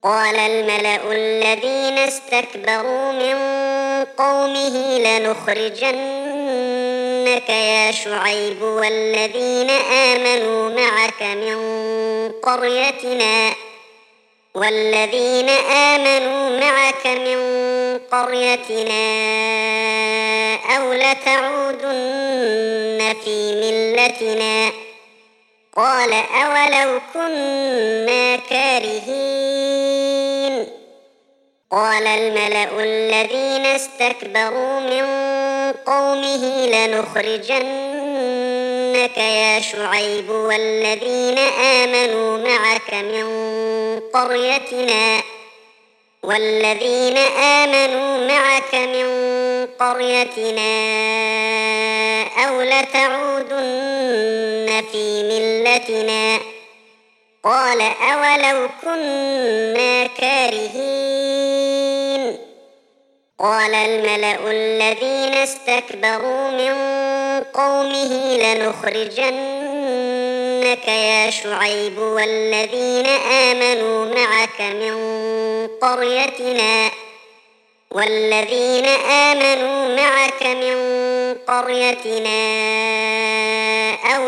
قال الملأ الذين استكبروا من قومه لنخرجنك يا شعيب والذين آمنوا معك من قريتنا أو لتعودن في ملتنا قال أولو كنا كارهين قال الملأ الذين استكبروا من قومه لنخرجنك يا شعيب والذين آمنوا معك من قريتنا أو لتعودن في ملتنا قال أولو كنا كارهين قال الملأ الذين استكبروا من قومه لنخرجنك يا شعيب والذين آمنوا معك من قريتنا أو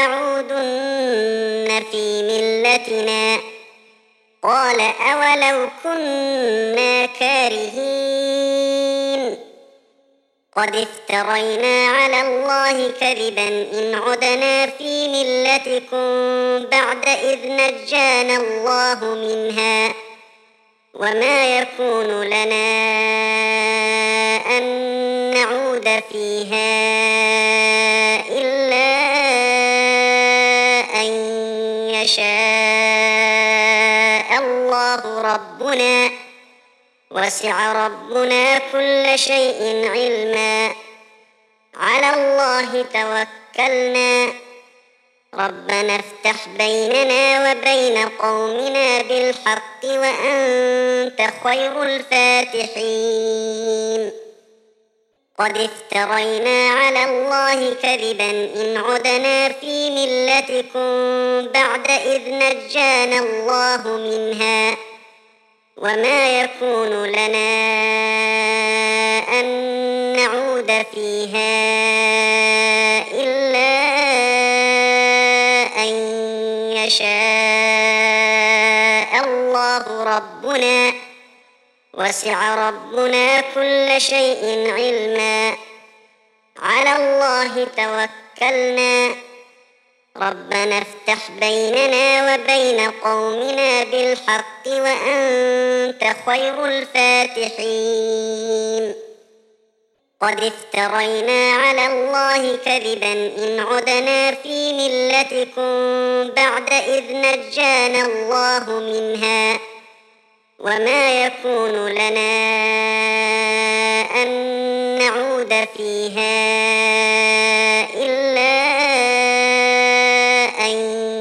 لتعودن في ملتنا قال أولو كنا كارهين قد افترينا على الله كذبا إن عدنا في ملتكم بعد إذ نجانا الله منها وما يكون لنا أن نعود فيها إلا أن يشاء الله ربنا وسع ربنا كل شيء علما على الله توكلنا ربنا افتح بيننا وبين قومنا بالحق وأنت خير الفاتحين قد افترينا على الله كذبا إن عدنا في ملتكم بعد إذ نجانا الله منها وما يكون لنا أن نعود فيها إلا أن يشاء الله ربنا وسع ربنا كل شيء علما على الله توكلنا ربنا افتح بيننا وبين قومنا بالحق وأنت خير الفاتحين قد افترينا على الله كذبا إن عدنا في ملتكم بعد إذ نجانا الله منها وما يكون لنا أن نعود فيها إلا أن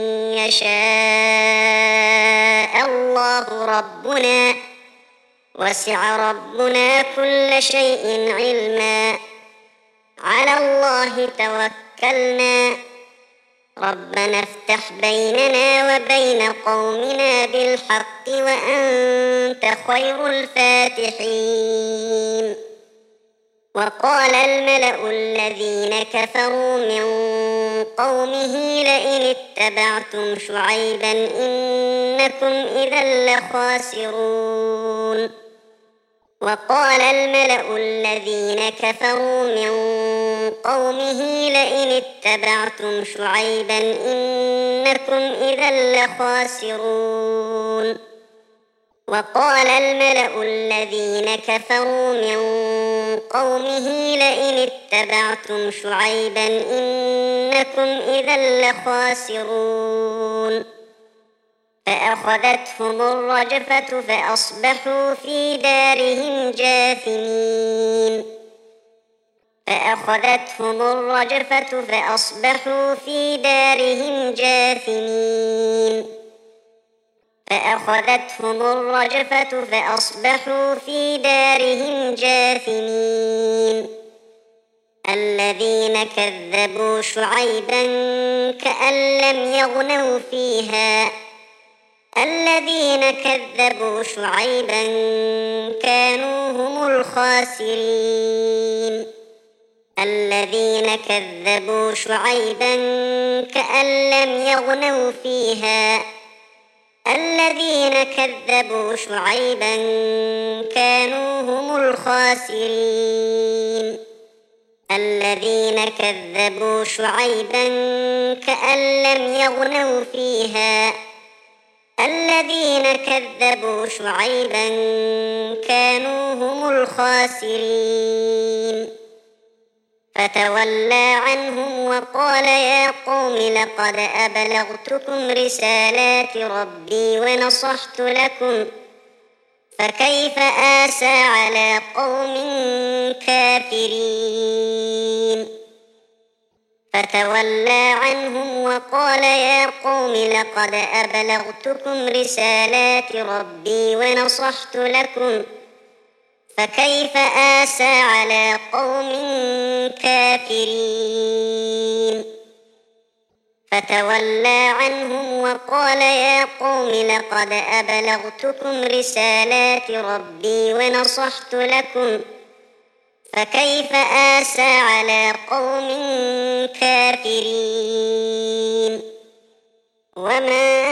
يشاء الله ربنا وسع ربنا كل شيء علما على الله توكلنا ربنا افتح بيننا وبين قومنا بالحق وأنت خير الفاتحين وقال الملأ الذين كفروا من قومه لئن اتبعتم شعيبا إنكم إذا لخاسرون وقال الملأ الذين كفروا من قومه لئن اتبعتم شعيبا إنكم إذا لخاسرون وقال الملأ الذين كفروا من قومه لئن اتبعتم شعيبا إنكم إذا لخاسرون فأخذتهم الرجفة فأصبحوا في دارهم جاثمين فأخذتهم الرجفة فأصبحوا في دارهم جاثمين الذين كذبوا شعيبا كأن لم يغنوا فيها الذين كذبوا شعيبا كانوا هم الخاسرين الذين كذبوا شعيبا كأن لم يغنوا فيها الذين كذبوا شعيبا كانوا هم الخاسرين الذين كذبوا شعيبا كأن لم يغنوا فيها الذين كذبوا شعيبا كانوا هم الخاسرين فتولى عنهم وقال يا قوم لقد أبلغتكم رسالات ربي ونصحت لكم فكيف آسى على قوم كافرين فتولى عنهم وقال يا قوم لقد أبلغتكم رسالات ربي ونصحت لكم فكيف آسى على قوم كافرين فتولى عنهم وقال يا قوم لقد أبلغتكم رسالات ربي ونصحت لكم فكيف آسى على قوم كافرين وما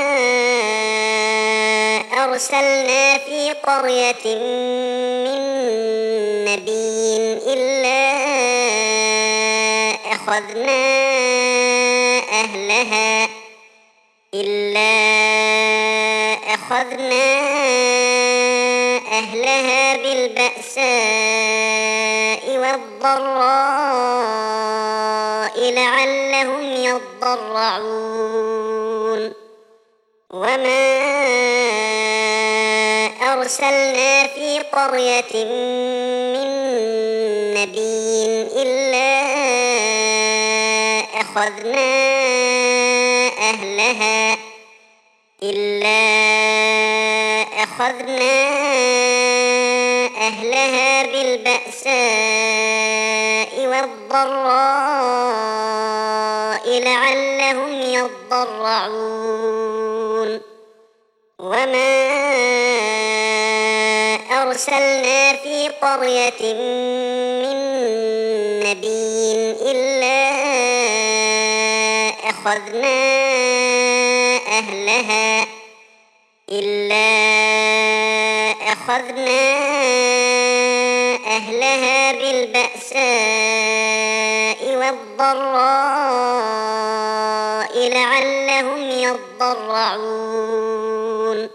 أرسلنا في قرية من نبي إلا أخذنا أهلها بالبأساء والضراء لعلهم يضرعون وما أرسلنا في قرية من نبي إلا أخذنا أهلها بالبأساء والضراء لعلهم يضرعون وما أرسلنا في قرية من نبي إلا أخذنا أهلها بالبأساء والضراء لعلهم يضرعون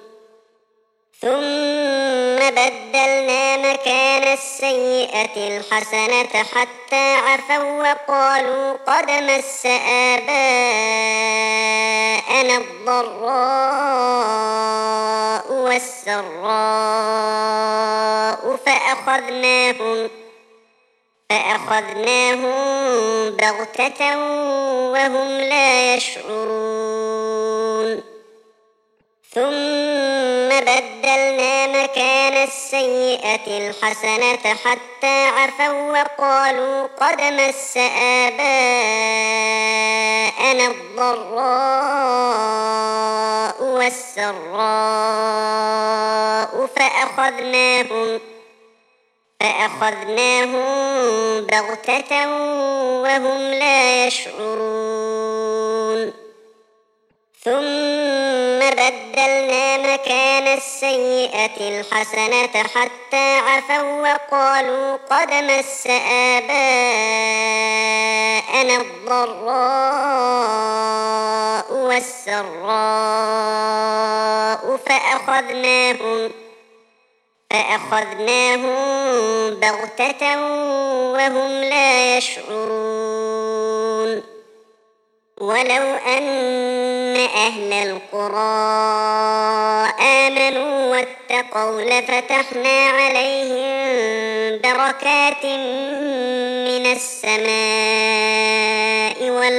ثم بدلنا مكان السيئة الحسنة حتى عفوا وقالوا قد مس آباءنا الضراء والسراء فأخذناهم بغتة وهم لا يشعرون ثم بدلنا مكان السيئة الحسنة حتى عفوا وقالوا قد مس آباءنا الضراء والسراء فأخذناهم بغتة وهم لا يشعرون ثم بدلنا مكان السيئة الحسنة حتى عفوا وقالوا قد مس آباءنا الضراء والسراء فأخذناهم بغتة وهم لا يشعرون ولو أن أهل القرى آمنوا واتقوا لفتحنا عليهم بركات من السماء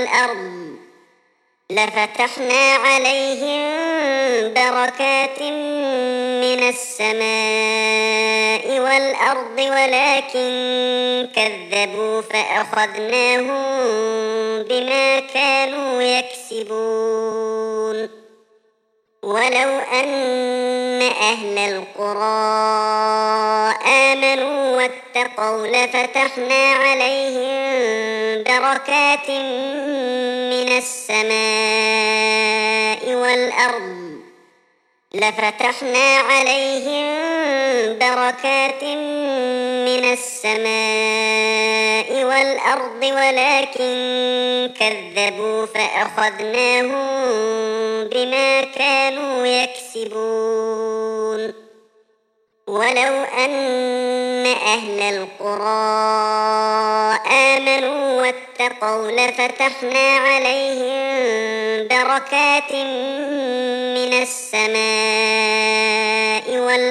والأرض ولكن كذبوا فأخذناهم بما كانوا يكسبون ولو أن أهل القرى آمنوا واتقوا لفتحنا عليهم بركات من السماء والأرض ولكن كذبوا فأخذناهم بما كانوا يكسبون. ولو أن أهل القرى آمنوا واتقوا لفتحنا عليهم بركات من السماء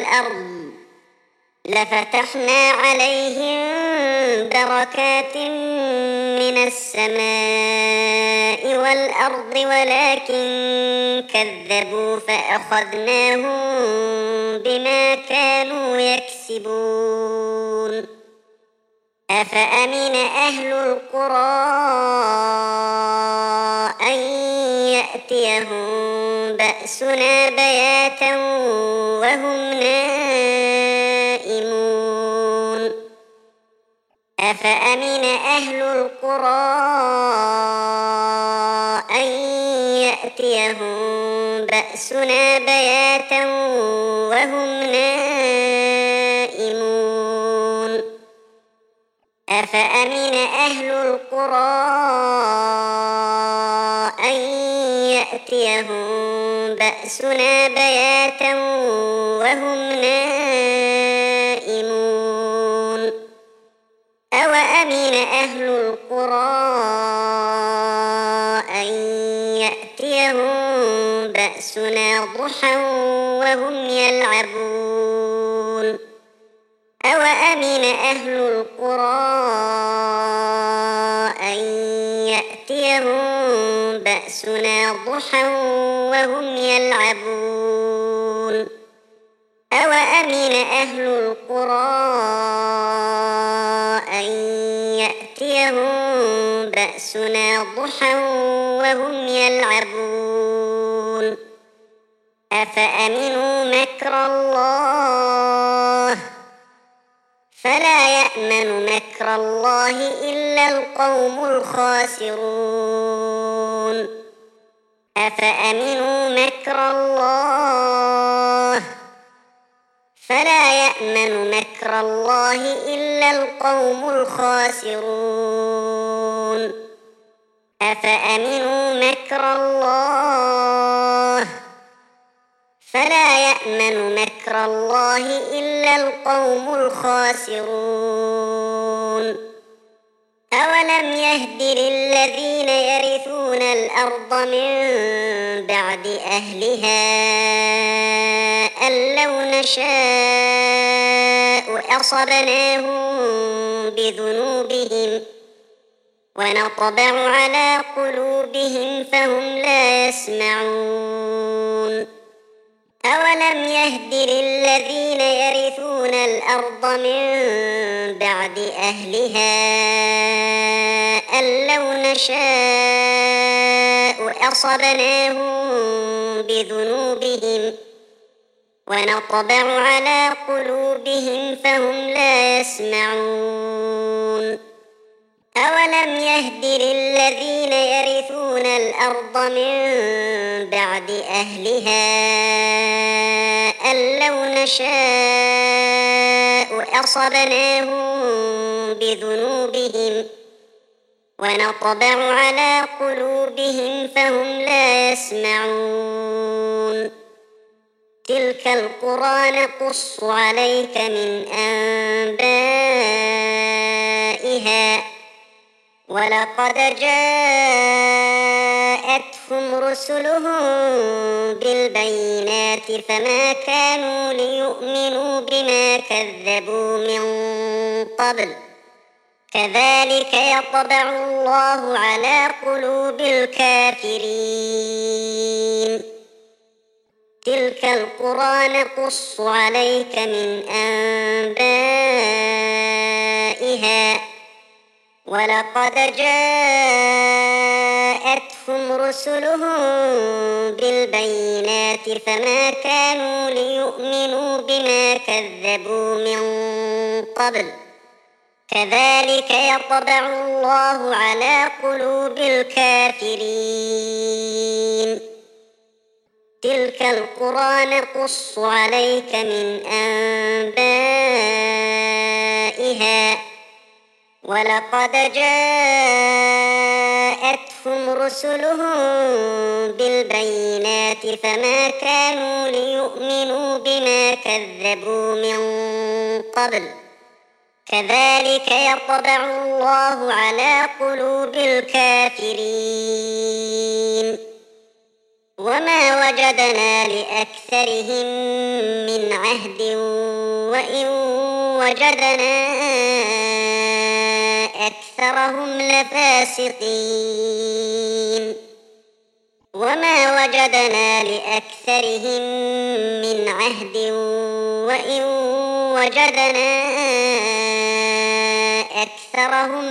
والأرض ولكن كذبوا فأخذناهم بما كانوا يكسبون. أفأمن أهل القرى أن يأتيهم بأسنا بياتا وهم نائمون. أفأمن أهل القرى أن يأتيهم بأسنا بياتا وهم نائمون. أفأمن أهل القرى أن يأتيهم بأسنا بياتا وهم نائمون. أوأمن أهل القرى أن يأتيهم بأسنا ضحى وهم يلعبون. أوأمن أهل القرى أن يأتيهم بأسنا ضحى وهم يلعبون. أوأمن أهل القرى أن يأتيهم بأسنا ضحى وهم يلعبون. أفأمنوا مكر الله فلا يأمن مكر الله إلا القوم الخاسرون. أفأمنوا مكر الله فلا يأمن مكر الله إلا القوم الخاسرون. أفأمنوا مكر الله فلا يأمن مكر الله إلا القوم الخاسرون. أولم يهد للذين يرثون الأرض من بعد أهلها أن لو نشاء أصبناهم بذنوبهم ونطبع على قلوبهم فهم لا يسمعون. أولم يهد للذين يرثون الأرض من بعد أهلها أن لو نشاء أصبناهم بذنوبهم ونطبع على قلوبهم فهم لا يسمعون. أولم يهد للذين يرثون الأرض من بعد أهلها أن لو نشاء أصبناهم بذنوبهم ونطبع على قلوبهم فهم لا يسمعون. تلك القرى نقص عليك من أنبائها ولقد جاءتهم رسلهم بالبينات فما كانوا ليؤمنوا بما كذبوا من قبل كذلك يطبع الله على قلوب الكافرين. تلك القرى نقص عليك من أنبائها ولقد جاءتهم جاءتهم رسلهم بالبينات فما كانوا ليؤمنوا بما كذبوا من قبل كذلك يطبع الله على قلوب الكافرين تلك القرى نقص عليك من أنبائها ولقد جاءتهم رسلهم بالبينات فما كانوا ليؤمنوا بما كذبوا من قبل كذلك يطبع الله على قلوب الكافرين وما وجدنا لأكثرهم من عهد وإن وجدنا أكثرهم لفاسقين وما وجدنا لأكثرهم من عهد وإن وجدنا أكثرهم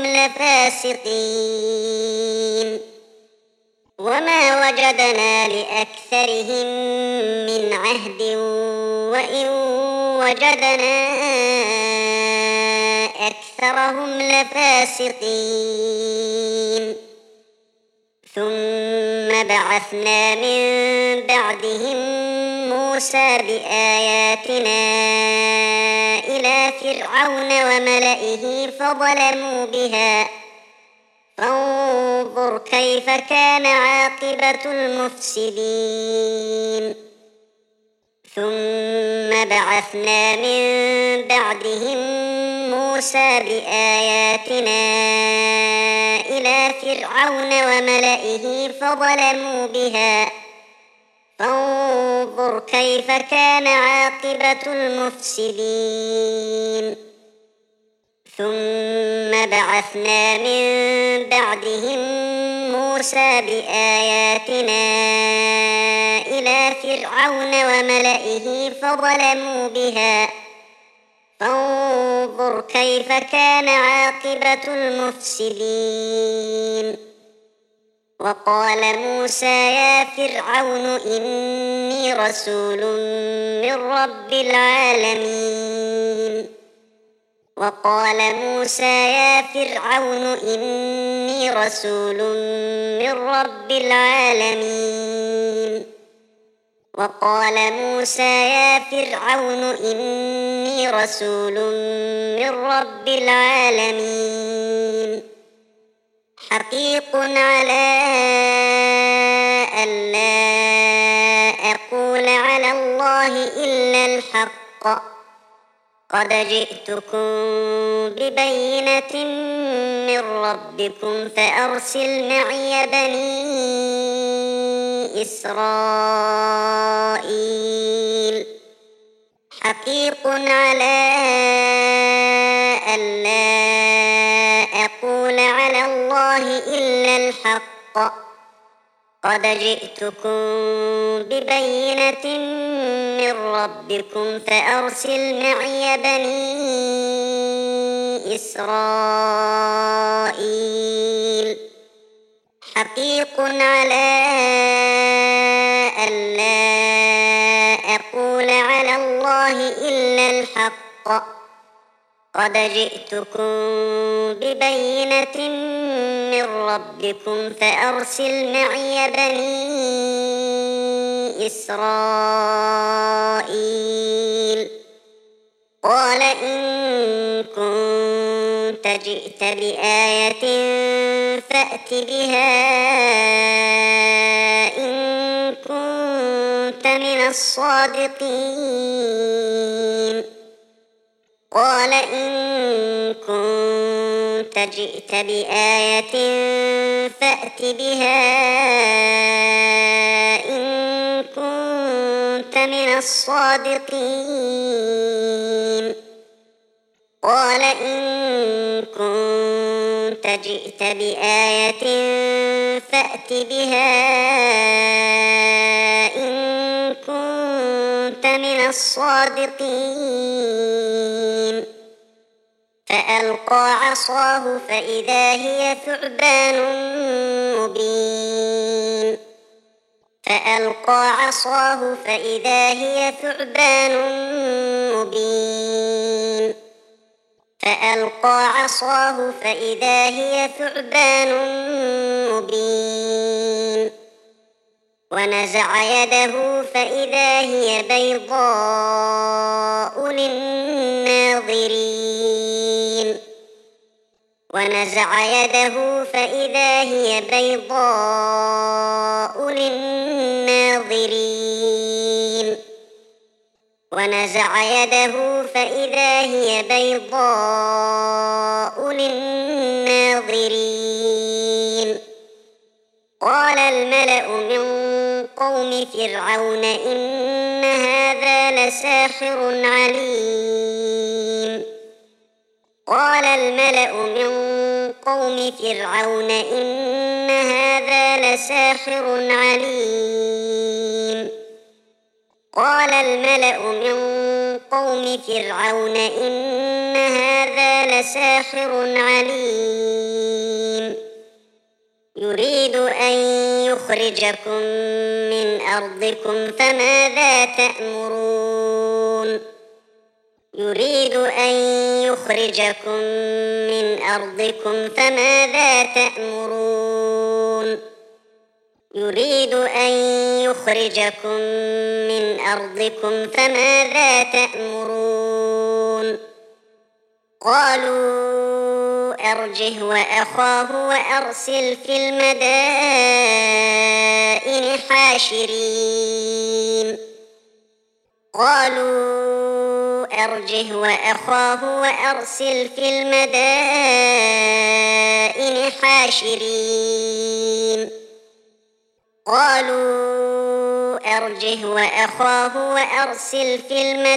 لفاسقين وما وجدنا لأكثرهم من عهد وإن وجدنا أكثرهم لفاسقين ثم بعثنا من بعدهم موسى بآياتنا إلى فرعون وملئه فظلموا بها فانظر كيف كان عاقبة المفسدين ثم بعثنا من بعدهم موسى بآياتنا إلى فرعون وملئه فظلموا بها فانظر كيف كان عاقبة المفسدين ثم بعثنا من بعدهم موسى بآياتنا إلى فرعون وملئه فظلموا بها فانظر كيف كان عاقبة المفسدين وقال موسى يا فرعون إني رسول من رب العالمين وقال موسى يا فرعون إني رسول من رب العالمين وقال موسى يا فرعون إني رسول من رب العالمين حقيق على ألا أقول على الله إلا الحق قد جئتكم ببينة من ربكم فأرسل معي بني إسرائيل حقيق على ألا أقول على الله إلا الحق قد جئتكم ببينة من ربكم فأرسل معي بني إسرائيل حقيق على ألا أقول على الله إلا الحق قد جئتكم ببينة من ربكم فأرسل معي بني إسرائيل قال إن كنت جئت بآية فأت بها إن كنت من الصادقين قال إن كنت جئت بآية فأت بها إن كنت من الصادقين قال إن كنت جئت بآية فأت بها إن كنت من الصادقين فألقى عصاه فإذا هي ثعبان مبين فألقى عصاه فإذا هي ثعبان مبين فألقى عصاه فإذا هي ثعبان مبين ونزع يده فإذا هي بيضاء للناظرين ونزع يده فإذا هي بيضاء للناظرين ونزع يده فإذا هي بيضاء للناظرين قال الملأ من قوم فرعون إن هذا لساحر عليم قال الملأ من قوم فرعون إن هذا لساحر عليم قال الملأ من قوم فرعون إن هذا لساحر عليم يريد أن يخرجكم من أرضكم فماذا تأمرون يريد أن يخرجكم من أرضكم فماذا تأمرون يريد أن يخرجكم من أرضكم فماذا تأمرون قالوا أرجه وأخاه وأرسل في المدائن حاشرين قالوا أرجه وأخاه وأرسل في المدائن حاشرين قالوا أرجه وأخاه وأرسل في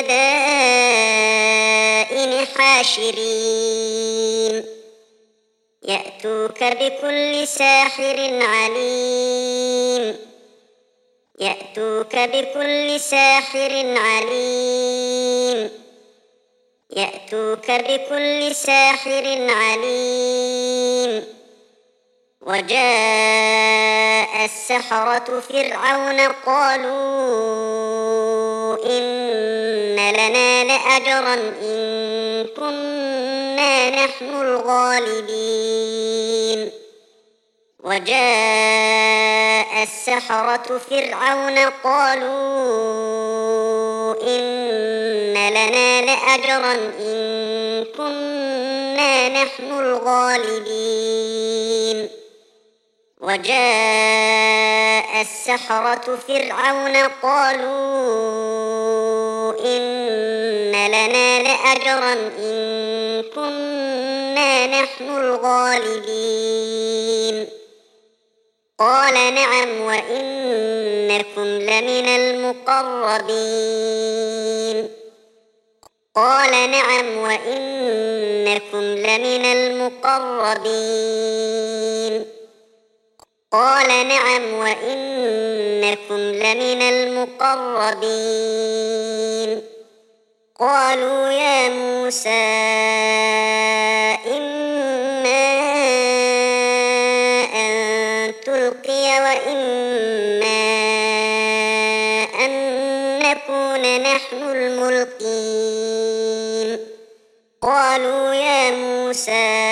المدائن حاشرين يأتوك بكل ساحر عليم يأتوك بكل ساحر عليم يأتوك بكل ساحر عليم وجاء السحرة فرعون قالوا إن لنا لأجرا إن كنا نحن الغالبين وجاء السحرة فرعون قالوا إن لنا لأجرا إن كنا نحن الغالبين وجاء السحرة فرعون قالوا إن لنا لأجرا إن كنا نحن الغالبين قال نعم وإنكم لمن المقربين قال نعم وإنكم لمن المقربين قال نعم وإنكم لمن المقربين قالوا يا موسى إما أن تلقي وإما أن نكون نحن الملقين قالوا يا موسى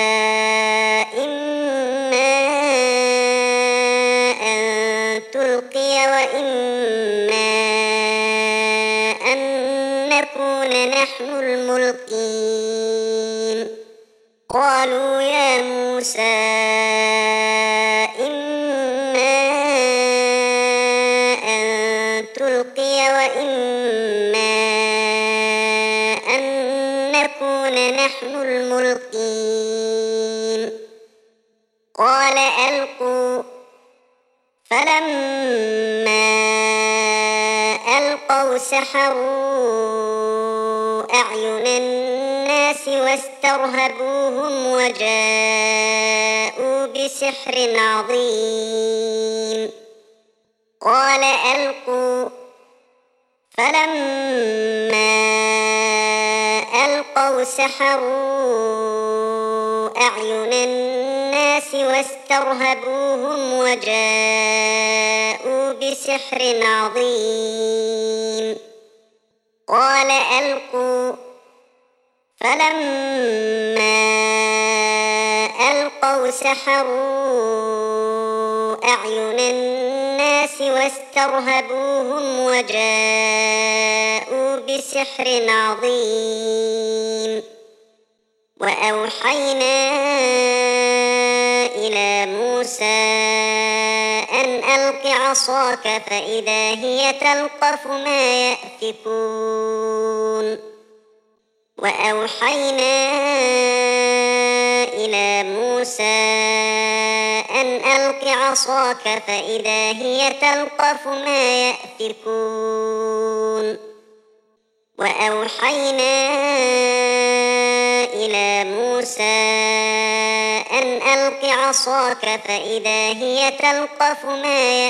وإما أن نكون نحن الملقين قالوا يا موسى إما أن تلقي وإما أن نكون نحن الملقين قال ألقوا فلما ألقوا سحروا أعين الناس واسترهبوهم وجاءوا بسحر عظيم قال ألقوا فلما ألقوا سحروا أعين الناس واسترهبوهم وجاءوا بسحر عظيم قال ألقوا فلما ألقوا سحروا أعين الناس واسترهبوهم وجاءوا بسحر عظيم وأوحينا إلى موسى أن ألق عصاك فإذا هي تلقف ما يأفكون وأوحينا إلى موسى أن ألق عصاك فإذا هي تلقف ما يأفكون وأوحينا إلى موسى أن ألق عصاك فإذا هي تلقف ما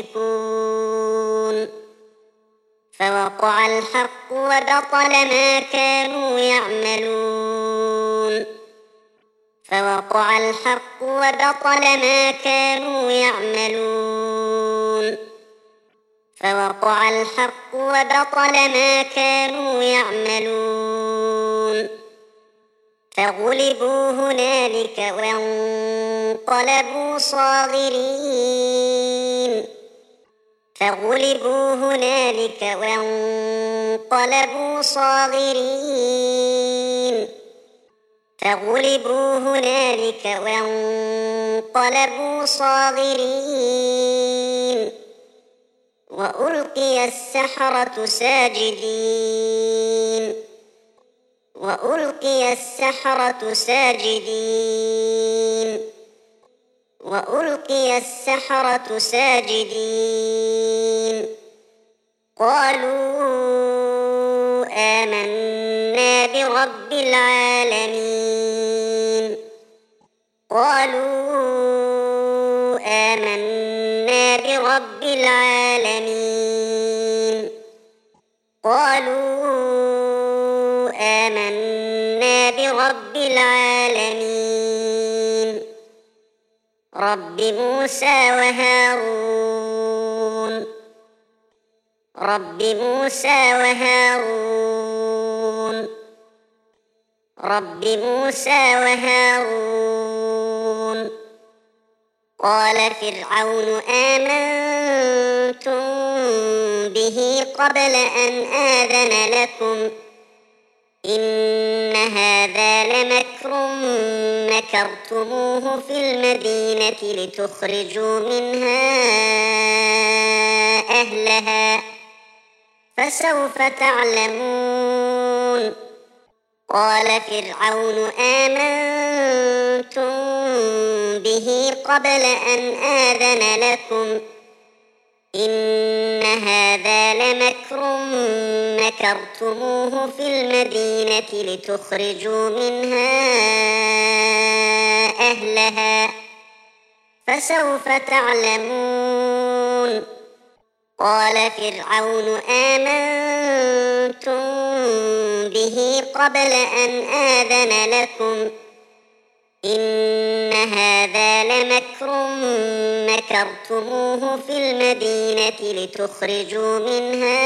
يأفكون فوقع الحق وبطل ما كانوا يعملون فوقع الحق وبطل ما كانوا يعملون فوقع الحق وبطل ما كانوا يعملون فغلبوا هنالك وانقلبوا صاغرين فغلبوا هنالك وانقلبوا صاغرين فغلبوا هنالك وانقلبوا صاغرين وألقي السحرة ساجدين وألقي السحرة ساجدين وألقي السحرة ساجدين قالوا آمنا برب العالمين قالوا آمنا برب العالمين قالوا آمنا برب العالمين رب موسى وهارون رب موسى وهارون رب موسى وهارون قال فرعون آمنتم به قبل أن آذن لكم إن هذا لمكر مكرتموه في المدينة لتخرجوا منها أهلها فسوف تعلمون قال فرعون آمنتم به قبل أن آذن لكم إن هذا لمكر مكرتموه في المدينة لتخرجوا منها أهلها فسوف تعلمون قال فرعون آمنتم به قبل أن آذن لكم إن هذا لمكر مكرتموه في المدينة لتخرجوا منها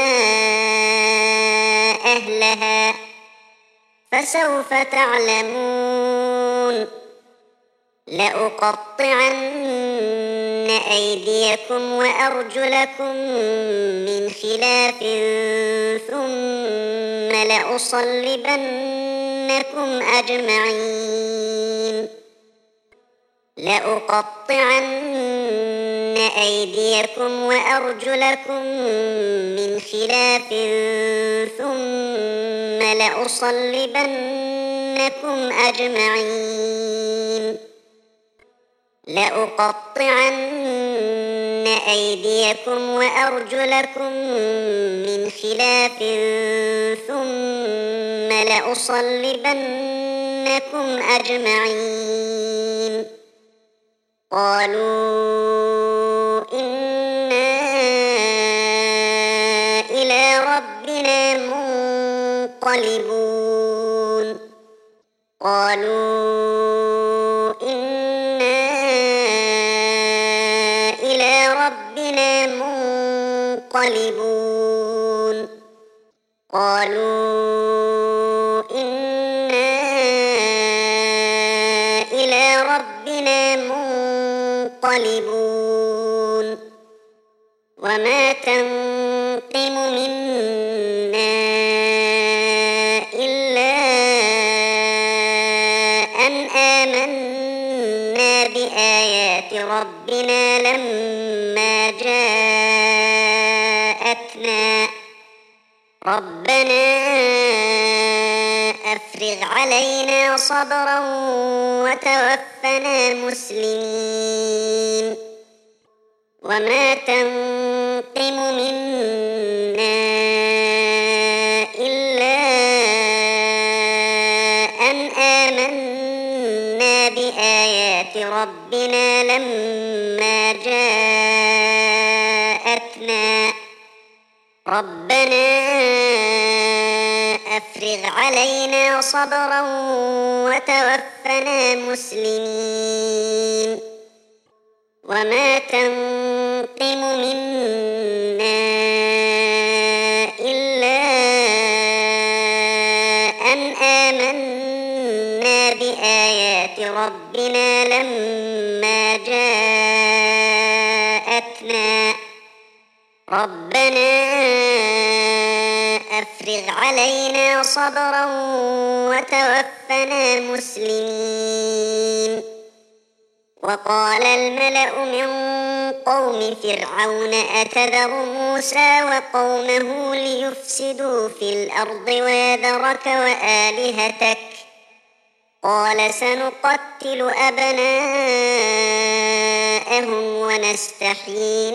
أهلها فسوف تعلمون لأقطعن أيديكم وأرجلكم من خلاف ثم لأصلبنكم أجمعين لأقطعن أيديكم وأرجلكم من خلاف ثم لأصلبنكم أجمعين لأقطعن أيديكم وأرجلكم من خلاف ثم لأصلبنكم أجمعين قالوا إنا إلى ربنا منقلبون قالوا إنا إلى ربنا منقلبون قالوا إنا إلى ربنا منقلبون وما تنقم منا إلا أن آمنا بآيات ربنا لما جاءتنا ربنا أفرغ علينا صبرا وتوفنا مسلمين وما تنقم منا إلا أن آمنا بآيات ربنا لما جاءتنا ربنا أفرغ علينا صبرا وتوفنا مسلمين وما تنقم منا إلا أن آمنا بآيات ربنا لما جاءتنا ربنا أفرغ علينا صبرا وتوفنا مسلمين وقال الملأ من قوم فرعون أتذر موسى وقومه ليفسدوا في الأرض ويذرك وآلهتك قال سنقتل أبناءهم ونستحيي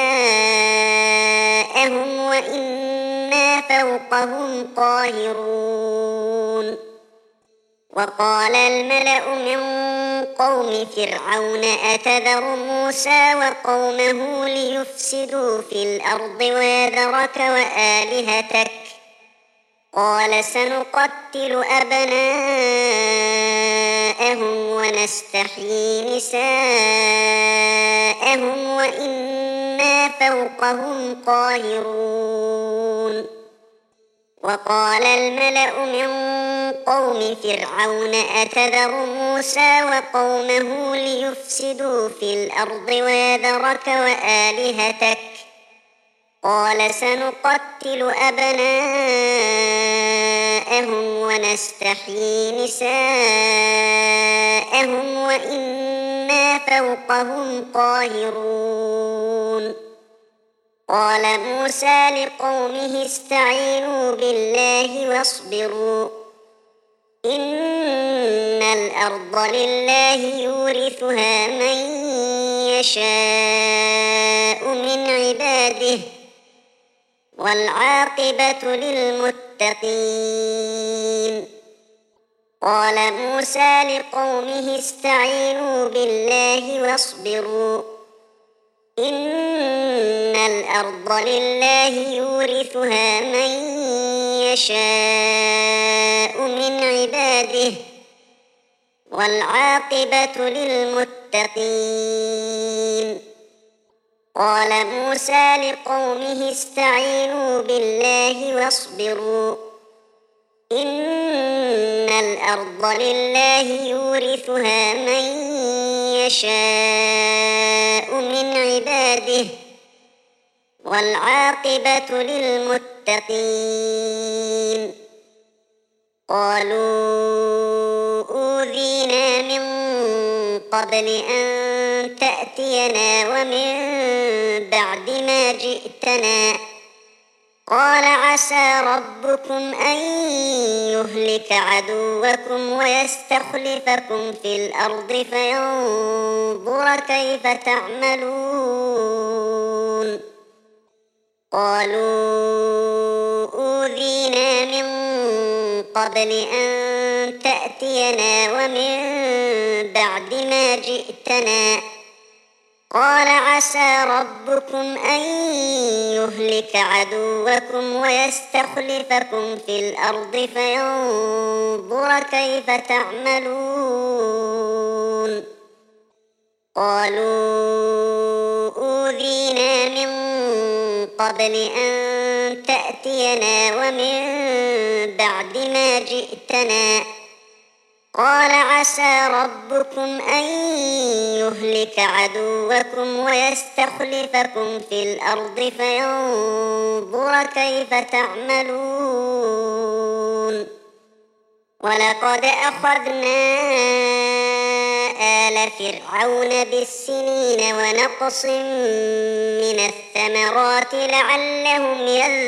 نساءهم وإنا فوقهم قاهرون وقال الملأ من قوم فرعون أتذر موسى وقومه ليفسدوا في الأرض ويذرك وآلهتك قال سنقتل أبناءهم ونستحيي نساءهم وإنا فوقهم قاهرون وقال الملأ من قوم فرعون أتذر موسى وقومه ليفسدوا في الأرض ويذرك وآلهتك قال سنقتل أبناءهم ونستحيي نساءهم وإنا فوقهم قاهرون قال موسى لقومه استعينوا بالله واصبروا إن الأرض لله يورثها من يشاء من عباده والعاقبة للمتقين قال موسى لقومه استعينوا بالله واصبروا إن الأرض لله يورثها من يشاء من عباده والعاقبة للمتقين قال موسى لقومه استعينوا بالله واصبروا إن الأرض لله يورثها من يشاء من عباده والعاقبة للمتقين قالوا أوذينا من قبل أن تأتينا ومن بعد ما جئتنا قال عسى ربكم أن يهلك عدوكم ويستخلفكم في الأرض فينظر كيف تعملون قالوا أوذينا من قبل أن تأتينا ومن بعد ما جئتنا قال عسى ربكم أن يهلك عدوكم ويستخلفكم في الأرض فينظر كيف تعملون قالوا أوذينا من قبل أن تأتينا ومن بعد ما جئتنا قال عسى ربكم أن يهلك عدوكم ويستخلفكم في الأرض فينظر كيف تعملون ولقد أخذنا آل فرعون بالسنين ونقص من الثمرات لعلهم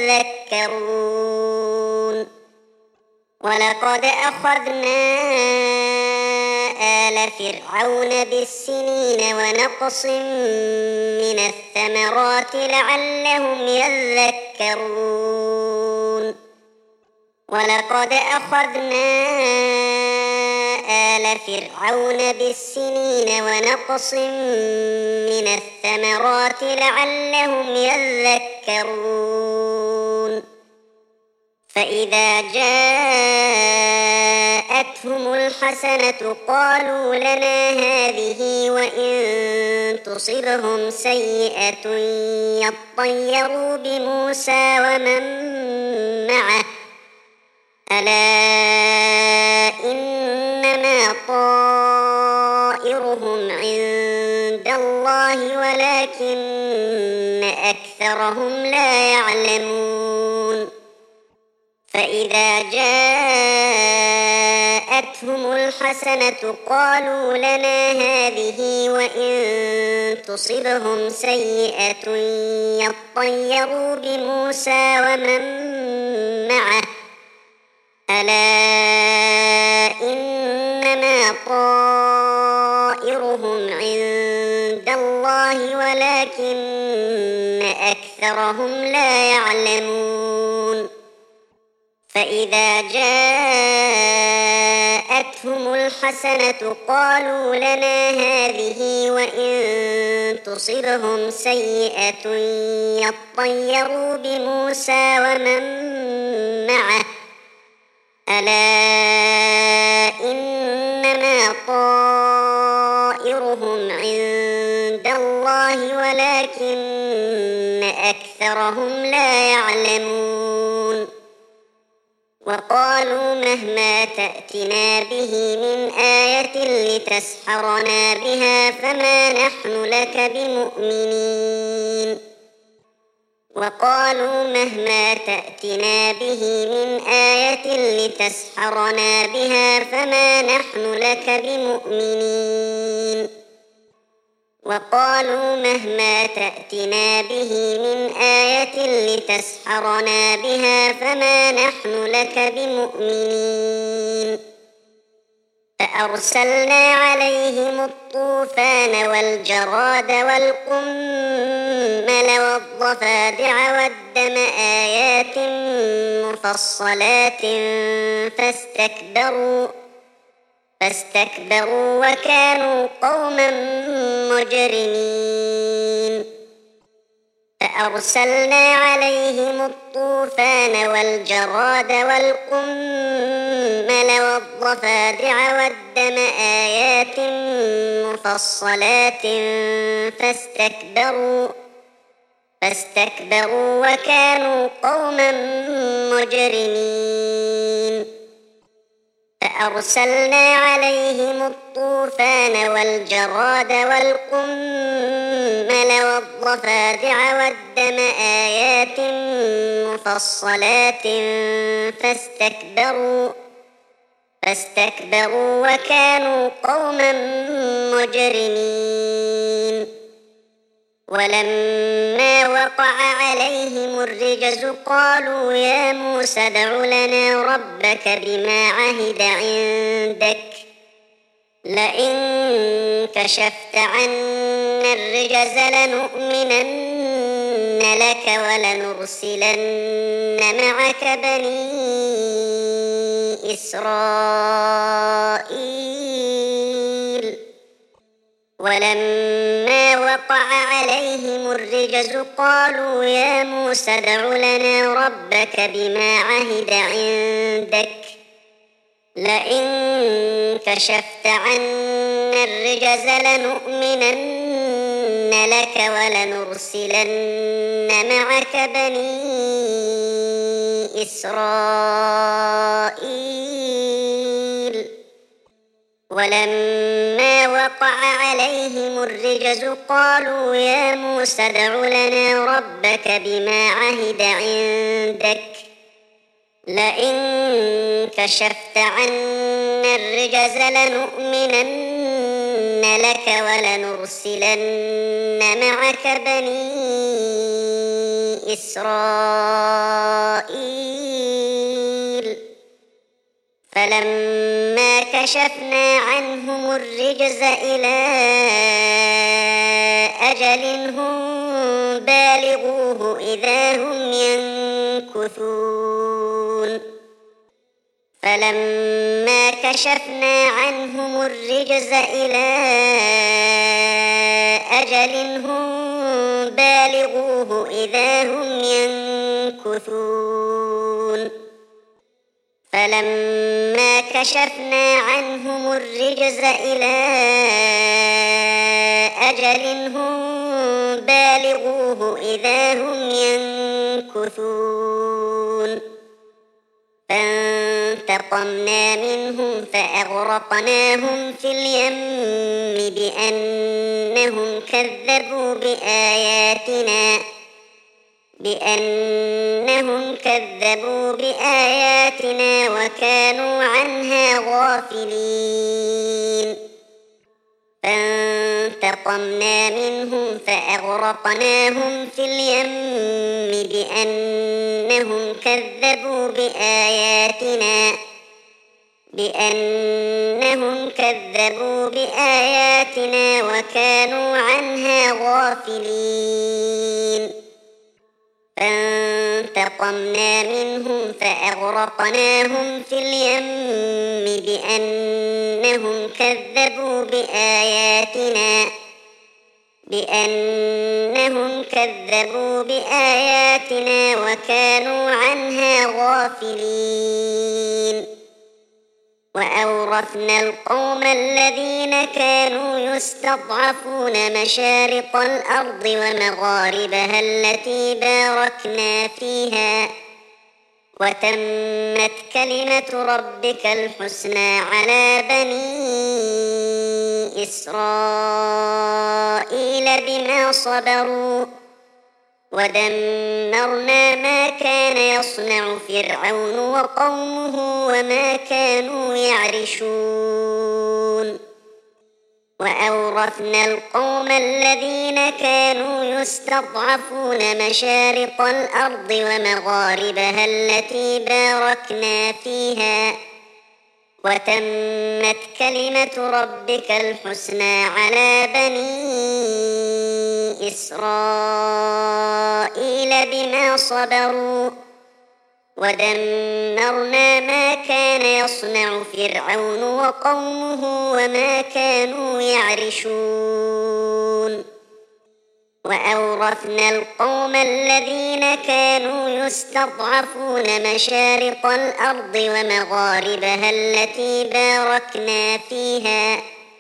يذكرون ولقد أخذنا آل فرعون بالسنين ونقص من الثمرات لعلهم يذكرون ولقد أخذنا آل فرعون بالسنين ونقص من الثمرات لعلهم يذكرون فإذا جاءتهم الحسنة قالوا لنا هذه وإن تصبهم سيئة يطيروا بموسى ومن معه ألا إنما طائرهم عند الله ولكن أكثرهم لا يعلمون فإذا جاءتهم الحسنة قالوا لنا هذه وإن تصبهم سيئة يطيروا بموسى ومن معه ألا إنما طائرهم عند الله ولكن أكثرهم لا يعلمون فإذا جاءتهم الحسنة قالوا لنا هذه وإن تصبهم سيئة يطيروا بموسى ومن معه ألا إنما طائرهم عند الله ولكن أكثرهم لا يعلمون وقالوا مهما تأتنا به من آية لتسحرنا بها فما نحن لك بمؤمنين وقالوا مهما تأتنا به من آية لتسحرنا بها فما نحن لك بمؤمنين وقالوا مهما تأتنا به من آية لتسحرنا بها فما نحن لك بمؤمنين فأرسلنا عليهم الطوفان والجراد والقمل والضفادع والدم آيات مفصلات فاستكبروا وكانوا قوما مجرمين فأرسلنا عليهم الطوفان والجراد والقمل والضفادع والدم آيات مفصلات فاستكبروا وكانوا قوما مجرمين فأرسلنا عليهم الطوفان والجراد والقمل والضفادع والدم آيات مفصلات فاستكبروا وكانوا قوما مجرمين ولما وقع عليهم الرجز قالوا يا موسى ادع لنا ربك بما عهد عندك لئن كشفت عنا الرجز لنؤمنن لك ولنرسلن معك بني إسرائيل ولما وقع عليهم الرجز قالوا يا موسى ادع لنا ربك بما عهد عندك لئن كشفت عنا الرجز لنؤمنن لك ولنرسلن معك بني إسرائيل ولما وقع عليهم الرجز قالوا يا موسى ادع لنا ربك بما عهد عندك لئن كشفت عنا الرجز لنؤمنن لك ولنرسلن معك بني إسرائيل فلما كشفنا عنهم الرجز إلى أجل هم بالغوه إذا هم ينكثون فلما كشفنا عنهم الرجز إلى أجل هم بالغوه إذا هم ينكثون فلما كشفنا عنهم الرجز إلى أجل هم بالغوه إذا هم ينكثون فانتقمنا منهم فأغرقناهم في اليم بأنهم كذبوا بآياتنا وكانوا عنها غافلين فانتقمنا منهم فأغرقناهم في اليم بأنهم كذبوا بآياتنا وكانوا عنها غافلين فانتقمنا منهم فأغرقناهم في اليم بأنهم كذبوا بآياتنا وكانوا عنها غافلين وأورثنا القوم الذين كانوا يستضعفون مشارق الأرض ومغاربها التي باركنا فيها وتمت كلمة ربك الحسنى على بني إسرائيل بما صبروا ودمرنا ما كان يصنع فرعون وقومه وما كانوا يعرشون وأورثنا القوم الذين كانوا يستضعفون مشارق الأرض ومغاربها التي باركنا فيها وتمت كلمة ربك الحسنى على بني إسرائيل بما صبروا ودمرنا ما كان يصنع فرعون وقومه وما كانوا يعرشون وأورثنا القوم الذين كانوا يستضعفون مشارق الأرض ومغاربها التي باركنا فيها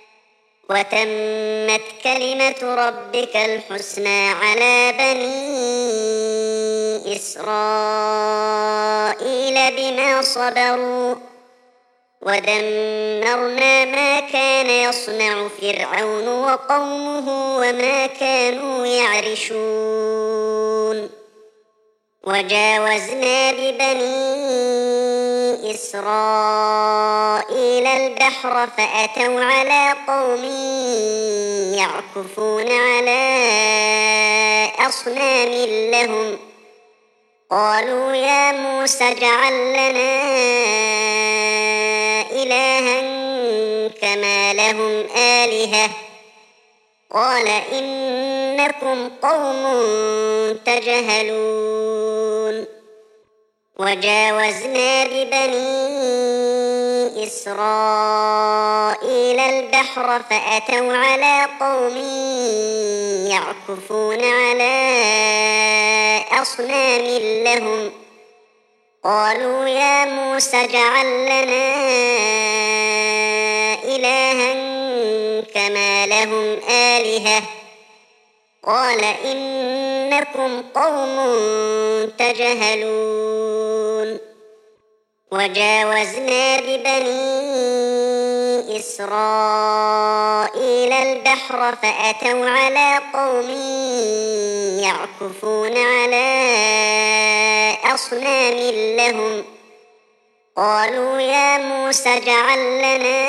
وتمت كلمة ربك الحسنى على بني إسرائيل بما صبروا ودمرنا ما كان يصنع فرعون وقومه وما كانوا يعرشون وجاوزنا ببني إسرائيل البحر فأتوا على قوم يعكفون على أصنام لهم قالوا يا موسى اجعل لنا إلها كما لهم آلهة قال إنكم قوم تجهلون وجاوزنا ببني إسرائيل إسرائيل البحر فأتوا على قوم يعكفون على أصنام لهم قالوا يا موسى اجعل لنا إلها كما لهم آلهة قال إنكم قوم تجهلون وجاوزنا ببني إسرائيل البحر فأتوا على قوم يعكفون على أصنام لهم قالوا يا موسى اجعل لنا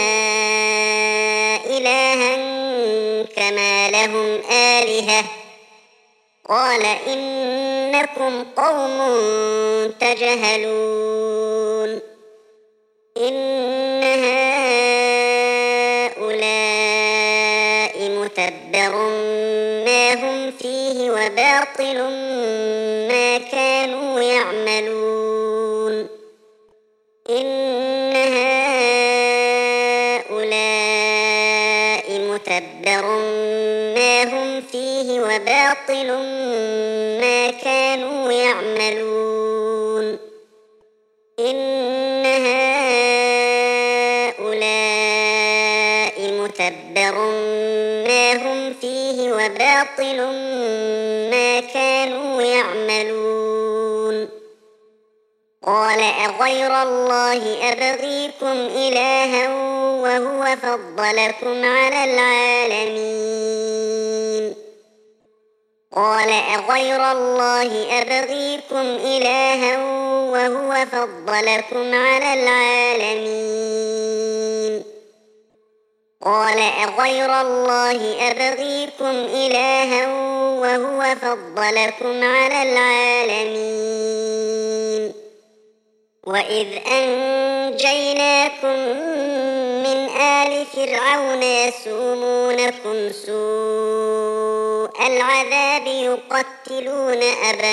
إلها كما لهم آلهة قال إنكم قوم تجهلون إن هؤلاء متبر ما هم فيه وباطل ما كانوا يعملون إن هؤلاء متبر ما هم فيه وباطل ما كانوا يعملون إن هؤلاء متبر ما هم فيه وباطل ما كانوا يعملون قال أغير الله أبغيكم إلها وهو فضلكم على العالمين قال أغير الله أبغيكم إلها وهو فضلكم على العالمين قال أغير الله أبغيكم إلها وهو فضلكم على العالمين وإذ أنجيناكم من آل فرعون يسومونكم سوء العذاب يقتلون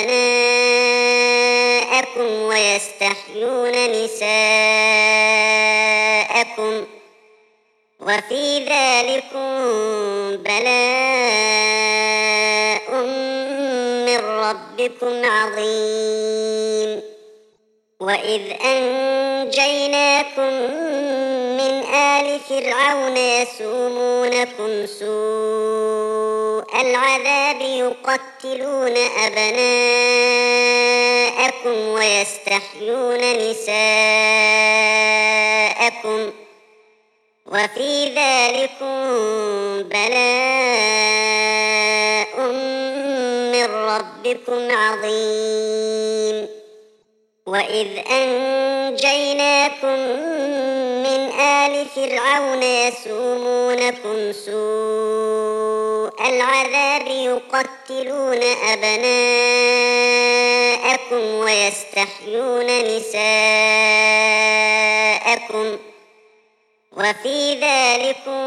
أبناءكم ويستحيون نساءكم وفي ذلكم بلاء من ربكم عظيم وإذ أنجيناكم من آل فرعون يسومونكم سوء العذاب يقتلون أبناءكم ويستحيون نساءكم وفي ذلكم بلاء من ربكم عظيم وإذ أنجيناكم من آل فرعون يسومونكم سوء العذاب يقتلون أبناءكم ويستحيون نساءكم وفي ذلكم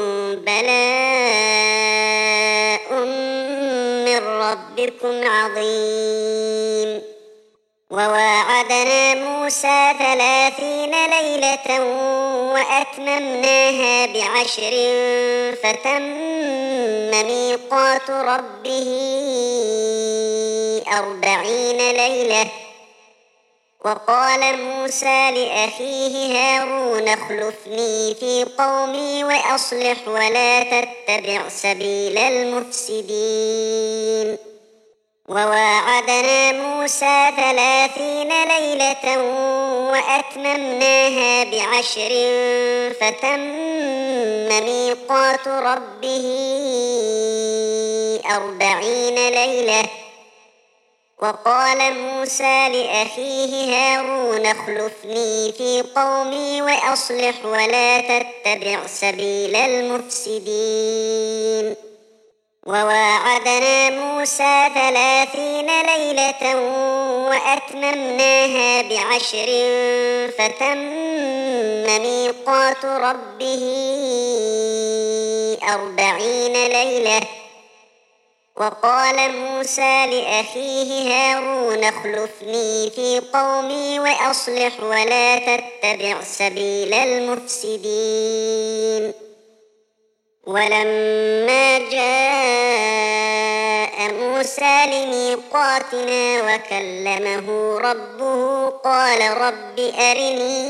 بلاء من ربكم عظيم وواعدنا موسى 30 ليلة وأتممناها ب10 فتم ميقات ربه 40 ليلة وقال موسى لأخيه هارون اخلفني في قومي وأصلح ولا تتبع سبيل المفسدين وواعدنا موسى 30 ليلة وأتممناها ب10 فتم ميقات ربه 40 ليلة وقال موسى لأخيه هارون اخلفني في قومي وأصلح ولا تتبع سبيل المفسدين وواعدنا موسى 30 ليلة وأتممناها ب10 فتم ميقات ربه 40 ليلة وقال موسى لأخيه هارون اخلفني في قومي وأصلح ولا تتبع سبيل المفسدين. ولما جاء موسى لميقاتنا وكلمه ربه قال رب أرني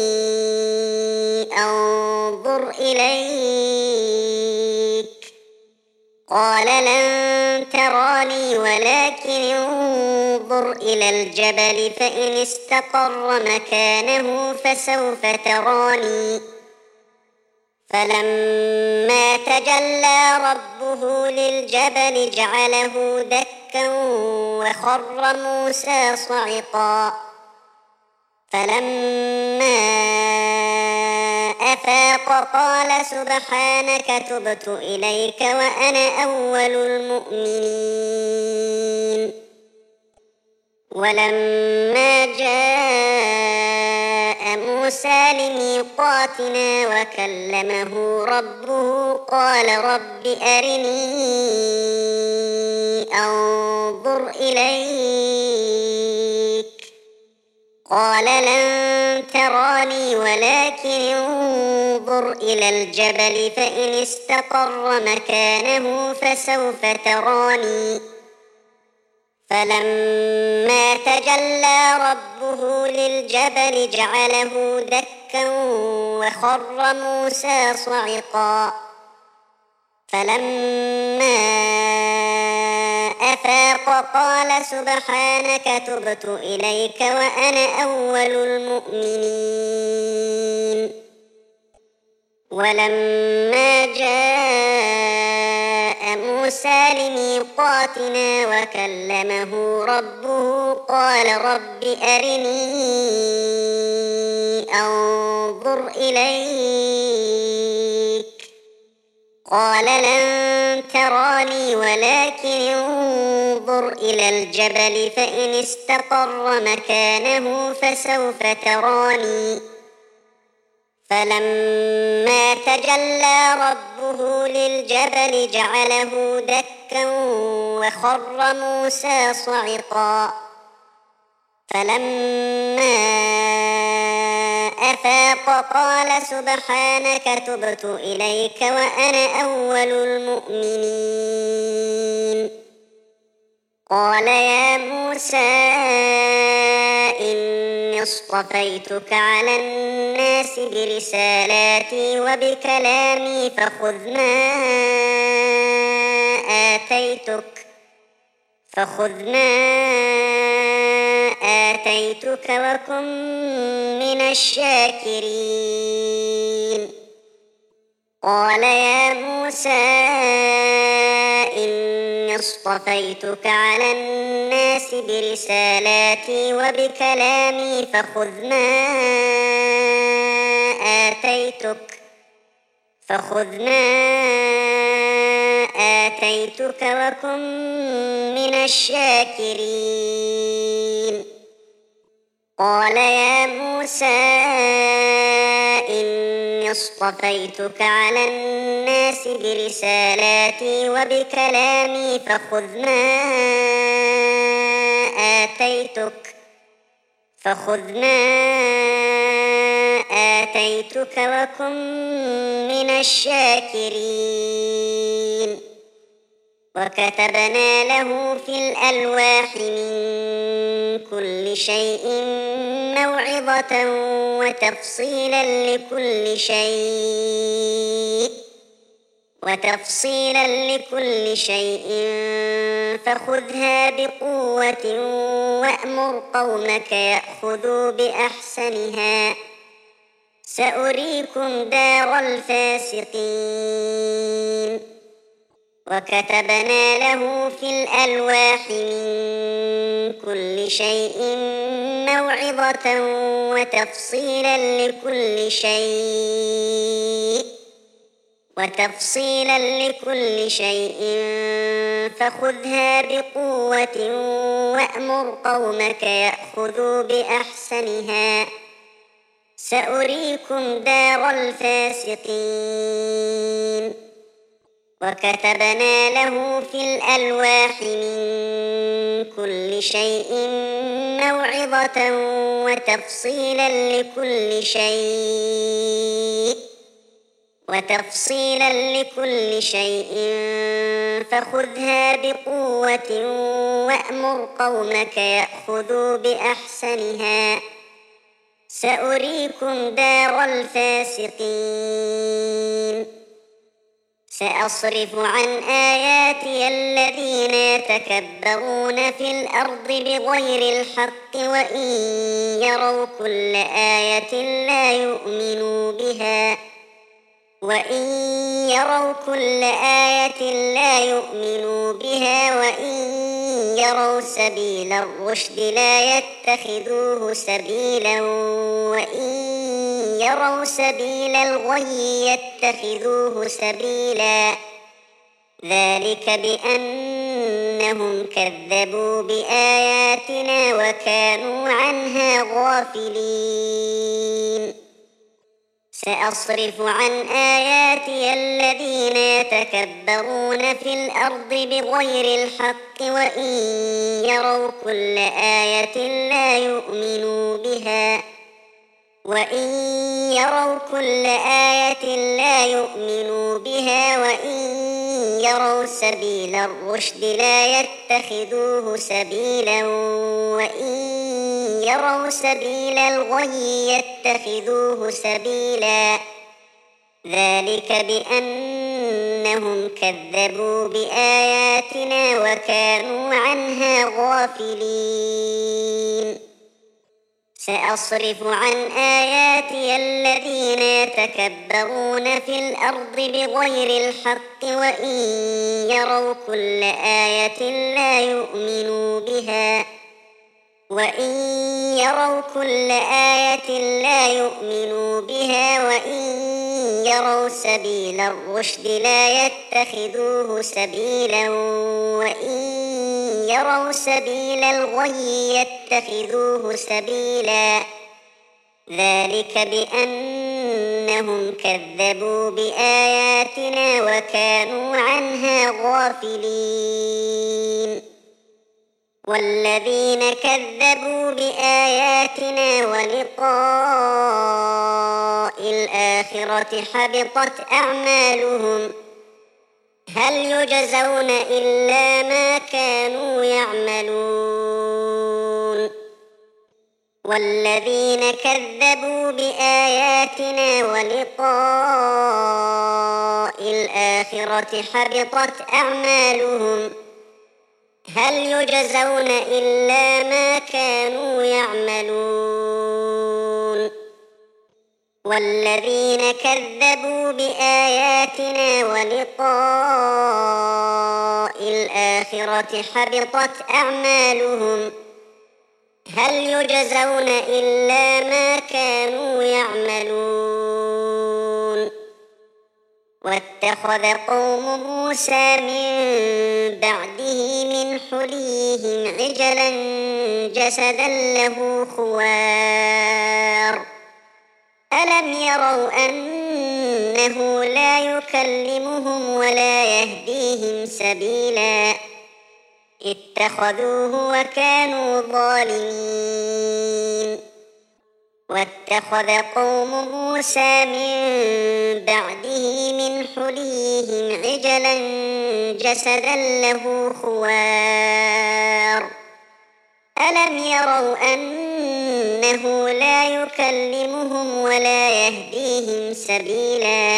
أنظر إليك قال لن تراني ولكن انظر إلى الجبل فإن استقر مكانه فسوف تراني. فلما تجلى ربه للجبل جعله دكا وخر موسى صعقا. فلما أفاق قال سبحانك تبت إليك وأنا أول المؤمنين. ولما جاء موسى لميقاتنا وكلمه ربه قال رب أرني أنظر إليك قال لن تراني ولكن انظر إلى الجبل فإن استقر مكانه فسوف تراني. فلما تجلى ربه للجبل جعله دكا وخر موسى صعقا. فلما أفاق قال سبحانك تبت إليك وأنا أول المؤمنين. ولما جاء موسى لميقاتنا وكلمه ربه قال رب أرني أنظر إليك قال لن تراني ولكن انظر إلى الجبل فإن استقر مكانه فسوف تراني. فلما تجلى ربه للجبل جعله دكا وخر موسى صعقا. فلما أفاق قال سبحانك تبت إليك وأنا أول المؤمنين. قال يا موسى إني اصطفيتك على الناس برسالاتي وبكلامي فخذ ما آتيتك وكن من الشاكرين. قال يا موسى إني اصطفيتك على الناس برسالاتي وبكلامي فخذ ما آتيتك وكن من الشاكرين. قال يا موسى إني اصطفيتك على الناس برسالاتي وبكلامي فخذ ما آتيتك وكن من الشاكرين. وكتبنا له في الألواح من كل شيء موعظة وتفصيلا لكل شيء فخذها بقوة وأمر قومك يأخذوا بأحسنها سأريكم دار الفاسقين. وكتبنا له في الألواح من كل شيء موعظة وتفصيلا لكل شيء فخذها بقوة وأمر قومك يأخذوا بأحسنها سأريكم دار الفاسقين. وكتبنا له في الألواح من كل شيء موعظة وتفصيلا لكل شيء فخذها بقوة وأمر قومك يأخذوا بأحسنها سأريكم دار الفاسقين سأصرف عن آياتي الذين يتكبرون في الأرض بغير الحق وإن يروا كل آية لا يؤمنوا بها وإن يروا سبيل الرشد لا يتخذوه سبيلا وإن يروا سبيل الغي يتخذوه سبيلا ذلك بأنهم كذبوا بآياتنا وكانوا عنها غافلين سأصرف عن آياتي الذين يتكبرون في الأرض بغير الحق وإن يروا كل آية لا يؤمنوا بها وإن يروا سبيل الرشد لا يتخذوه سبيلا وإن يروا سبيل الغي يتخذوه سبيلا ذلك بأنهم كذبوا بآياتنا وكانوا عنها غافلين سأصرف عن آياتي الذين يتكبرون في الأرض بغير الحق وإن يروا كل آية لا يؤمنوا بها وإن يروا سبيل الرشد لا يتخذوه سبيلا وإن يروا سبيل الغي يتخذوه سبيلا ذلك بأنهم كذبوا بآياتنا وكانوا عنها غافلين والذين كذبوا بآياتنا ولقاء الآخرة حبطت أعمالهم هل يجزون إلا ما كانوا يعملون والذين كذبوا بآياتنا ولقاء الآخرة حبطت أعمالهم هل يجزون إلا ما كانوا يعملون والذين كذبوا بآياتنا ولقاء الآخرة حبطت أعمالهم هل يجزون إلا ما كانوا يعملون واتخذ قوم موسى من بعده من حليهم عجلا جسدا له خوار ألم يروا أنه لا يكلمهم ولا يهديهم سبيلا اتخذوه وكانوا ظالمين واتخذ قوم موسى من بعده من حليهم عجلا جسدا له خوار ألم يروا أنه لا يكلمهم ولا يهديهم سبيلا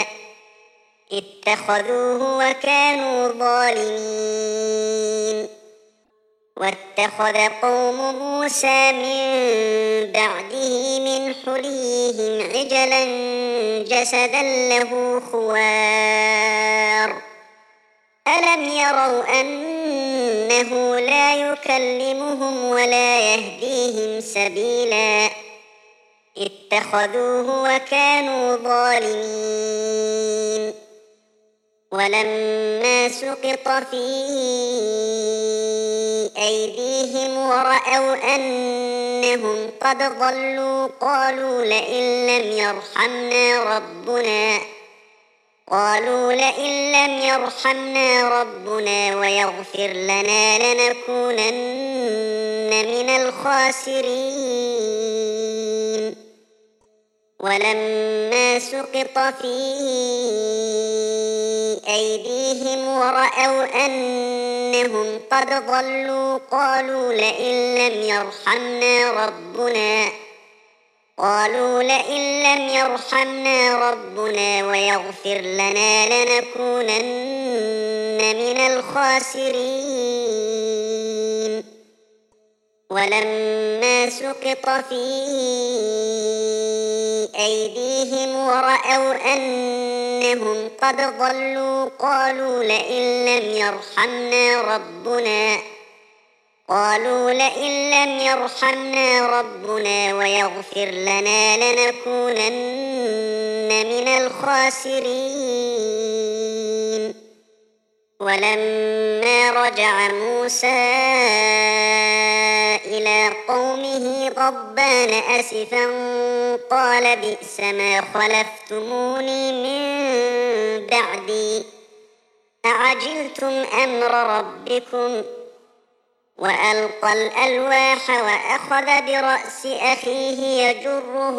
اتخذوه وكانوا ظالمين واتخذ قوم موسى من بعده من حليهم عجلا جسدا له خوار ألم يروا أنه لا يكلمهم ولا يهديهم سبيلا اتخذوه وكانوا ظالمين ولما سقط في أيديهم ورأوا أنهم قد ضلوا قالوا لئن لم يرحمنا ربنا قالوا لئن لم يرحمنا ربنا ويغفر لنا لنكونن من الخاسرين ولما سقط في أيديهم ورأوا أنهم قد ضلوا قالوا لئن لم يرحمنا ربنا ويغفر لنا لنكونن من الخاسرين ولما سقط في أيديهم ورأوا أنهم قد ضلوا قالوا لئن لم يرحمنا ربنا ويغفر لنا لنكونن من الخاسرين ولما رجع موسى إلى قومه غضبان أسفا قال بئس ما خلفتموني من بعدي أعجلتم أمر ربكم وألقى الألواح وأخذ برأس أخيه يجره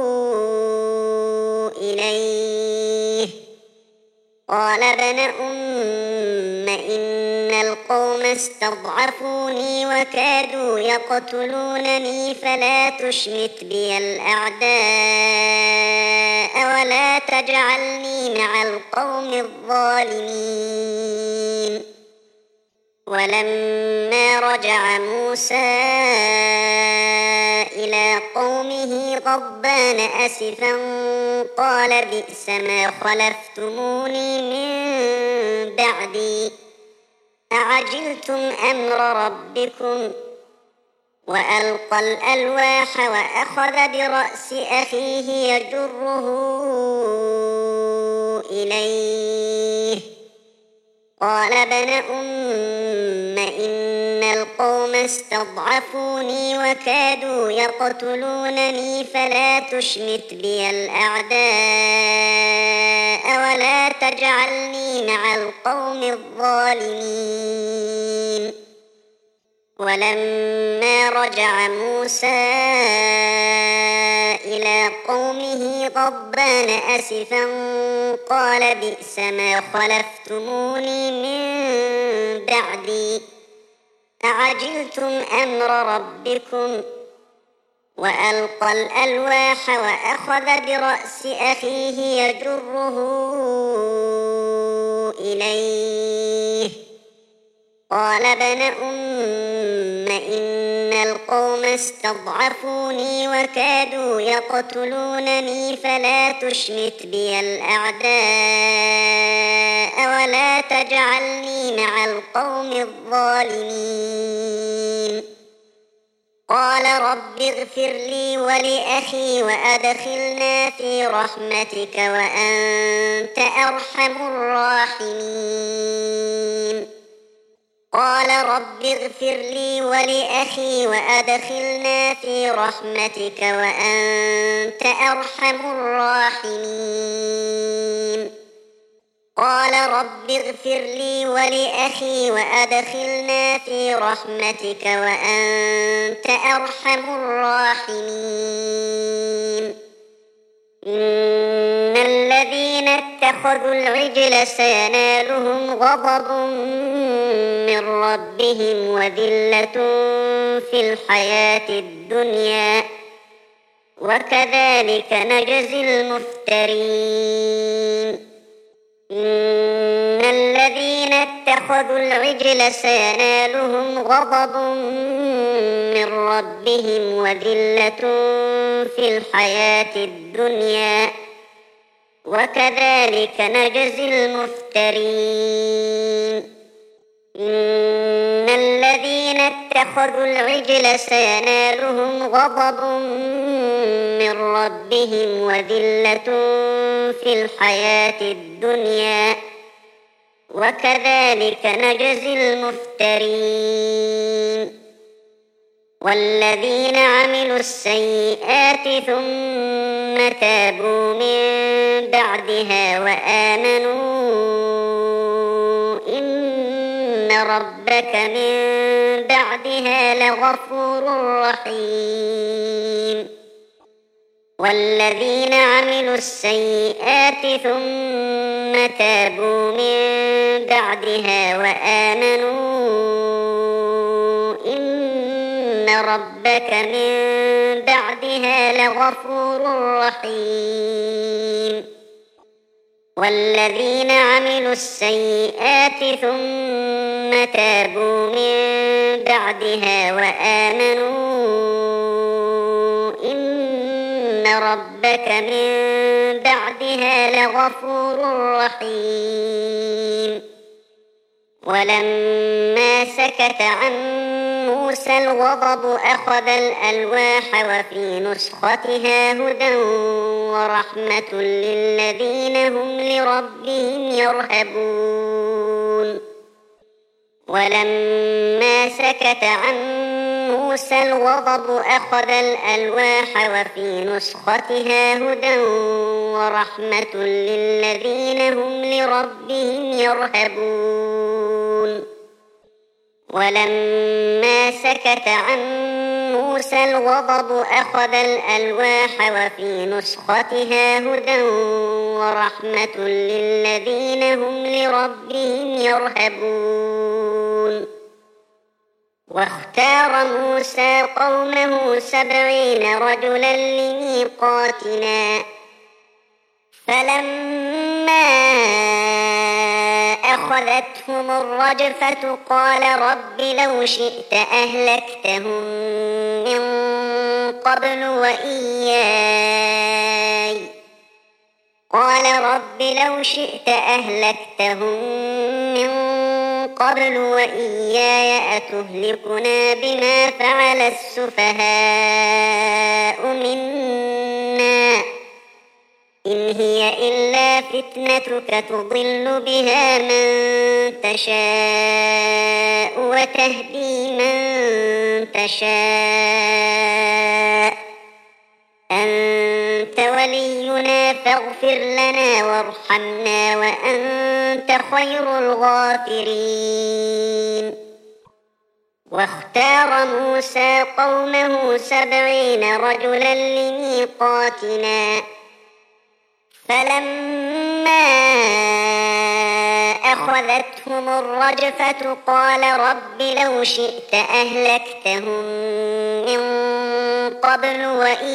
إليه قال ابن أم إن القوم استضعفوني وكادوا يقتلونني فلا تشمت بي الأعداء ولا تجعلني مع القوم الظالمين ولما رجع موسى إلى قومه غضبان أسفا قال بئس ما خلفتموني من بعدي أعجلتم أمر ربكم وألقى الألواح وأخذ برأس أخيه يجره إليه قال ابن أم إن القوم استضعفوني وكادوا يقتلونني فلا تشمت بي الأعداء ولا تجعلني مع القوم الظالمين ولما رجع موسى إلى قومه غضبان أسفا قال بئس ما خلفتموني من بعدي أعجلتم أمر ربكم وألقى الألواح وأخذ برأس أخيه يجره إليه قال ابن أم إن القوم استضعفوني وكادوا يقتلونني فلا تشمت بي الأعداء ولا تجعلني مع القوم الظالمين قال رب اغفر لي ولأخي وأدخلنا في رحمتك وأنت أرحم الراحمين قال رب اغفر لي ولأخي وأدخلنا في رحمتك وأنت أرحم الراحمين قال رب اغفر لي ولأخي وأدخلنا في رحمتك وأنت أرحم الراحمين إن الذين اتخذوا العجل سينالهم غضب من ربهم وذلة في الحياة الدنيا وكذلك نجزي المفترين إن الذين اتخذوا العجل سينالهم غضب من ربهم وذلة في الحياة الدنيا وكذلك نجزي المفترين إن الذين اتخذوا العجل سينالهم غضب من ربهم وذلة في الحياة الدنيا وكذلك نجزي المفترين والذين عملوا السيئات ثم تابوا من بعد بعدها وآمنوا إن ربك من بعدها لغفور رحيم. والذين عملوا السيئات ثم تابوا من بعدها وآمنوا إن ربك من بعدها لغفور رحيم. والذين عملوا السيئات ثم تابوا من بعدها وآمنوا إن ربك من بعدها لغفور رحيم. ولما سكت عن موسى الغضب أخذ الألواح وفي نسختها هدى ورحمة للذين هم لربهم يرهبون. ولما سكت عن موسى الغضب أخذ الألواح وفي نسختها هدى ورحمة للذين هم لربهم يرهبون. ولما سكت عن موسى الغضب أخذ الألواح وفي نسختها هدى ورحمة للذين هم لربهم يرهبون. واختار موسى قومه 70 رجلا لميقاتنا فلما أخذتهم الرجفة قال رب لو شئت أهلكتهم من قبل وإياي قال رب لو شئت أهلكتهم من قبل وإياي أتهلكنا بما فعل السفهاء منا إن هي إلا فتنتك تضل بها من تشاء وتهدي من تشاء أنت ولينا فاغفر لنا وارحمنا وأنت خير الغافرين. واختار موسى قومه 70 رجلا لميقاتنا فلما أخذتهم الرجفة قال رب لو شئت أهلكتهم من قبل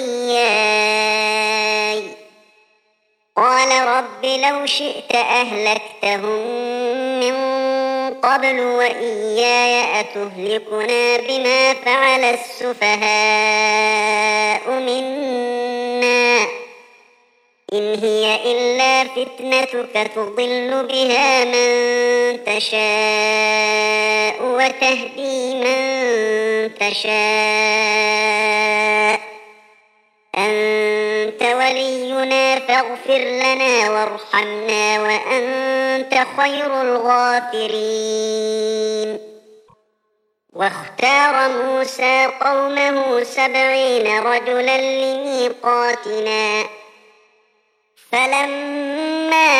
وإياي قال رب لو شئت أهلكتهم من قبل وإياي أتهلكنا بما فعل السفهاء منا إن هي إلا فتنتك تضل بها من تشاء وتهدي من تشاء أنت ولينا فاغفر لنا وارحمنا وأنت خير الغافرين. واختار موسى قومه 70 رجلا لميقاتنا فلما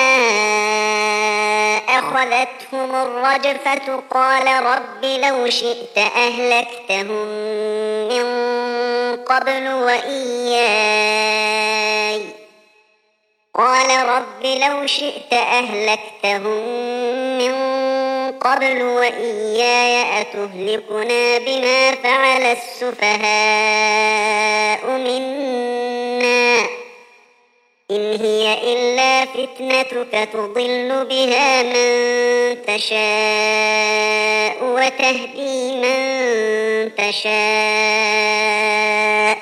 أخذتهم الرجفة قال رب لو شئت أهلكتهم من قبل وإياي قال رب لو شئت أهلكتهم من قبل وإياي أتهلكنا بما فعل السفهاء منا إن هي إلا فتنتك تضل بها من تشاء وتهدي من تشاء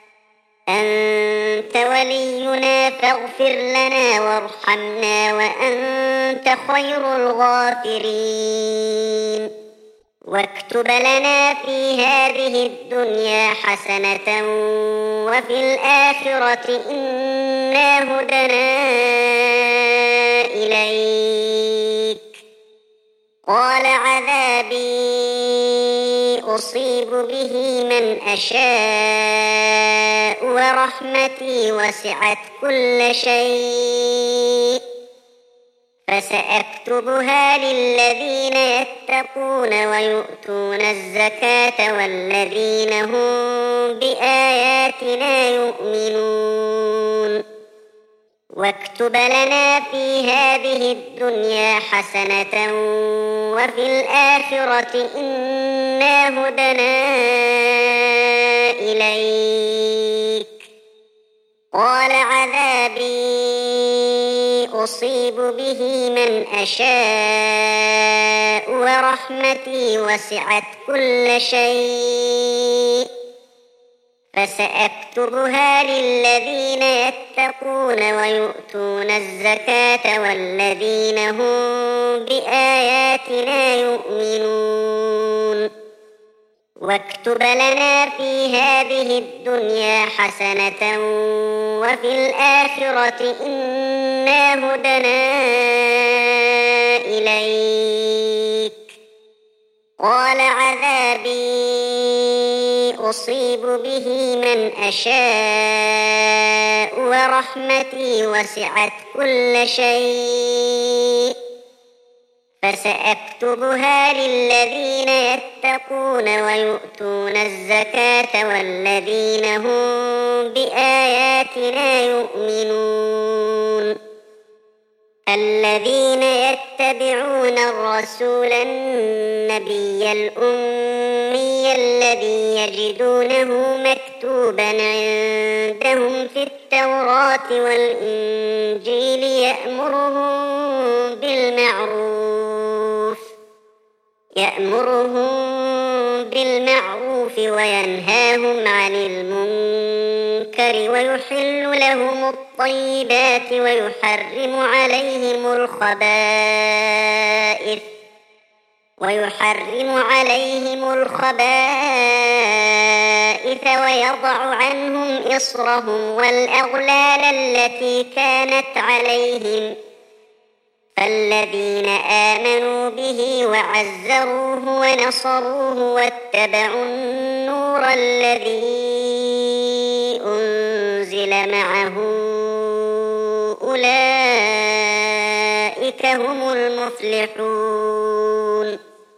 أنت ولينا فاغفر لنا وارحمنا وأنت خير الغافرين. واكتب لنا في هذه الدنيا حسنة وفي الآخرة إنا هدنا إليك قال عذابي أصيب به من أشاء ورحمتي وسعت كل شيء فسأكتبها للذين يتقون ويؤتون الزكاة والذين هم بآياتنا يؤمنون واكتب لنا في هذه الدنيا حسنة وفي الآخرة إنا هدنا إليك قال عذابي أصيب به من أشاء ورحمتي وسعت كل شيء فسأكتبها للذين يتقون ويؤتون الزكاة والذين هم بآياتنا يؤمنون واكتب لنا في هذه الدنيا حسنة وفي الآخرة إنا هدنا إليك قال عذابي أصيب به من أشاء ورحمتي وسعت كل شيء فسأكتبها للذين يتقون ويؤتون الزكاة والذين هم بآياتنا يؤمنون الذين يتبعون الرسول النبي الأمي الذي يجدونه مكتوبا عندهم في التوراة والإنجيل يأمرهم بالمعروف وينهاهم عن المنكر ويحل لهم الطيبات ويحرم عليهم الخبائث ويضع عنهم إصرهم والأغلال التي كانت عليهم فالذين آمنوا به وعزروه ونصروه واتبعوا النور الذي أنزل معه أولئك هم المفلحون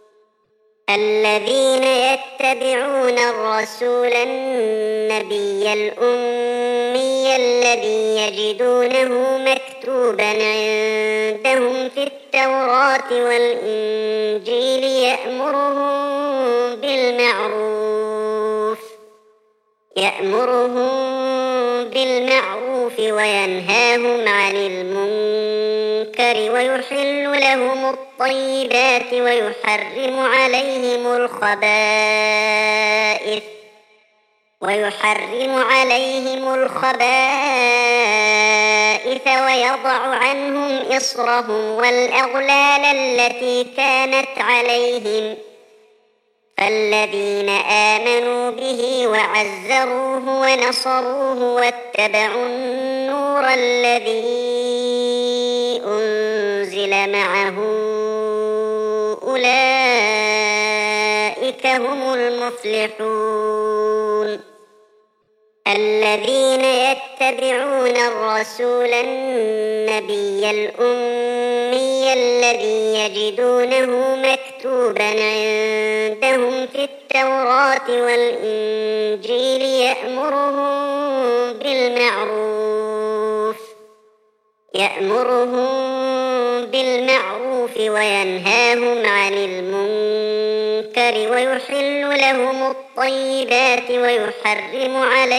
الذين يتبعون الرسول النبي الأمي الذي يجدونه مكتوبا عندهم في التوراة والإنجيل يأمرهم بالمعروف وينهاهم عن المنكر ويحل لهم الطيبات ويحرم عليهم الخبائث ويضع عنهم إصرهم والأغلال التي كانت عليهم فالذين آمنوا به وعزروه ونصروه واتبعوا النور الذي أنزل معه أولئك هم المفلحون الذين يتبعون الرسول النبي الأمي الذي يجدونه مكتوبا عندهم في التوراة والإنجيل يأمرهم بالمعروف وينهاهم عن المنكر ويحل لهم الطيبات ويحرم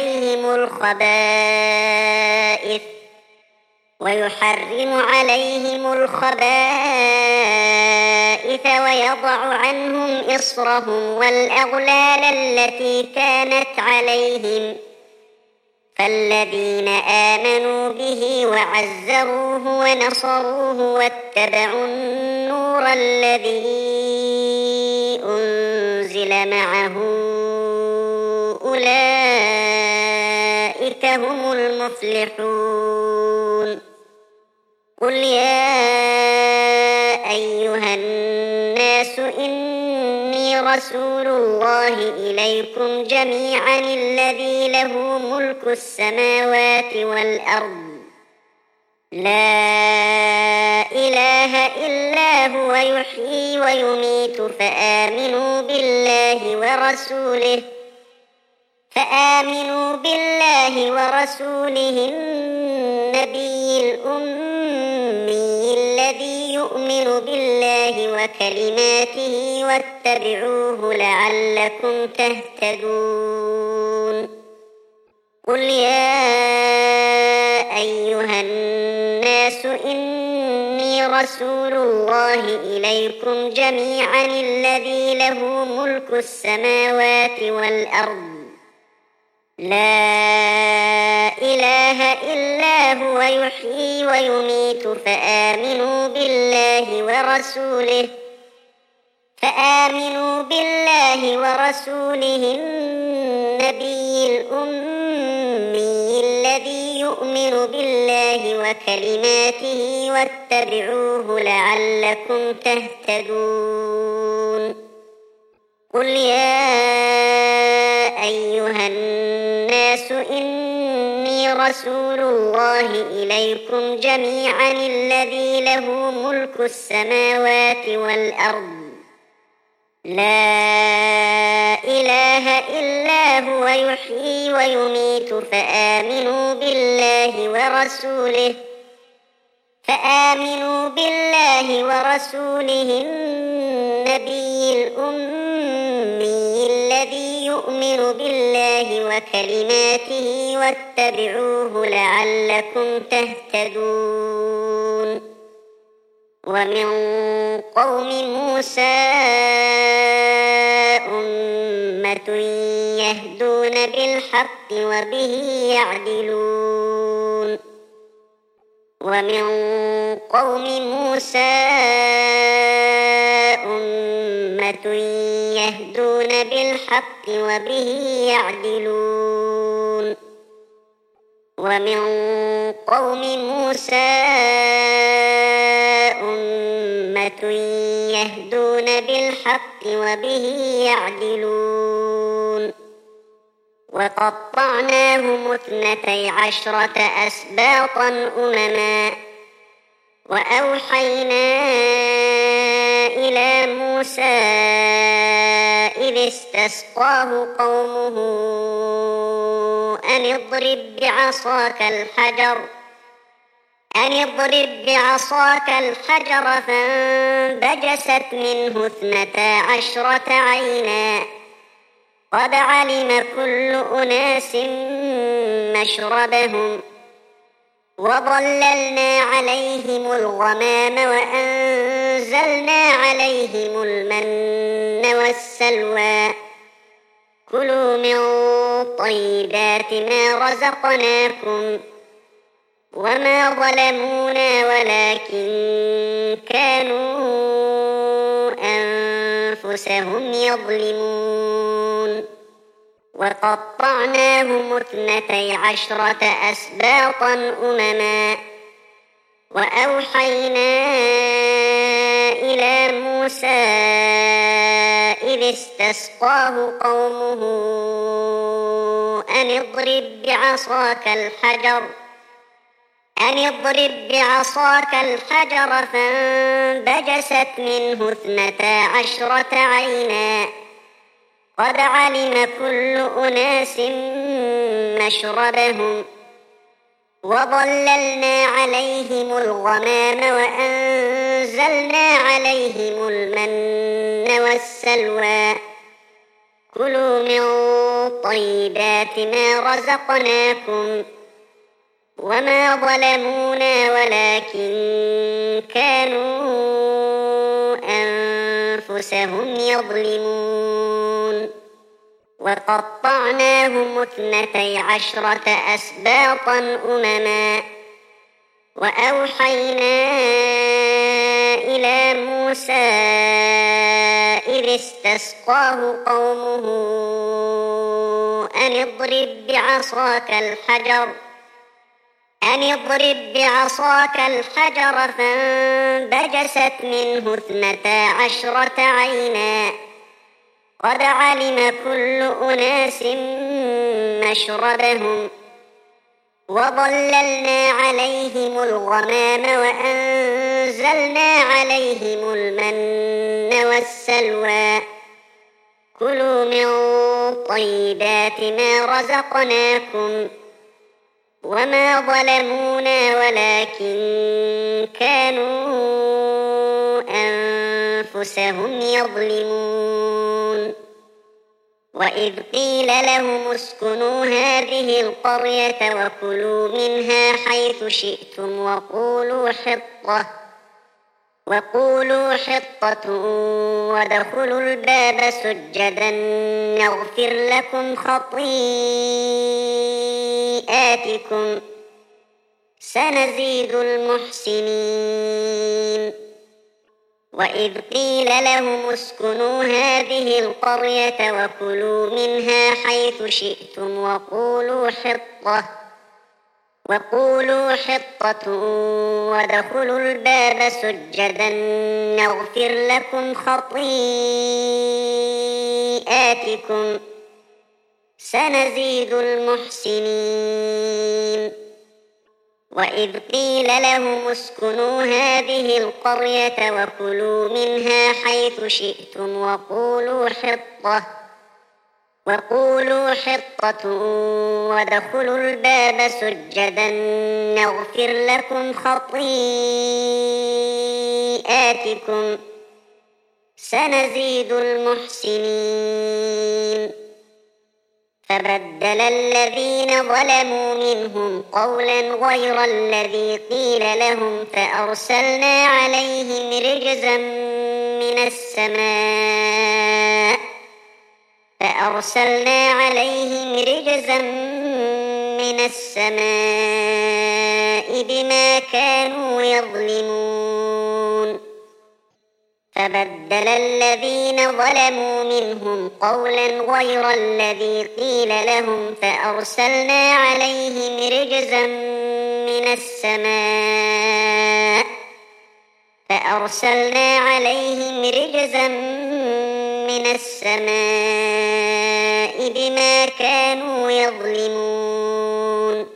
عليهم الخبائث ويضع عنهم إصرهم والأغلال التي كانت عليهم فالذين آمنوا به وعزروه ونصروه واتبعوا النور الذي أنزل معه أولئك هم المفلحون قل يا أيها الناس إني إني رسول الله إليكم جميعا الذي له ملك السماوات والأرض لا إله إلا هو يحيي ويميت فآمنوا بالله ورسوله النبي الأمي الذي يؤمن بالله وكلماته واتبعوه لعلكم تهتدون قل يا أيها الناس إني رسول الله إليكم جميعا الذي له ملك السماوات والأرض لا إله إلا هو يحيي ويميت فآمنوا بالله ورسوله النبي الأمي الذي يؤمن بالله وكلماته واتبعوه لعلكم تهتدون قل يا أيها الناس إني رسول الله إليكم جميعا الذي له ملك السماوات والأرض لا إله إلا هو يحيي ويميت فآمنوا بالله ورسوله النبي الأمي الذي يؤمن بالله وكلماته واتبعوه لعلكم تهتدون ومن قوم موسى أمة يهدون بالحق وبه يعدلون ومن قوم موسى أمة يهدون بالحق وبه يعدلون ومن قوم موسى أمة يهدون بالحق وبه يعدلون وقطعناهم 12 أسباطا أمما وأوحينا إلى موسى إذ استسقاه قومه أن اضرب بعصاك الحجر فانبجست منه 12 عينا قد علم كل أناس مشربهم وظللنا عليهم الغمام وأنزلنا عليهم المن والسلوى كلوا من طيبات ما رزقناكم وما ظلمونا ولكن كانوا أنفسهم يظلمون وقطعناهم 12 أسباطا أمما وأوحينا إلى موسى إذ استسقاه قومه أن اضرب بعصاك الحجر فانبجست منه 12 عينا قد علم كل أناس مشربهم وظللنا عليهم الغمام وأنزلنا عليهم المن والسلوى كلوا من طيبات ما رزقناكم وما ظلمونا ولكن كانوا أنفسهم يظلمون وقطعناهم 12 أسباطا أمما وأوحينا إلى موسى إذ استسقاه قومه أن اضرب بعصاك الحجر فانبجست منه 12 عينا قد علم كل أناس مشربهم وظللنا عليهم الغمام وأنزلنا عليهم المن والسلوى كلوا من طيبات ما رزقناكم وما ظلمونا ولكن كانوا أنفسهم يظلمون وإذ قيل لهم اسكنوا هذه القرية وكلوا منها حيث شئتم وقولوا حطة وادخلوا الباب سجدا نغفر لكم خطيئاتكم سنزيد المحسنين وإذ قيل لهم اسكنوا هذه القرية وكلوا منها حيث شئتم وقولوا حطة وادخلوا الباب سجدا نغفر لكم خطيئاتكم سنزيد المحسنين وإذ قيل لهم اسكنوا هذه القرية وكلوا منها حيث شئتم وقولوا حطة وادخلوا الباب سجدا نغفر لكم خطيئاتكم سنزيد المحسنين فبدل الذين ظلموا منهم قولا غير الذي قيل لهم فأرسلنا عليهم رجزا من السماء بما كانوا يظلمون فبدل الذين ظلموا منهم قولا غير الذي قيل لهم فأرسلنا عليهم رجزا من السماء بما كانوا يظلمون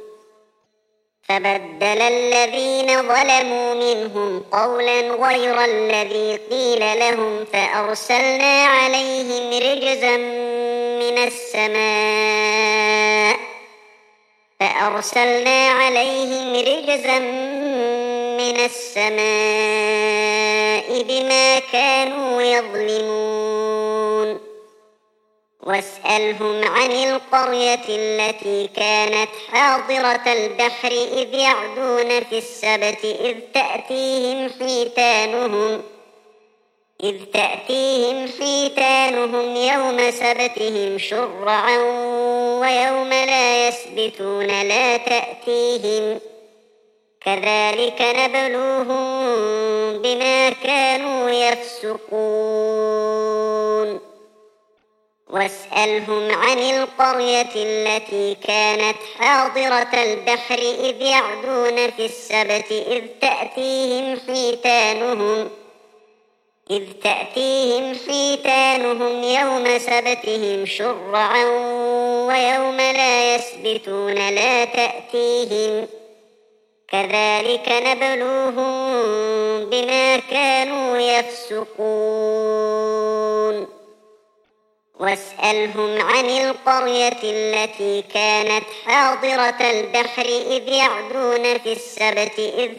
فبدل الذين ظلموا منهم قولا غير الذي قيل لهم فأرسلنا عليهم رجزا من السماء بما كانوا يظلمون واسألهم عن القرية التي كانت حاضرة البحر إذ يعدون في السبت إذ تأتيهم حيتانهم يوم سبتهم شرعا ويوم لا يسبتون لا تأتيهم كذلك نبلوهم بما كانوا يفسقون واسألهم عن القرية التي كانت حاضرة البحر إذ يعدون في السبت إذ تأتيهم حيتانهم يوم سبتهم شرعا ويوم لا يسبتون لا تأتيهم كذلك نبلوهم بما كانوا يفسقون واسألهم عن القرية التي كانت حاضرة البحر إذ يعدون في السبت إذ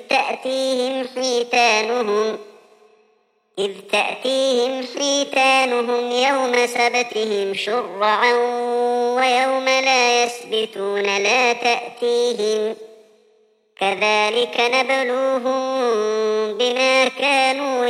تأتيهم حيتانهم يوم سبتهم شرعا ويوم لا يسبتون لا تأتيهم كذلك نبلوهم بما كانوا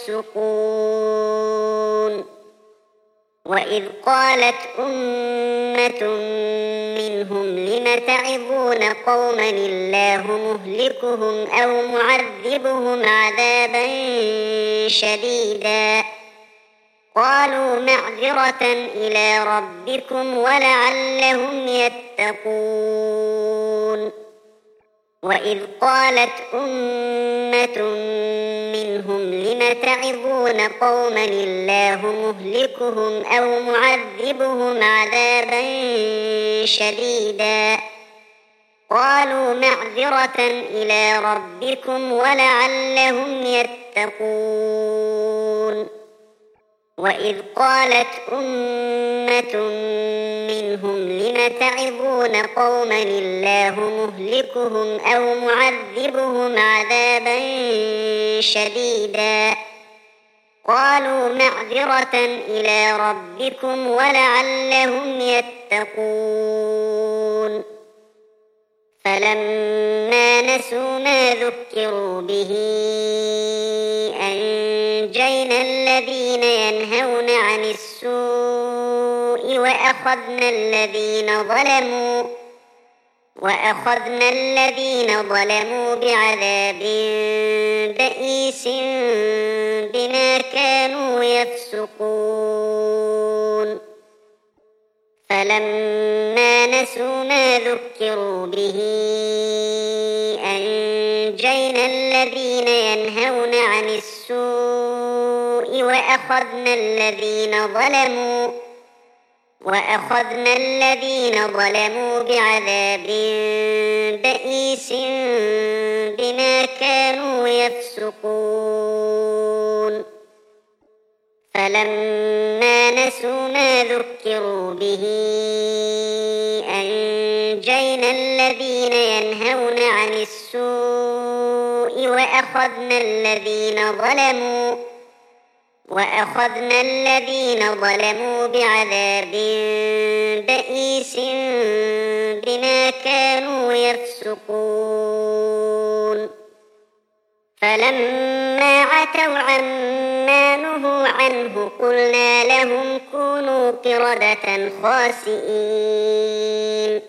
يفسقون وإذ قالت أمة منهم لم تعظون قوما الله مهلكهم أو معذبهم عذابا شديدا قالوا معذرة إلى ربكم ولعلهم يتقون وإذ قالت أمة منهم لم تعظون قوما الله مهلكهم أو معذبهم عذابا شديدا قالوا معذرة إلى ربكم ولعلهم يتقون وإذ قالت أمة منهم لم تعظون قوما الله مهلكهم أو معذبهم عذابا شديدا قالوا معذرة إلى ربكم ولعلهم يتقون فلما نسوا ما ذكروا به أنجينا الذين ينهون عن السوء وأخذنا الذين ظلموا بعذاب بئيس بما كانوا يفسقون فلما نسوا ما ذكروا به أنجينا الذين ينهون عن السوء وأخذنا الذين ظلموا بعذاب بئيس بما كانوا يفسقون فلما نسوا ما ذكروا به أنجينا الذين ينهون عن السوء وأخذنا الذين ظلموا بعذاب بئيس بما كانوا يفسقون فلما عتوا عما نهوا عنه قلنا لهم كونوا قردة خاسئين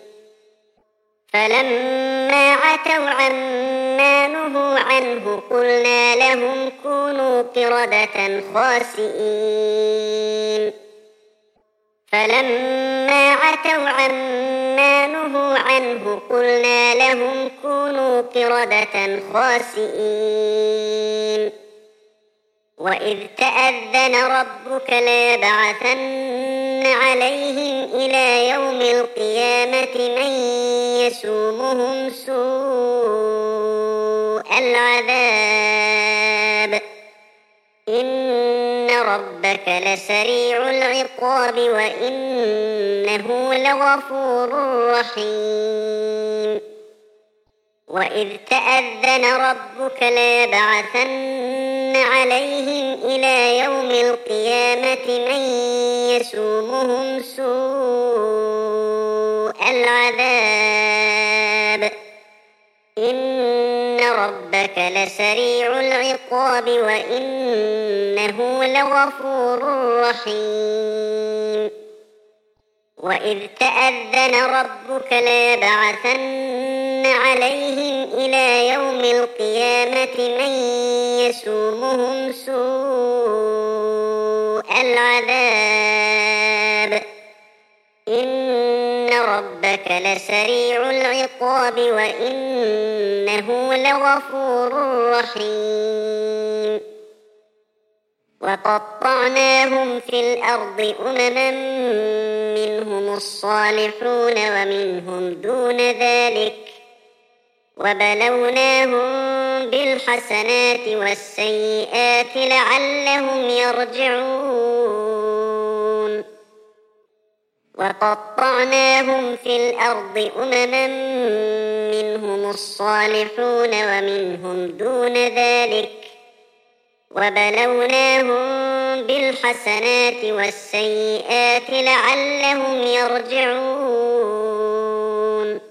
فلما عتوا عما نهوا عنه قلنا لهم كونوا قردة خاسئين فلما عتوا عما نهوا عنه قلنا لهم كونوا قردة خاسئين وإذ تأذن ربك ليبعثن عليهم إلى يوم القيامة من يسومهم سوء العذاب إن ربك لسريع العقاب وإنه لغفور رحيم وإذ تأذن ربك ليبعثن عليهم إلى يوم القيامة من يسومهم سوء العذاب إن ربك لسريع العقاب وإنه لغفور رحيم وإذ تأذن ربك ليبعثن عليهم إلى يوم القيامة من يسومهم سوء العذاب إن ربك لسريع العقاب وإنه لغفور رحيم وقطعناهم في الأرض أمما منهم الصالحون ومنهم دون ذلك وبلوناهم بالحسنات والسيئات لعلهم يرجعون وقطعناهم في الأرض أمما منهم الصالحون ومنهم دون ذلك وبلوناهم بالحسنات والسيئات لعلهم يرجعون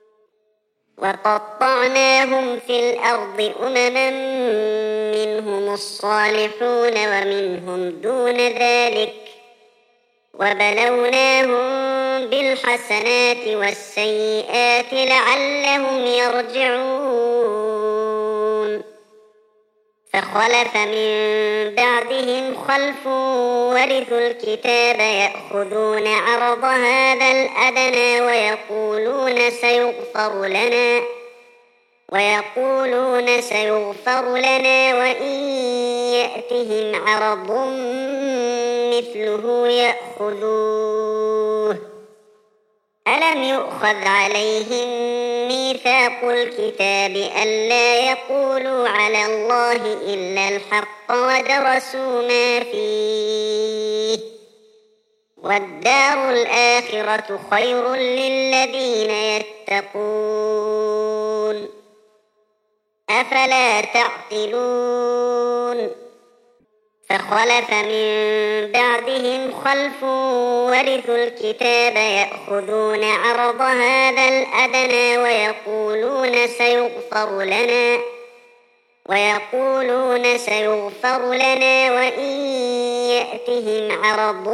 وقطعناهم في الأرض أمما منهم الصالحون ومنهم دون ذلك وبلوناهم بالحسنات والسيئات لعلهم يرجعون فخلف من بعدهم خلف ورثوا الكتاب يأخذون عرض هذا الأدنى ويقولون سيغفر لنا وإن يأتهم عرض مثله يأخذوه ألم يؤخذ عليهم ميثاق الكتاب ألا يقولوا على الله إلا الحق ودرسوا ما فيه والدار الآخرة خير للذين يتقون أفلا تعقلون فخلف من بعدهم خلف ورثوا الكتاب يأخذون عرض هذا الأدنى ويقولون سيغفر لنا وإن يأتهم عرض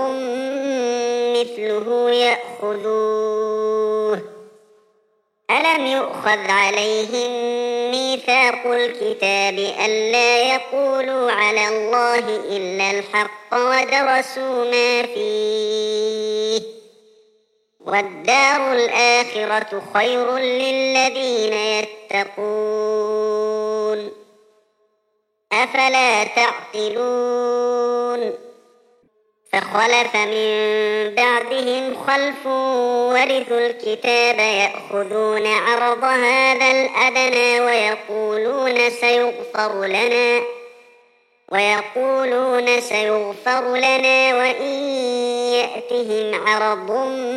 مثله يأخذوه ألم يؤخذ عليهم ميثاق الكتاب ألا يقولوا على الله إلا الحق ودرسوا ما فيه والدار الآخرة خير للذين يتقون أفلا تعقلون فخلف من بعدهم خلف ورثوا الكتاب يأخذون عرض هذا الأدنى ويقولون سيغفر لنا وإن يأتهم عرض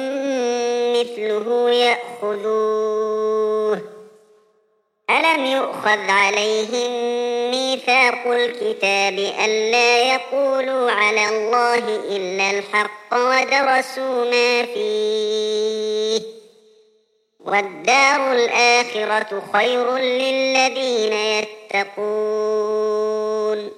مثله يأخذوه ألم يؤخذ عليهم ميثاق الكتاب ألا يقولوا على الله إلا الحق ودرسوا ما فيه والدار الآخرة خير للذين يتقون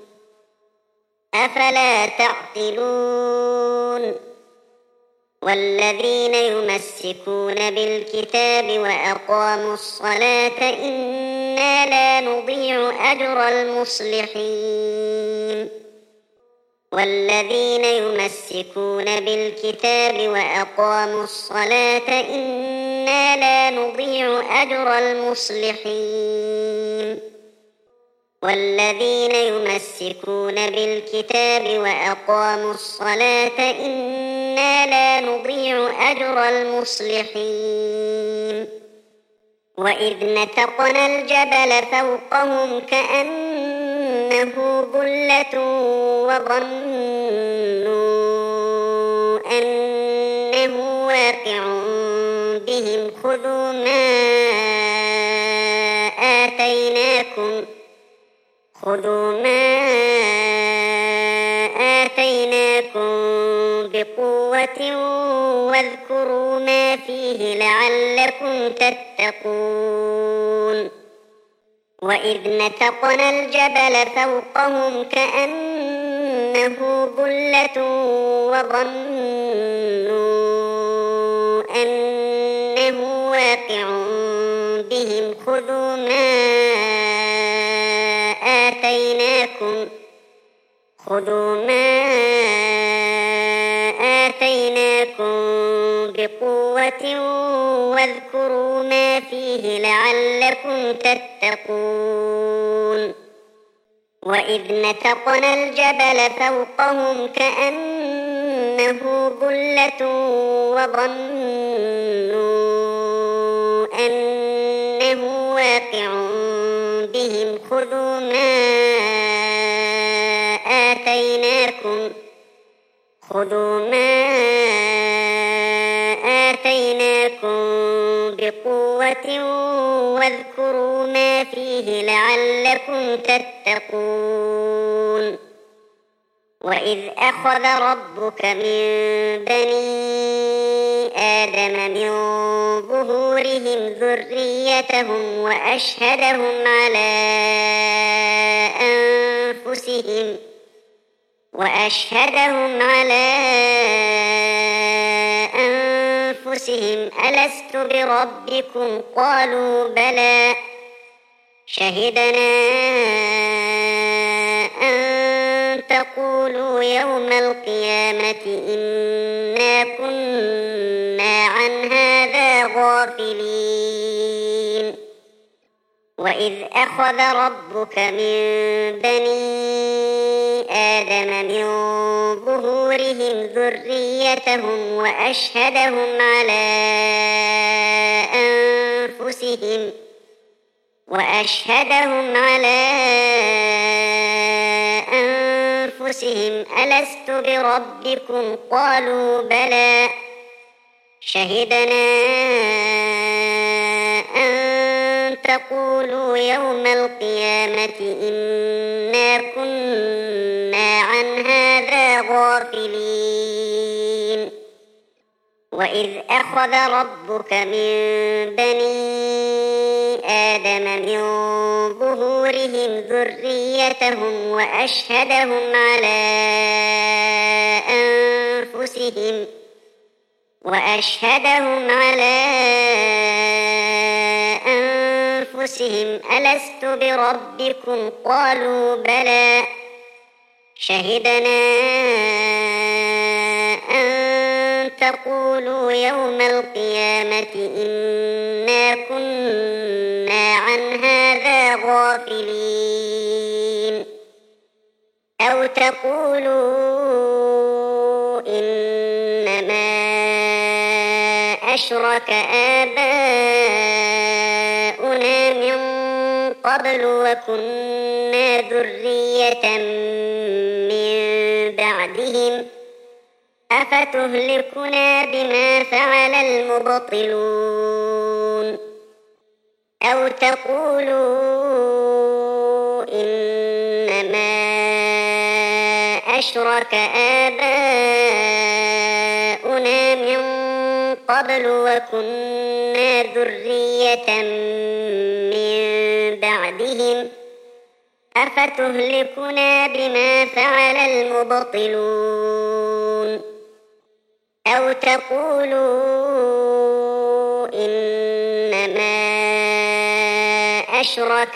أفلا تعقلون والذين يمسكون بالكتاب وأقاموا الصلاة إنا لا نضيع أجر المصلحين والذين يمسكون بالكتاب وأقاموا الصلاة إنا لا نضيع أجر المصلحين والذين يمسكون بالكتاب وأقاموا الصلاة إنا لا نضيع أجر المصلحين وإذ نتقنا الجبل فوقهم كأنه ظلة وظنوا أنه واقع بهم خذوا ما آتيناكم بقوة واذكروا ما فيه لعلكم تتقون وإذ نتقنا الجبل فوقهم كأنه ظلة وظنوا أنه واقع بهم خذوا ما آتيناكم بقوة واذكروا ما فيه لعلكم تتقون وإذ نتقنا الجبل فوقهم كأنه ظلة وظنوا أنه واقع بهم خذوا ما آتيناكم بقوة واذكروا ما فيه لعلكم تتقون وإذ أخذ ربك من بني آدم من ظهورهم ذريتهم وأشهدهم على أنفسهم ألست بربكم قالوا بلى شهدنا أن تقولوا يوم القيامة إنا كنا عن هذا غافلين وإذ أخذ ربك من بني آدم من ظهورهم ذريتهم وأشهدهم على أنفسهم ألست بربكم قالوا بلى شهدنا أن تقولوا يوم القيامة إنا كنا عن هذا غافلين وإذ أخذ ربك من بني آدم من ظهورهم ذريتهم وأشهدهم على أنفسهم ألست بربكم قالوا بلى شهدنا أن تقولوا يوم القيامة إنا كنا عن هذا غافلين أو تقولوا إنما أشرك آباؤنا من قبل وكنا ذرية من بعدهم أفتهلكنا بما فعل المبطلون أو تقولوا إنما أشرك آباؤنا من قبل وكنا ذرية من بعدهم أفتهلكنا بما فعل المبطلون أو تقولوا إنما أشرك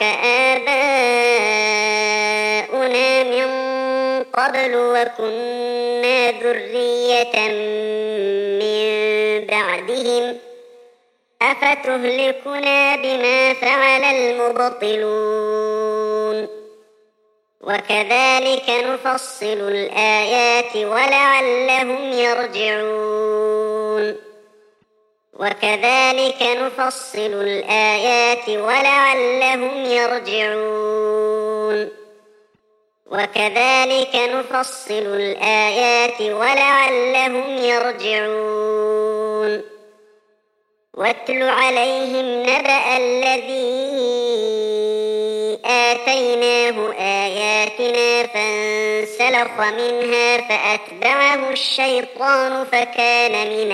آباؤنا من قبل وكنا ذرية من بعدهم أفتهلكنا بما فعل المبطلون وكذلك نفصل الآيات ولعلهم يرجعون واتل عليهم نبأ الذي آتيناه آياتنا فانسلخ منها فأتبعه الشيطان فكان من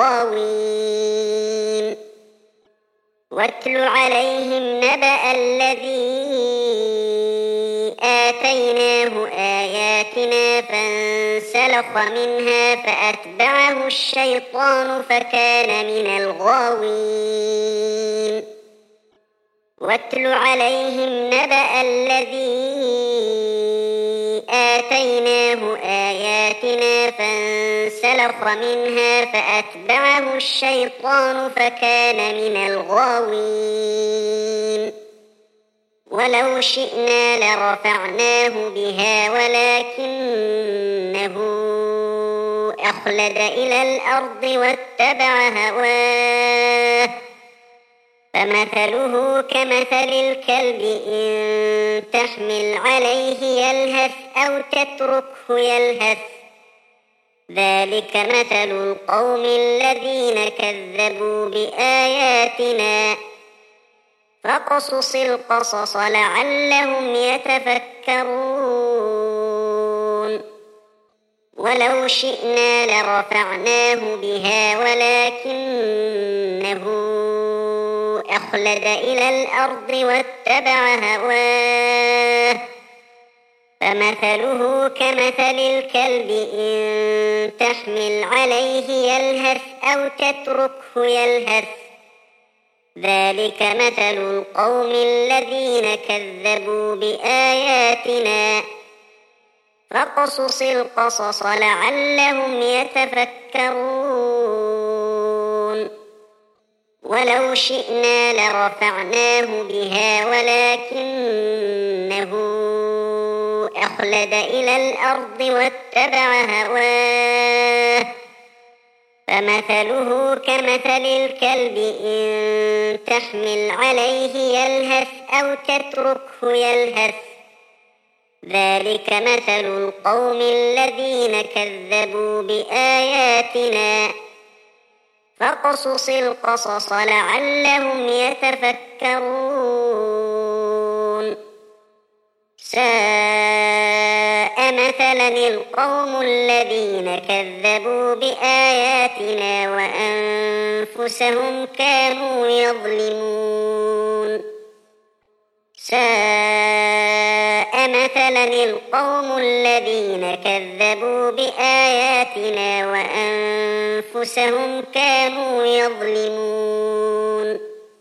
الغاوين واتل عليهم نبأ الذي آتيناه آياتنا فانسلخ منها فأتبعه الشيطان فكان من الغاوين واتل عليهم نبأ الذي آتيناه آياتنا فانسلخ منها فأتبعه الشيطان فكان من الغاوين ولو شئنا لرفعناه بها ولكنه أخلد إلى الأرض واتبع هواه فمثله كمثل الكلب إن تحمل عليه يلهث أو تتركه يلهث ذلك مثل القوم الذين كذبوا بآياتنا فاقصص القصص لعلهم يتفكرون ولو شئنا لرفعناه بها ولكنه أخلد إلى الأرض واتبع هواه فمثله كمثل الكلب إن تحمل عليه يلهث أو تتركه يلهث ذلك مثل القوم الذين كذبوا بآياتنا فاقصص القصص لعلهم يتفكرون ولو شئنا لرفعناه بها ولكنه أخلد إلى الأرض واتبع هواه فمثله كمثل الكلب إن تحمل عليه يلهث أو تتركه يلهث ذلك مثل القوم الذين كذبوا بآياتنا فاقصص القصص لعلهم يتفكرون ساء مثلا القوم الذين كذبوا بآياتنا وأنفسهم كانوا يظلمون ساء مثلا القوم الذين كذبوا بآياتنا وأنفسهم كانوا يظلمون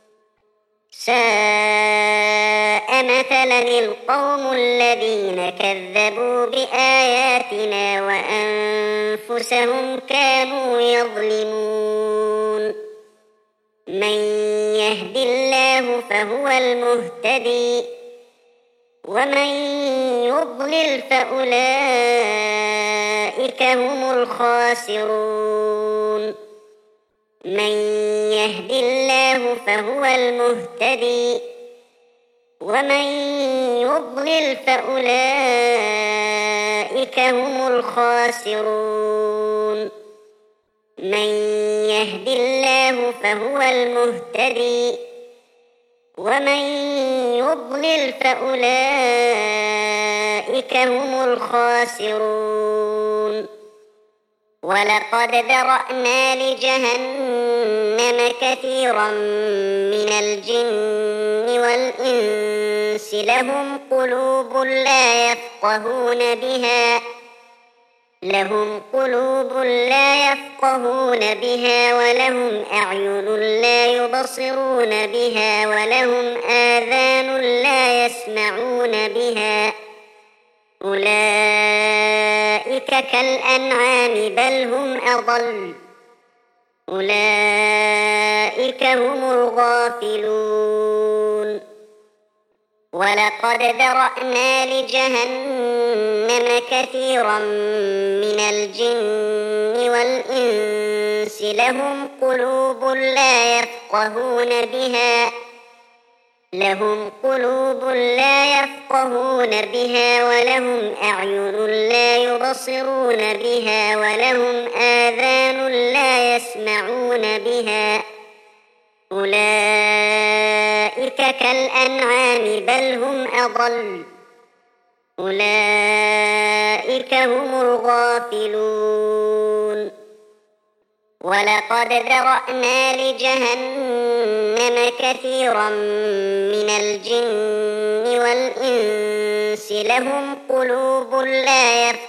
ساء مثلا القوم الذين كذبوا بآياتنا وأنفسهم كانوا يظلمون من يهد الله فهو المهتدي ومن يضلل فأولئك هم الخاسرون من يهد الله فهو المهتدي ومن يضلل فأولئك هم الخاسرون من يهد الله فهو المهتدي ومن يضلل فأولئك هم الخاسرون ولقد ذرأنا لجهنم كثيرا من الجن والإنس لهم قلوب لا يفقهون بها ولهم أعين لا يبصرون بها ولهم آذان لا يسمعون بها أولئك كالأنعام بل هم أضل أولئك هم الغافلون ولقد ذرأنا لجهنم كثيرا من الجن والإنس لهم قلوب لا يفقهون بها ولهم أعين لا يبصرون بها ولهم آذان لا يسمعون بها أولئك كالأنعام بل هم أضل أولئك هم الغافلون ولقد ذرأنا لجهنم كثيرا من الجن والإنس لهم قلوب لا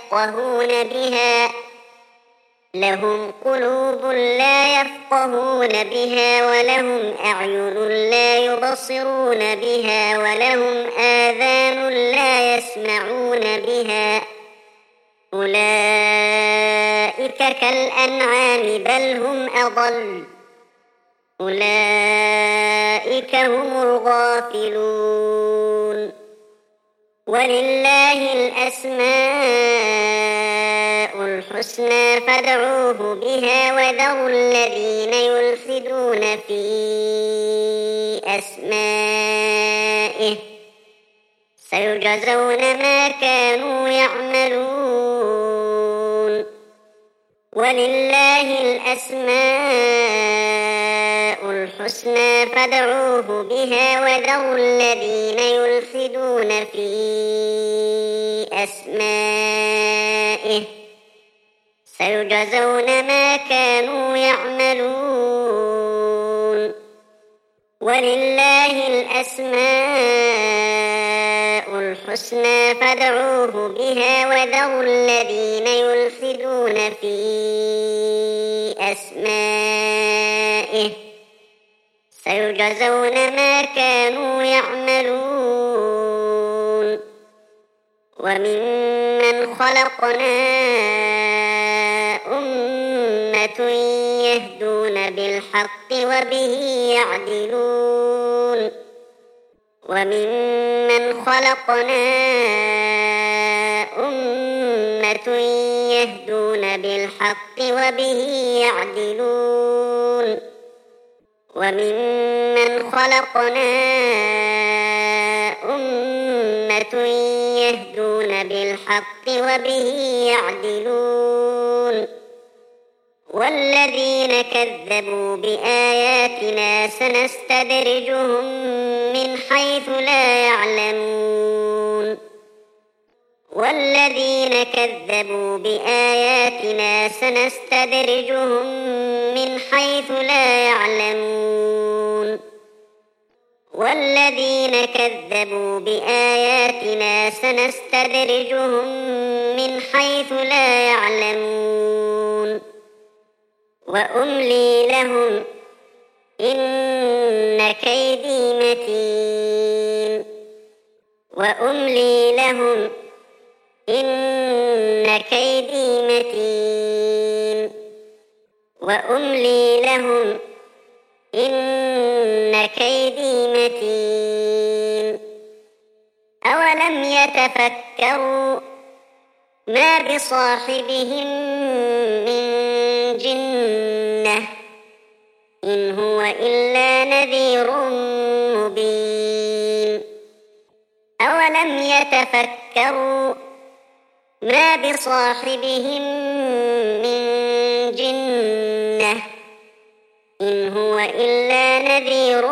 يفقهون بها ولهم أعين لا يبصرون بها ولهم آذان لا يسمعون بها أولئك كالأنعام بل هم أضل أولئك هم الغافلون ولله الأسماء الحسنى فادعوه بها وذروا الذين يلحدون في أسمائه سيجزون ما كانوا يعملون ولله الأسماء الحسنى فادعوه بها وذروا الذين يلحدون في أسمائه سيجزون ما كانوا يعملون ولله الأسماء الحسنى فادعوه بها وذروا الذين يلحدون في أسمائه سيجزون ما كانوا يعملون وممن خلقنا أمة يهدون بالحق وبه يعدلون وممن خلقنا أمة يهدون بالحق وبه يعدلون وممن خلقنا أمة يهدون بالحق وبه يعدلون والذين كذبوا بآياتنا سنستدرجهم من حيث لا يعلمون والذين كذبوا بآياتنا سنستدرجهم من حيث لا يعلمون والذين كذبوا بآياتنا سنستدرجهم من حيث لا يعلمون وأملي لهم إن كيدي متين وأملي لهم إن كيدي متين وأملي لهم إن كيدي متين أولم يتفكروا ما بصاحبهم من جنة إن هو إلا نذير مبين أولم يتفكروا ما بصاحبهم من جنة إن هو إلا نذير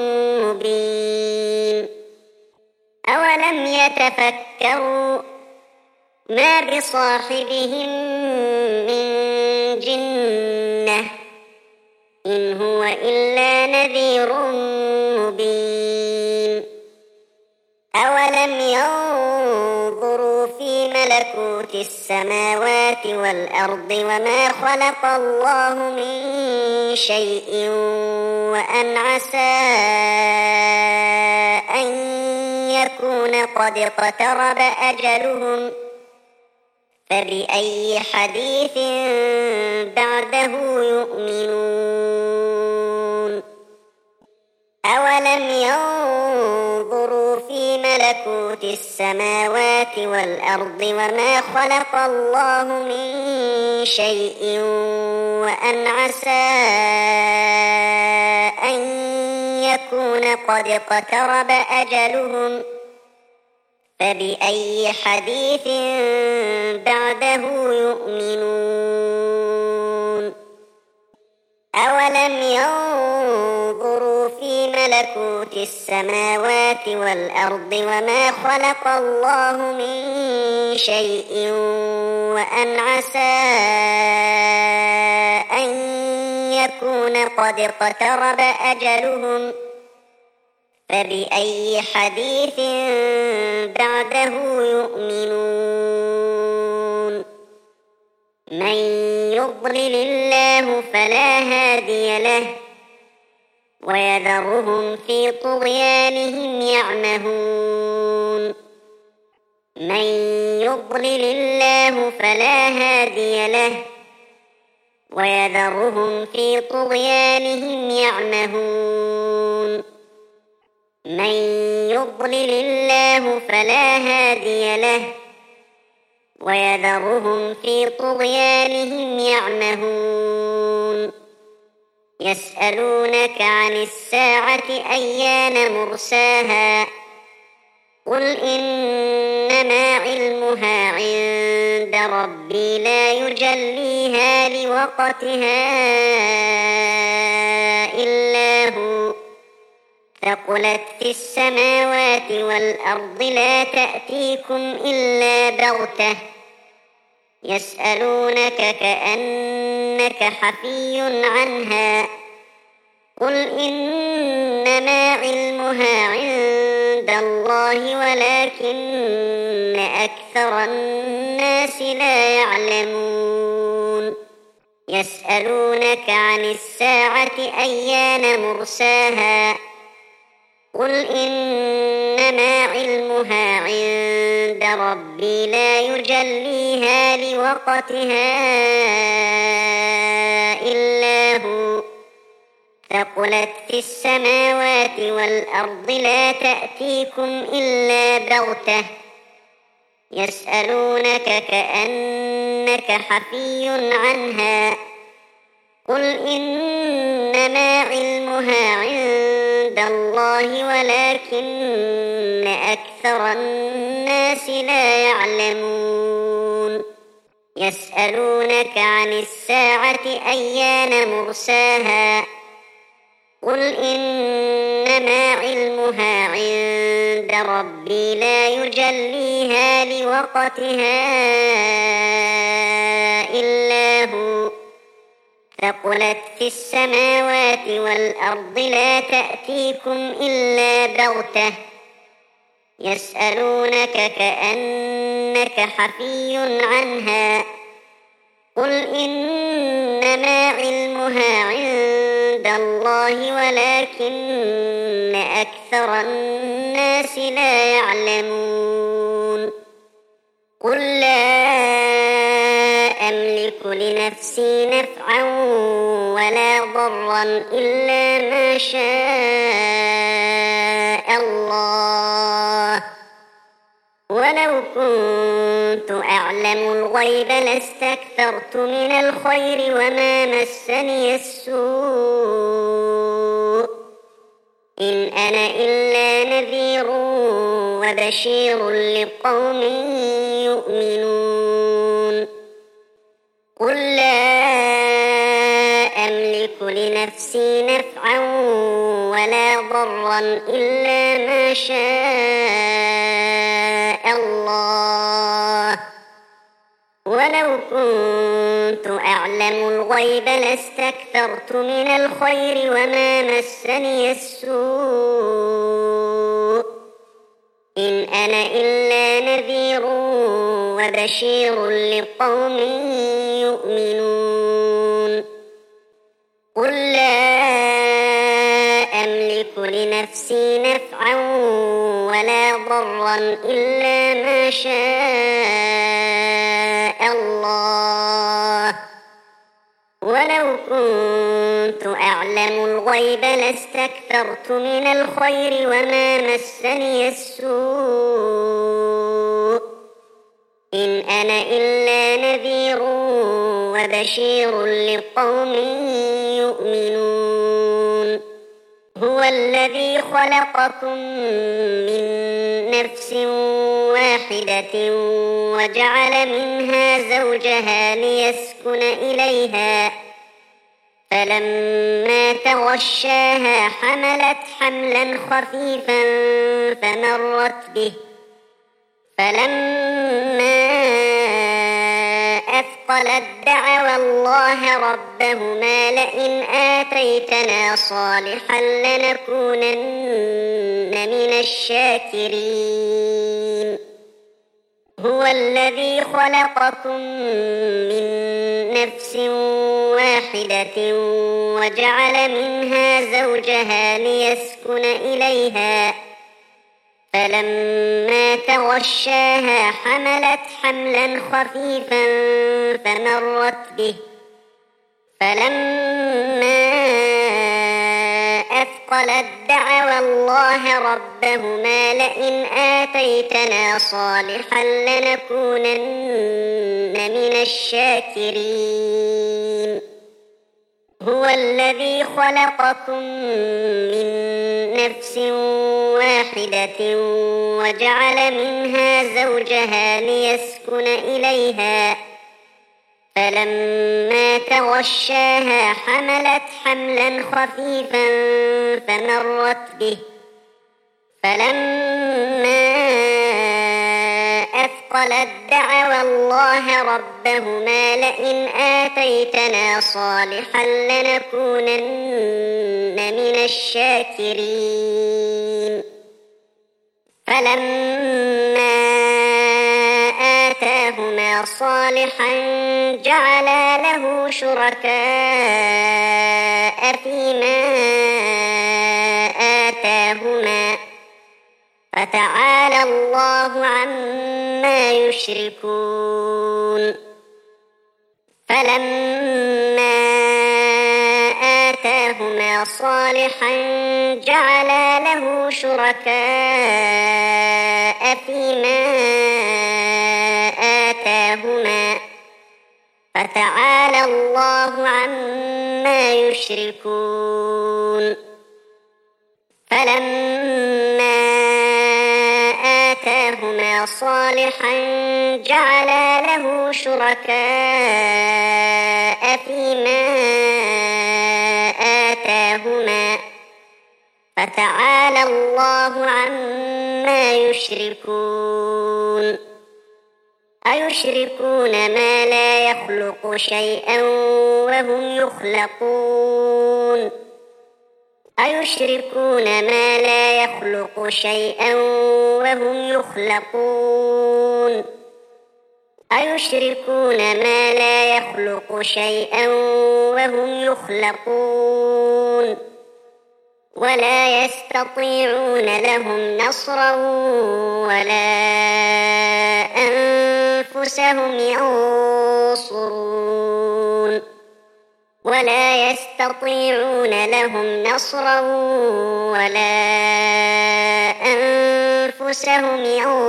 مبين أولم يتفكروا ما بصاحبهم من جنة إن هو إلا نذير مبين أولم ينظروا في ملكوت السماوات والأرض وما خلق الله من شيء وأن عسى أن يكون قد اقترب أجلهم فبأي حديث بعده يؤمنون أولم ينظروا في ملكوت السماوات والأرض وما خلق الله من شيء وأن عسى أن يكون قد اقترب أجلهم فبأي حديث بعده يؤمنون أولم ينظروا في ملكوت السماوات والأرض وما خلق الله من شيء وأن عسى أن يكون قد اقترب أجلهم فبأي حديث بعده يؤمنون من يضلل الله فلا هادي له ويذرهم في طغيانهم يعمهون من يضلل الله فلا هادي له ويذرهم في طغيانهم يعمهون من يضلل الله فلا هادي له ويذرهم في طغيانهم يعمهون يسألونك عن الساعة أيان مرساها قل إنما علمها عند ربي لا يجليها لوقتها إلا هو ثقلت في السماوات والأرض لا تأتيكم إلا بغتة يسألونك كأنك حفي عنها قل إنما علمها عند الله ولكن أكثر الناس لا يعلمون يسألونك عن الساعة أيان مرساها قل إنما علمها عند ربي لا يجليها لوقتها إلا هو ثقلت في السماوات والأرض لا تأتيكم إلا بغتة يسألونك كأنك حفي عنها قل إنما علمها عند الله ولكن أكثر الناس لا يعلمون يسألونك عن الساعة أيان مرساها قل إنما علمها عند ربي لا يجليها لوقتها إلا هو ثقلت في السماوات والأرض لا تأتيكم إلا بغتة يسألونك كأنك حفي عنها قل إنما علمها عند الله ولكن أكثر الناس لا يعلمون قل لا أملك لنفسي نفعا ولا ضرا إلا ما شاء الله ولو كنت أعلم الغيب لاستكثرت من الخير وما مسني السوء إن أنا إلا نذير وبشير لقوم يؤمنون قل لا أملك لنفسي نفعا ولا ضرا إلا ما شاء الله ولو كنت أعلم الغيب لاستكثرت من الخير وما مسني السوء إن أنا إلا نذير وبشير لقوم يؤمنون قل لا أملك لنفسي نفعا ولا ضرا إلا ما شاء الله ولو كنت أعلم الغيب لاستكثرت من الخير وما مسني السوء إن أنا إلا نذير وبشير لقوم يؤمنون هو الذي خلقكم من نفس واحدة وجعل منها زوجها ليسكن إليها فلما تغشاها حملت حملا خفيفا فمرت به فلما أثقلت دعوا الله ربهما لئن آتيتنا صالحا لنكونن من الشاكرين هو الذي خلقكم من نفس واحدة وجعل منها زوجها ليسكن إليها فلما تغشاها حملت حملا خفيفا فمرت به فلما أثقلت دعوا الله ربهما لئن آتيتنا صالحا لنكونن من الشاكرين هو الذي خلقكم من نفس واحدة وجعل منها زوجها ليسكن إليها فلما تغشاها حملت حملا خفيفا فمرت به فلما أثقلت دعوا الله ربهما لئن آتيتنا صالحا لنكونن من الشاكرين فلما آتاهما صالحا جعلا له شركاء فيما آتاهما فتعالى الله عما يشركون فلما آتاهما صالحا جعلا له شركاء فيما آتاهما فتعالى الله عما يشركون فلما آتاهما صالحا جعلا له شركاء فيما آتاهما فتعالى الله عما يشركون أيشركون ما لا يخلق شيئا وهم يخلقون أيشركون ما لا يخلق شيئا وهم يخلقون أيشركون ما لا يخلق شيئا وهم يخلقون ولا يستطيعون لهم نصرا ولا أنفسهم ينصرون ولا يستطيعون لهم نصرا ولا أنفسهم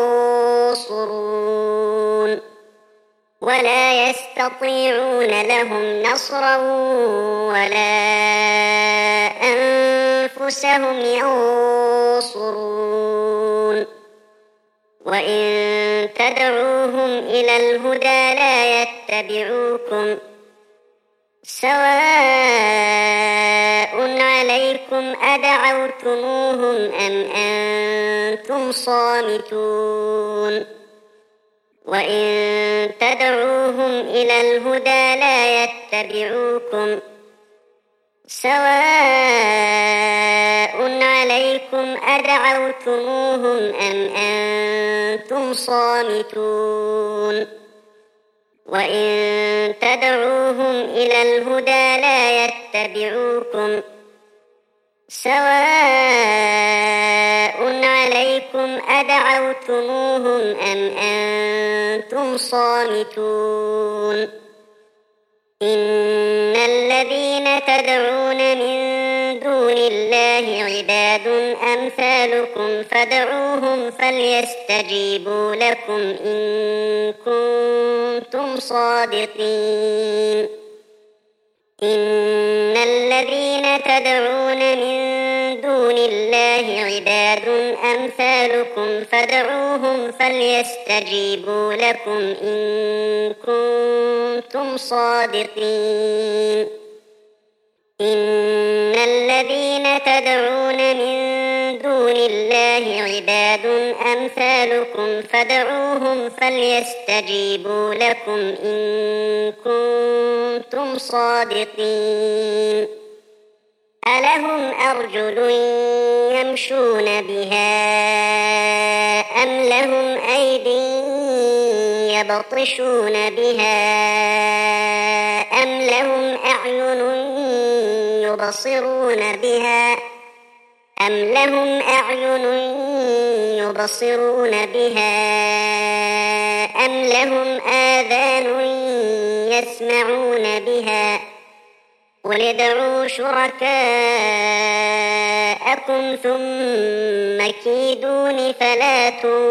ينصرون ولا يستطيعون لهم نصرا ولا أنفسهم ينصرون وإن تدعوهم إلى الهدى لا يتبعوكم سواء عليكم أدعوتموهم أم أنتم صامتون وإن تدعوهم إلى الهدى لا يتبعوكم سواء عليكم أدعوتموهم أم أنتم صامتون وإن تدعوهم إلى الهدى لا يتبعوكم سواء عليكم أدعوتموهم أم أنتم صامتون إن الذين تدعون من دون الله عباد أمثالكم فادعوهم فليستجيبوا لكم إن كنتم صادقين إن الذين تدعون من دون الله عباد أمثالكم فادعوهم فليستجيبوا لكم إن كنتم صادقين إن الذين تدعون من دون الله عباد أمثالكم فادعوهم فليستجيبوا لكم إن كنتم صادقين ألهم أرجل يمشون بها أم لهم أيدي يبطشون بها أم لهم أعين يبصرون بها أم لهم أعين يبصرون بها أم لهم آذان يسمعون بها قل ادعوا شركاءكم ثم كيدون فلا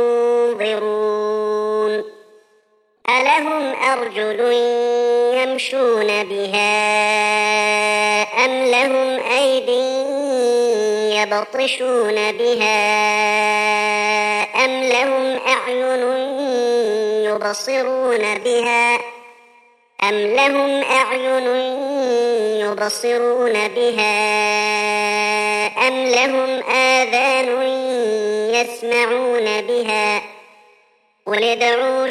تنظرون ألهم أرجل يمشون بها أم لهم أيدي يبطشون بها أم لهم أعين يبصرون بها أم لهم أعين يبصرون بها أم لهم آذان يسمعون بها قل ادعوا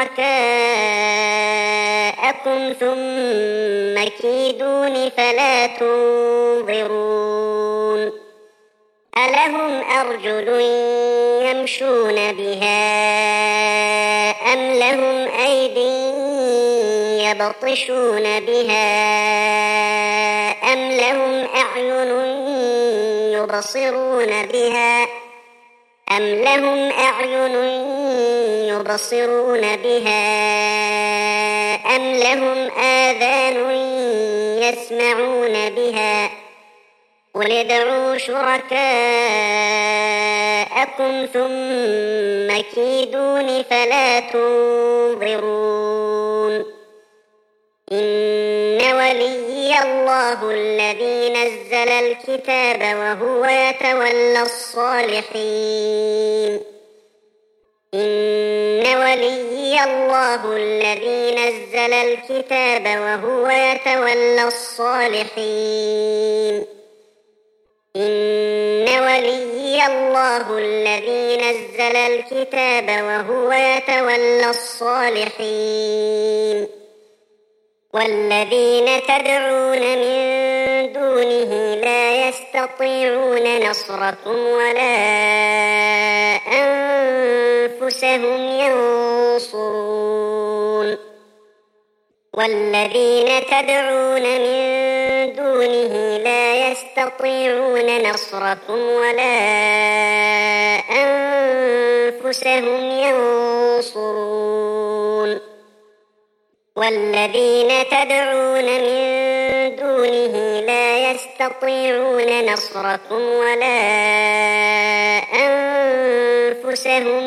شركاءكم ثم كيدون فلا تنظرون ألهم أرجل يمشون بها أم لهم أيدي يبطشون بها أم لهم أعين يبصرون بها أم لهم أعين يبصرون بها أم لهم آذان يسمعون بها قل ادعوا شركاءكم ثم كيدون فلا تنظرون إن وليي الله الذي نزل الكتاب وهو يتولى الصالحين إن وليي الله الذي نزل الكتاب وهو يتولى الصالحين إن وليي الله الذي نزل الكتاب وهو يتولى الصالحين والذين تدعون من دونه لا يستطيعون نصركم ولا أنفسهم ينصرون والذين تدعون من دونه لا يستطيعون نصركم ولا أنفسهم ينصرون والذين تدعون من دونه لا يستطيعون نصركم ولا أنفسهم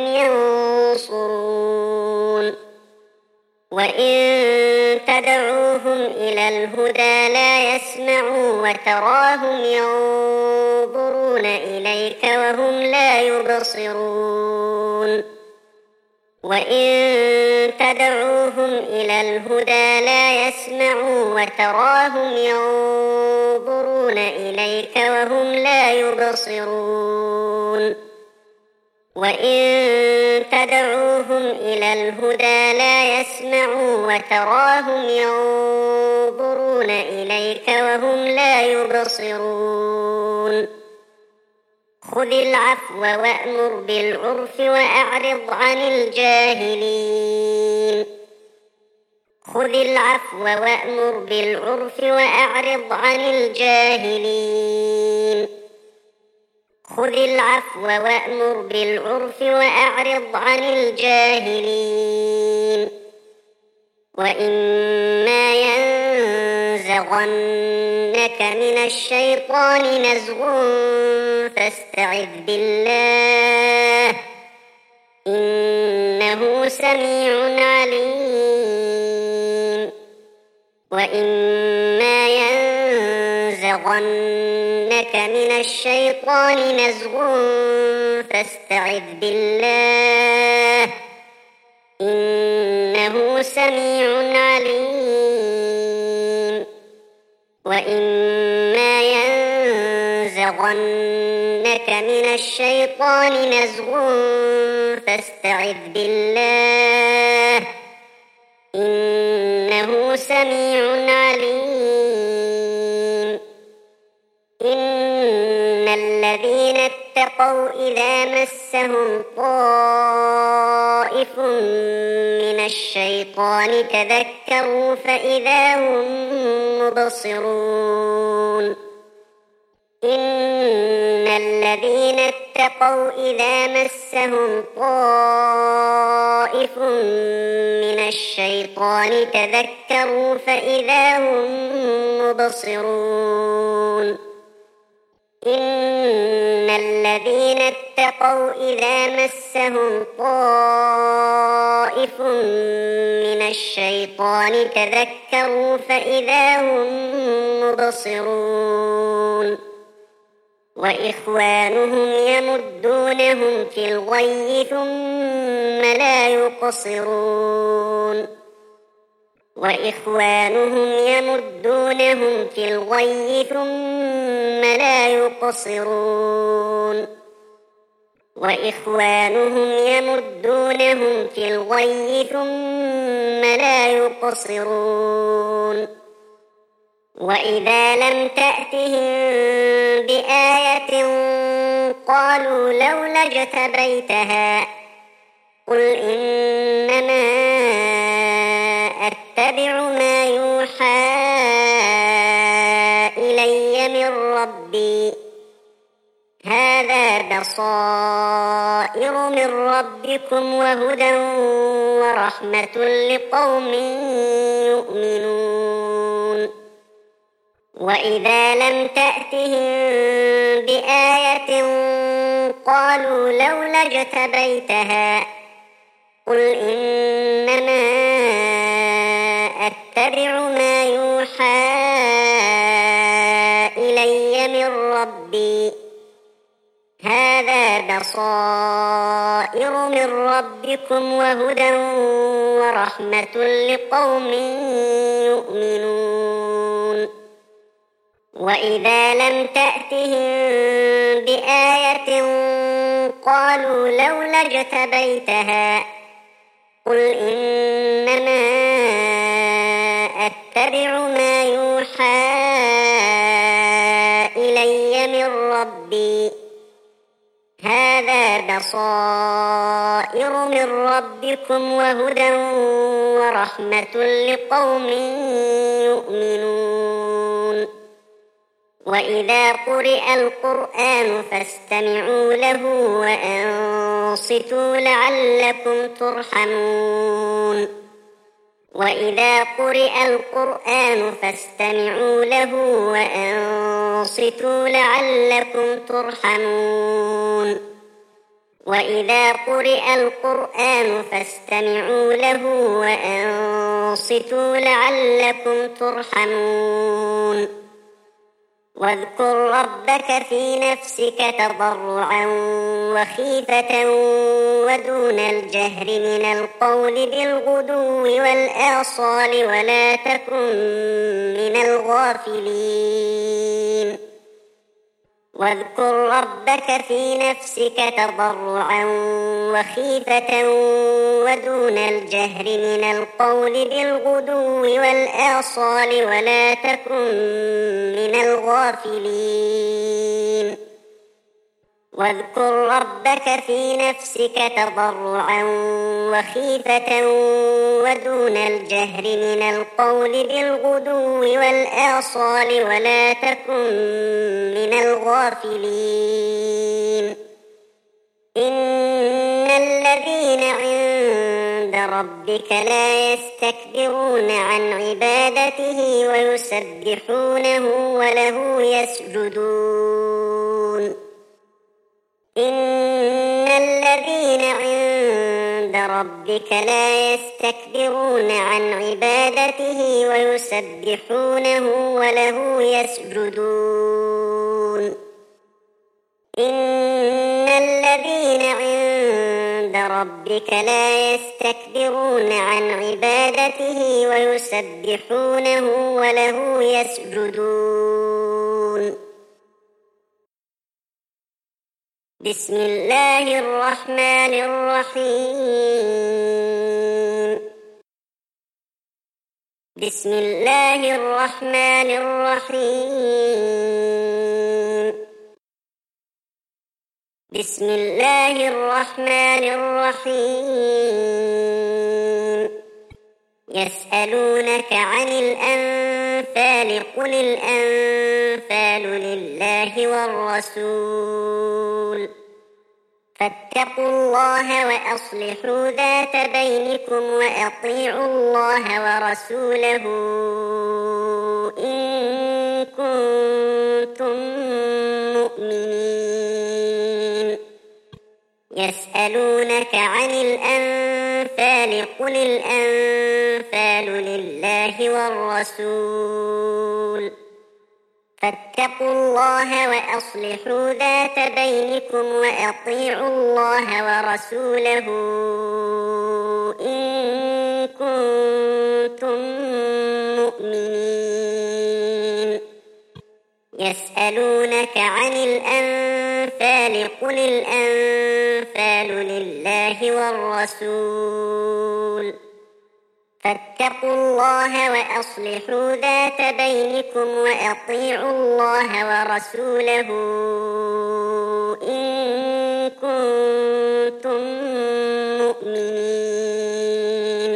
ينصرون وإن تدعوهم إلى الهدى لا يسمعوا وتراهم ينظرون إليك وهم لا يبصرون وإن تدعوهم إلى الهدى لا يسمعوا وتراهم ينظرون إليك وهم لا يبصرون وإن تدعوهم إلى الهدى لا يسمعوا وتراهم ينظرون إليك وهم لا يبصرون خذ العفو وأمر بالعرف وأعرض عن الجاهلين خذ العفو وأمر بالعرف وأعرض عن الجاهلين خذ العفو وأمر بالعرف وأعرض عن الجاهلين وإما ينزغنك من الشيطان نزغ فاستعذ بالله إنه سميع عليم وإما ينزغنك من الشيطان نزغ فاستعذ بالله إنه سميع عليم وإما ينزغنك من الشيطان نزغ فاستعذ بالله إنه سميع عليم إن الذين اتقوا إذا مسهم طائف من الشيطان تذكروا فإذا هم مبصرون إن الذين اتقوا إذا مسهم طائف من الشيطان تذكروا فإذا هم مبصرون إن الذين اتقوا إذا مسهم طائف من الشيطان تذكروا فإذا هم مبصرون وإخوانهم يمدونهم في الغي ثم لا يقصرون وإخوانهم يمدونهم في الغي ثم لا يقصرون وإخوانهم يمدونهم في الغي ثم لا يقصرون وإذا لم تأتهم بآية قالوا لولا اجتبيتها قل إنما أتبع ما يوحى إلي من ربي هذا بصائر من ربكم وهدى ورحمة لقوم يؤمنون وإذا لم تأتهم بآية قالوا لولا اجتبيتها قل إنما أتبع ما يوحى إلي من ربي هذا بصائر من ربكم وهدى ورحمة لقوم يؤمنون وإذا لم تأتهم بآية قالوا لولا اجتبيتها قل إنما أتبع ما يوحى إلي من ربي هذا بصائر من ربكم وهدى ورحمة لقوم يؤمنون وإذا قرئ القرآن فاستمعوا له وأنصتوا لعلكم ترحمون وإذا قرئ القرآن فاستمعوا له وأنصتوا لعلكم ترحمون وإذا قرئ القرآن فاستمعوا له وأنصتوا لعلكم ترحمون واذكر ربك في نفسك تضرعا وخيفة ودون الجهر من القول بالغدو والآصال ولا تكن من الغافلين واذكر ربك في نفسك تضرعا وخيفة ودون الجهر من القول بالغدو والآصال ولا تكن من الغافلين واذكر ربك في نفسك تضرعا وخيفة ودون الجهر من القول بالغدو والآصال ولا تكن من الغافلين إن الذين عند ربك لا يستكبرون عن عبادته ويسبحونه وله يسجدون إن الذين عند ربك لا يستكبرون عن عبادته ويسبحونه وله يسجدون إن الذين عند ربك لا يستكبرون عن عبادته ويسبحونه وله يسجدون بسم الله الرحمن الرحيم بسم الله الرحمن الرحيم بسم الله الرحمن الرحيم يسألونك عن الأنفال قل الأنفال لله والرسول فاتقوا الله وأصلحوا ذات بينكم وأطيعوا الله ورسوله إن كنتم مؤمنين يسألونك عن الأنفال قل الأنفال لله والرسول فاتقوا الله وأصلحوا ذات بينكم وأطيعوا الله ورسوله إن كنتم مؤمنين يسألونك عن الأنفال قل الأنفال لله والرسول فاتقوا الله وأصلحوا ذات بينكم وأطيعوا الله ورسوله إن كنتم مؤمنين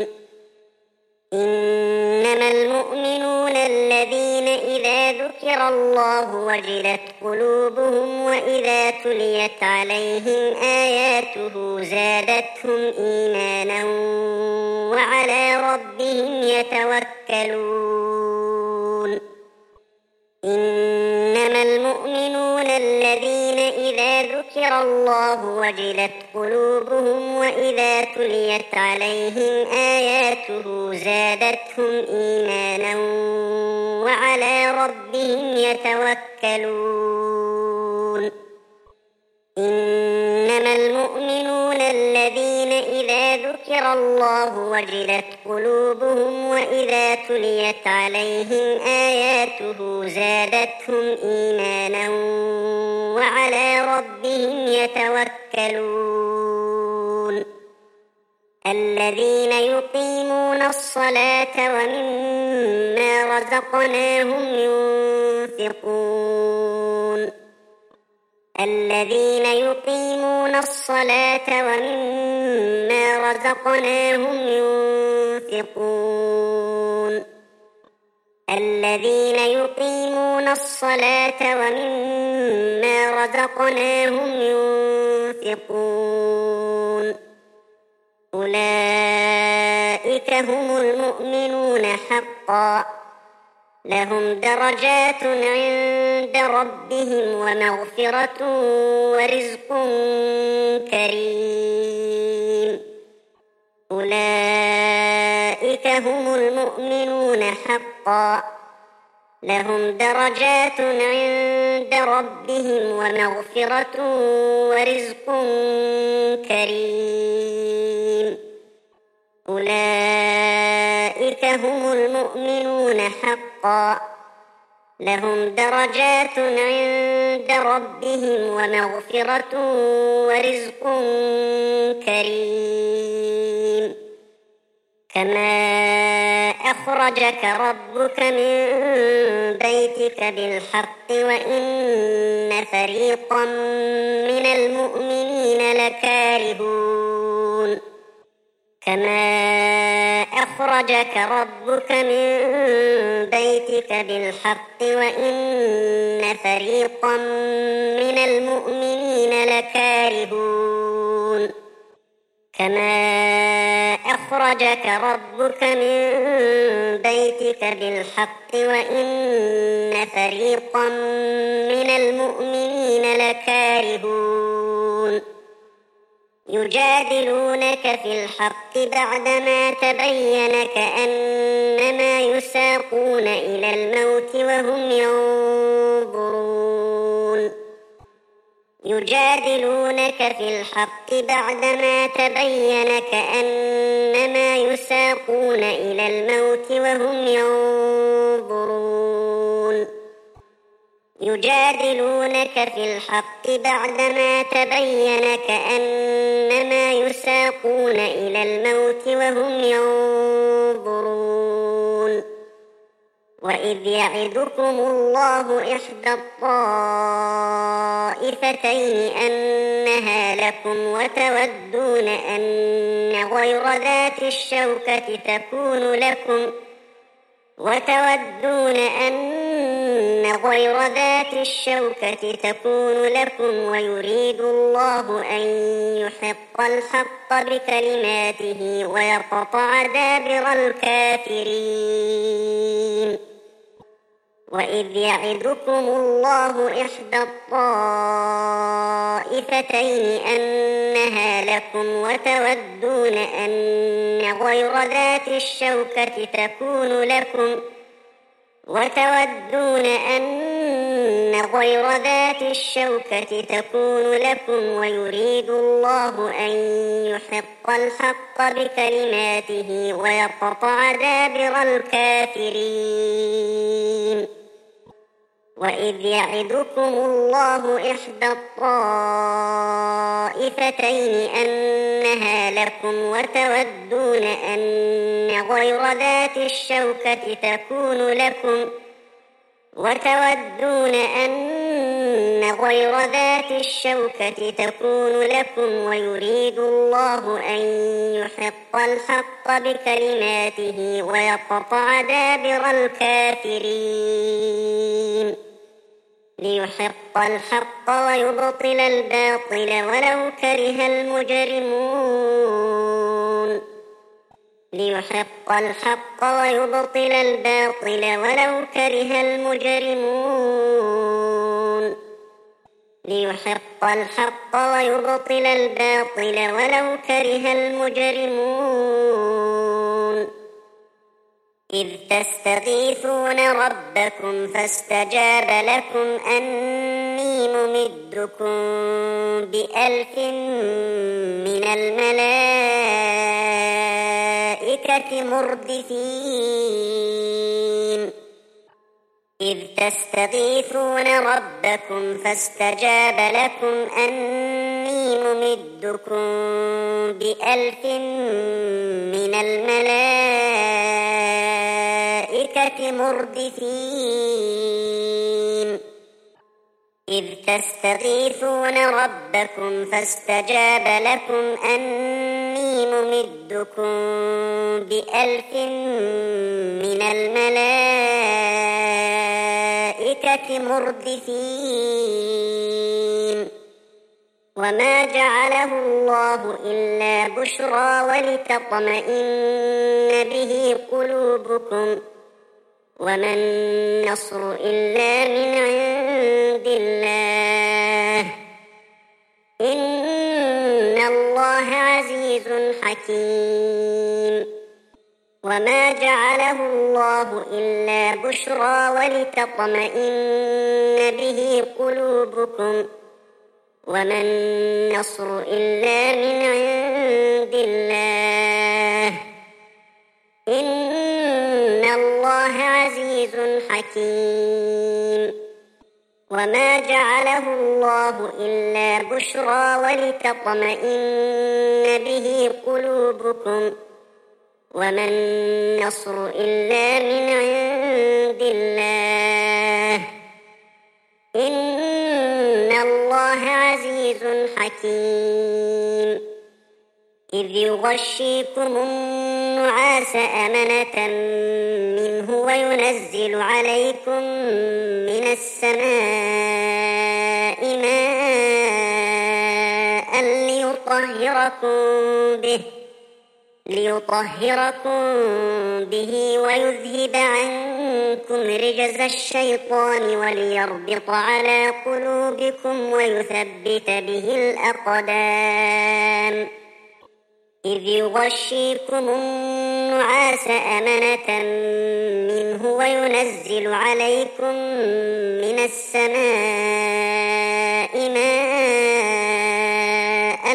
إنما المؤمنون الذين إذا ذكر الله وجلت قلوبهم وإذا تليت عليهم آياته زادتهم إيمانا وعلى ربهم يتوكلون إنما المؤمنون الذين إذا ذكر الله وجلت قلوبهم وإذا تليت عليهم آياته زادتهم إيمانا وعلى ربهم يتوكلون إنما المؤمنون الذين إذا ذكر الله وجلت قلوبهم وإذا تليت عليهم آياته زادتهم إيمانا وعلى ربهم يتوكلون الذين يقيمون الصلاة ومما رزقناهم ينفقون الذين يقيمون الصلاة ومما رزقناهم ينفقون الذين يقيمون الصلاة ومما رزقناهم ينفقون أولئك هم المؤمنون حقا لهم درجات عند ربهم ومغفرة ورزق كريم أولئك هم المؤمنون حقا لهم درجات عند ربهم ومغفرة ورزق كريم أولئك هم المؤمنون حقا لهم درجات عند ربهم ومغفرة ورزق كريم كما أخرجك ربك من بيتك بالحق وإن فريقا من المؤمنين لكارهون كما أخرجك ربك من بيتك بالحق وإن فريقا من المؤمنين لكارهون كما أخرجك ربك من بيتك بالحق وإن فريقا من المؤمنين لكارهون يجادلونك في الحق بعدما تبين كأنما يساقون إلى الموت وهم ينظرون يجادلونك في الحق بعدما تبين كأنما يساقون إلى الموت وهم ينظرون يجادلونك في الحق بعدما تبين كأنما يساقون إلى الموت وهم ينظرون وإذ يعدكم الله إحدى الطائفتين أنها لكم وتودون أن غير ذات الشوكة تكون لكم ويريد الله أن يحق الحق بكلماته ويقطع دابر الكافرين وإذ يعدكم الله إحدى الطائفتين أنها لكم وتودون أن غير ذات الشوكة تكون لكم ويريد الله أن يحق الحق بكلماته ويقطع دابر الكافرين وإذ يعدكم الله إحدى الطائفتين أنها لكم وتودون أن غير ذات الشوكة تكون لكم ويريد الله أن يحق الحق بكلماته ويقطع دابر الكافرين ليحق الحق ويبطل الباطل ولو كره المجرمون ليحق الحق ويبطل الباطل ولو كره المجرمون ليحق الحق ويبطل الباطل ولو كره المجرمون إذ تستغيثون ربكم فاستجاب لكم أني ممدكم ب1000 من الملائكة مردفين إذ تستغيثون ربكم فاستجاب لكم أني ممدكم ب1000 من الملائكة مردفين إذ تستغيثون ربكم فاستجاب لكم أني ممدكم ب1000 من الملائكة مردفين وما جعله الله إلا بشرى ولتطمئن به قلوبكم وما النصر إلا من عند الله إن الله عزيز حكيم وما جعله الله إلا بشرى ولتطمئن به قلوبكم وما النصر إلا من عند الله إن الله عزيز حكيم وما جعله الله إلا بشرى ولتطمئن به قلوبكم وما النصر إلا من عند الله إن الله عزيز حكيم إذ يغشيكم النعاس أمنة منه وينزل عليكم من السماء ماء ليطهركم به ويذهب عنكم رجز الشيطان وليربط على قلوبكم ويثبت به الأقدام إذ يغشيكم النعاس أمنة منه وينزل عليكم من السماء ماء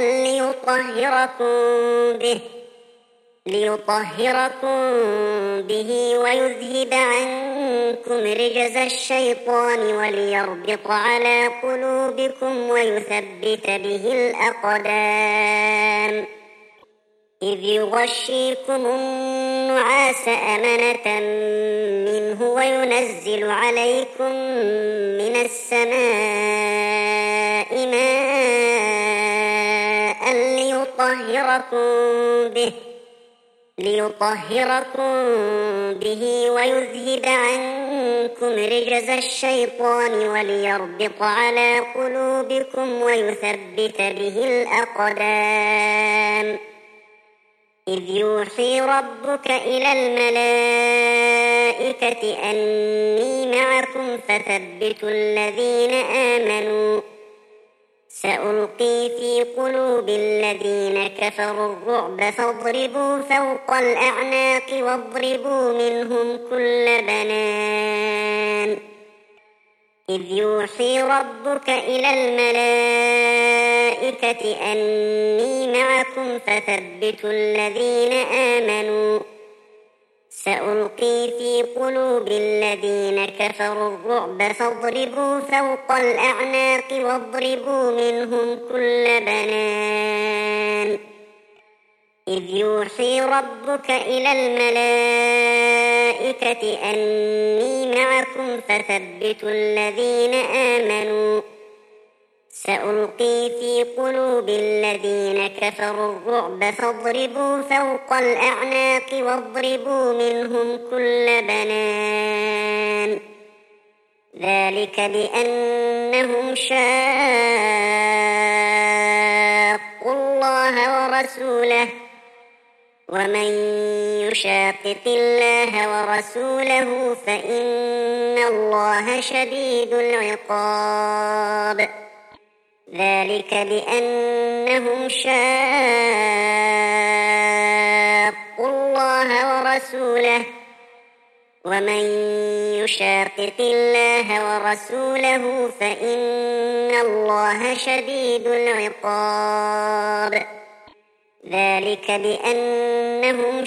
ليطهركم به ويذهب عنكم رجز الشيطان وليربط على قلوبكم ويثبت به الأقدام إذ يغشيكم النعاس أمنة منه وينزل عليكم من السماء ماء ليطهركم به ويذهب عنكم رجز الشيطان وليربط على قلوبكم ويثبت به الأقدام إذ يوحي ربك إلى الملائكة أني معكم فثبتوا الذين آمنوا سألقي في قلوب الذين كفروا الرعب فاضربوا فوق الأعناق واضربوا منهم كل بنان إذ يوحي ربك إلى الملائكة أني معكم فثبتوا الذين آمنوا سألقي في قلوب الذين كفروا الرعب فاضربوا فوق الأعناق واضربوا منهم كل بنان إذ يوحي ربك إلى الملائكة أني معكم فثبتوا الذين آمنوا سألقي في قلوب الذين كفروا الرعب فاضربوا فوق الأعناق واضربوا منهم كل بنان ذلك بأنهم شاقوا الله ورسوله ومن يشاقق الله ورسوله فإن الله شديد العقاب ذلك بأنهم شاقوا الله ورسوله ومن يشاقق الله ورسوله فإن الله شديد العقاب ذلك بأنهم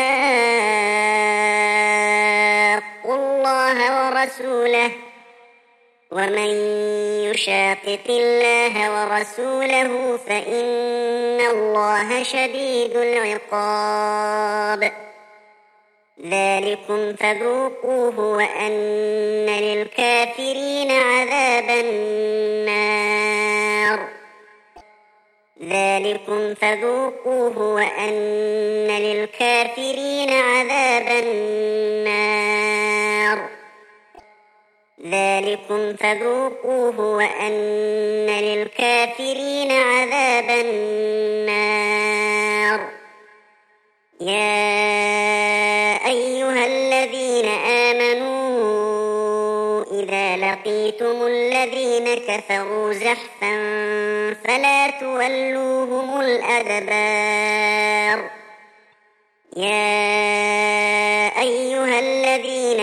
شاقوا الله ورسوله ومن يشاقق الله ورسوله فإن الله شديد العقاب ذلكم فذوقوه وأن للكافرين عذاب النار ذلكم فذوقوه وأن للكافرين عذاب النار ذلكم فذوقوه وأن للكافرين عذاب النار يا أيها الذين آمنوا إذا لقيتم الذين كفروا زحفا فلا تولوهم الأدبار يا أيها الذين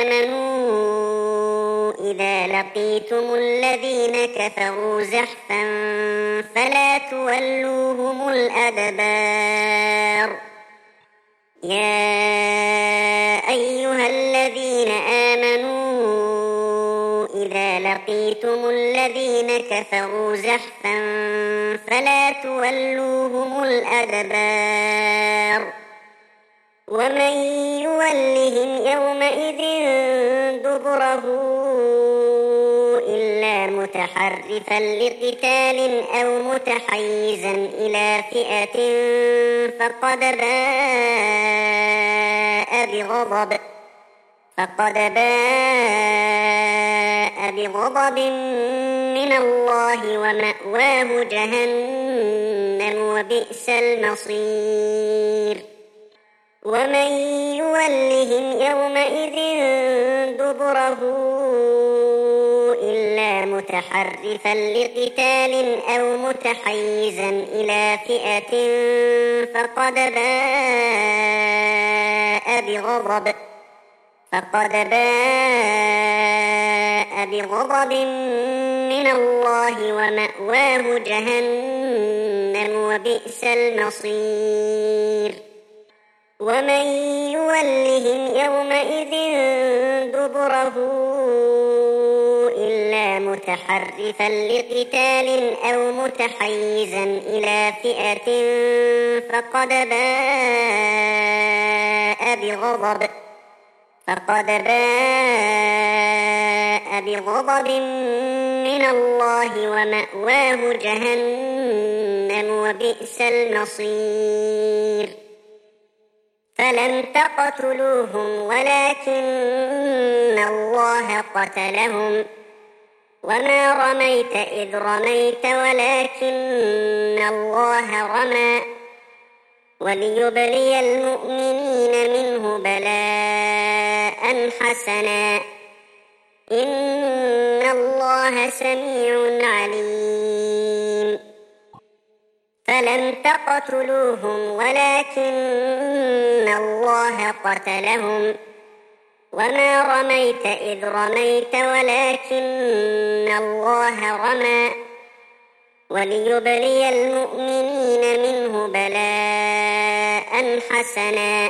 آمنوا إذا لقيتم الذين كفروا زحفا فلا تولوهم الأدبار يا أيها الذين آمنوا إذا لقيتم الذين كفروا زحفا فلا تولوهم الأدبار ومن يولهم يومئذ دبره إلا متحرفا لقتال أو متحيزا إلى فئة فقد باء بغضب من الله ومأواه جهنم وبئس المصير ومن يولهم يومئذ دبره إلا متحرفا لقتال أو متحيزا إلى فئة فقد باء بغضب من الله ومأواه جهنم وبئس المصير ومن يولهم يومئذ دبره إلا متحرفا لقتال أو متحيزا إلى فئة فقد باء بغضب من الله ومأواه جهنم وبئس المصير فلم تقتلوهم ولكن الله قتلهم وما رميت إذ رميت ولكن الله رمى وليبلي المؤمنين منه بلاء حسنا إن الله سميع عليم فلم تقتلوهم ولكن الله قتلهم وما رميت إذ رميت ولكن الله رمى وليبلي المؤمنين منه بلاء حسنا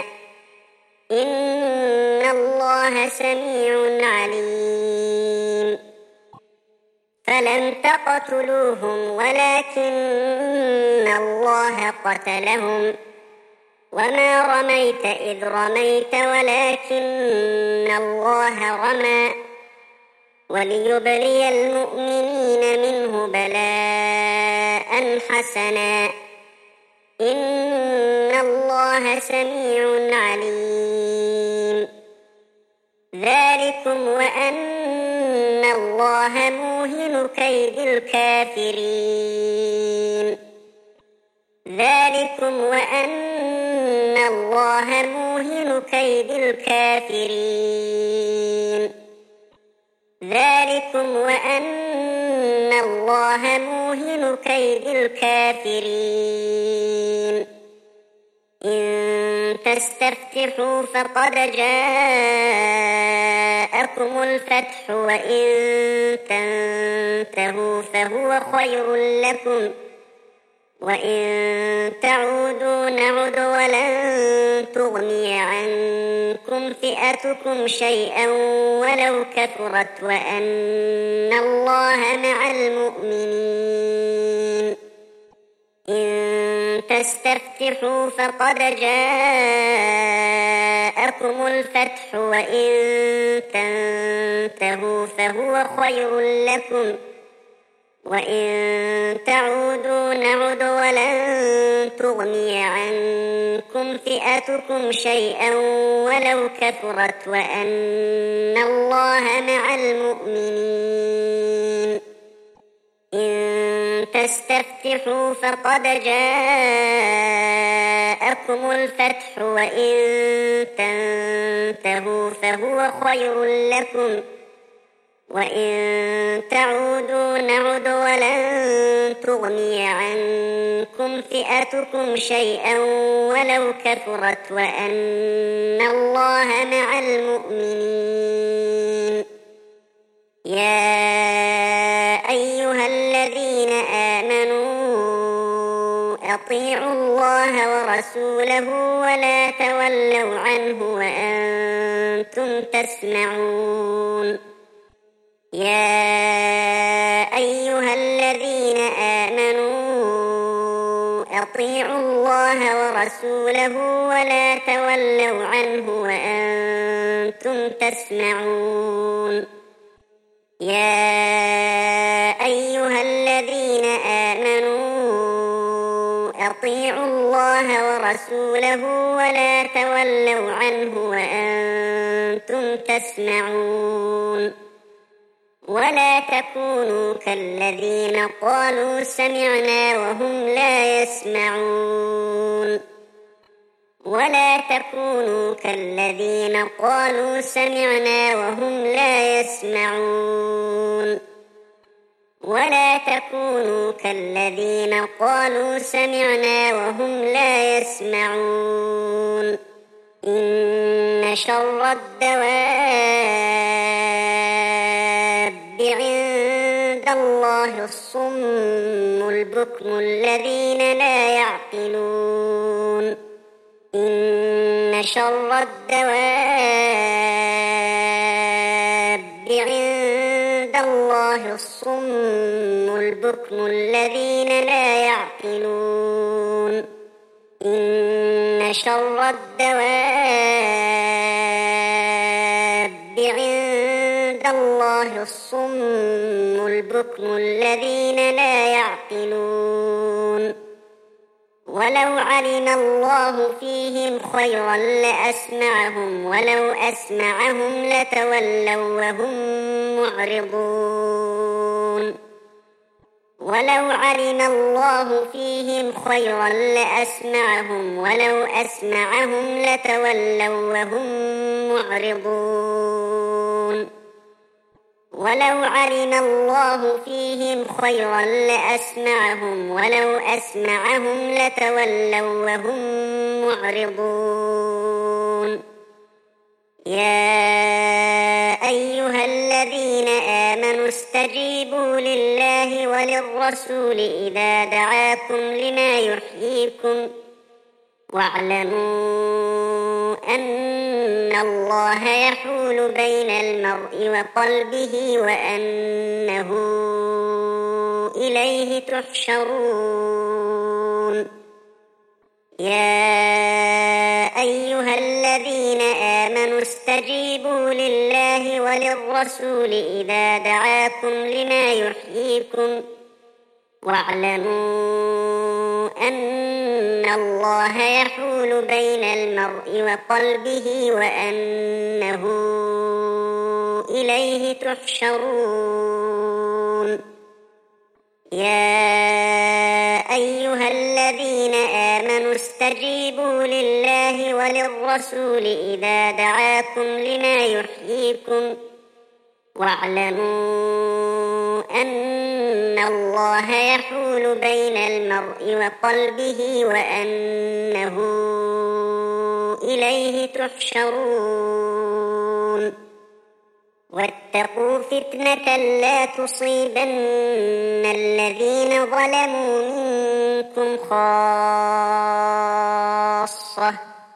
إن الله سميع عليم فلم تقتلوهم ولكن الله قتلهم وما رميت إذ رميت ولكن الله رمى وليبلي المؤمنين منه بلاء حسنا إن الله سميع عليم ذلكم وأن الله موهن كيد الكافرين ذلكم وأن الله موهن كيد الكافرين ذلكم وأن الله موهن كيد الكافرين إن تستفتحوا فقد جاءكم الفتح وإن تنتهوا فهو خير لكم وإن تعودوا نعد ولن تغني عنكم فئتكم شيئا ولو كثرت وأن الله مع المؤمنين إن تستفتحوا فقد جاءكم الفتح وإن تنتهوا فهو خير لكم وإن تعودوا نعد ولن تغني عنكم فئتكم شيئا ولو كثرت وأن الله مع المؤمنين إن تستفتحوا فقد جاءكم الفتح وإن تنتهوا فهو خير لكم وإن تعودوا نعد ولن تغني عنكم فئتكم شيئا ولو كثرت وأن الله مع المؤمنين يا أيها الذين آمنوا أطيعوا الله ورسوله ولا تولوا عنه وأنتم تسمعون يا أيها الذين آمنوا أطيعوا الله ورسوله ولا تولوا عنه وأنتم تسمعون يا أيها الذين آمنوا أطيعوا الله ورسوله ولا تولوا عنه وأنتم تسمعون ولا تكونوا كالذين قالوا سمعنا وهم لا يسمعون ولا تكونوا كالذين قالوا سمعنا وهم لا يسمعون ولا تكونوا كالذين قالوا سمعنا وهم لا يسمعون إن شر الدواب عند الله الصم البكم الذين لا يعقلون إن شر الدواب عند الله الصم البكم الذين لا يعقلون إن شر الدواب عند الله الصم البكم الذين لا يعقلون ولو علم الله فيهم خيرا لأسمعهم ولو أسمعهم لتولوا وهم معرضون ولو علم الله فيهم خيرا لأسمعهم ولو أسمعهم لتولوا وهم معرضون ولو علم الله فيهم خيرا لأسمعهم ولو أسمعهم لتولوا وهم معرضون يا أيها الذين آمنوا استجيبوا لله وللرسول إذا دعاكم لما يحييكم واعلموا أن الله يحول بين المرء وقلبه وأنه إليه تحشرون يا أيها الذين آمنوا استجيبوا لله وللرسول إذا دعاكم لما يحييكم واعلموا أن الله يحول بين المرء وقلبه وأنه إليه تحشرون يا أيها الذين آمنوا استجيبوا لله وللرسول إذا دعاكم لما يحييكم واعلموا أن الله يحول بين المرء وقلبه وأنه إليه تحشرون واتقوا فتنة لا تصيبن الذين ظلموا منكم خاصة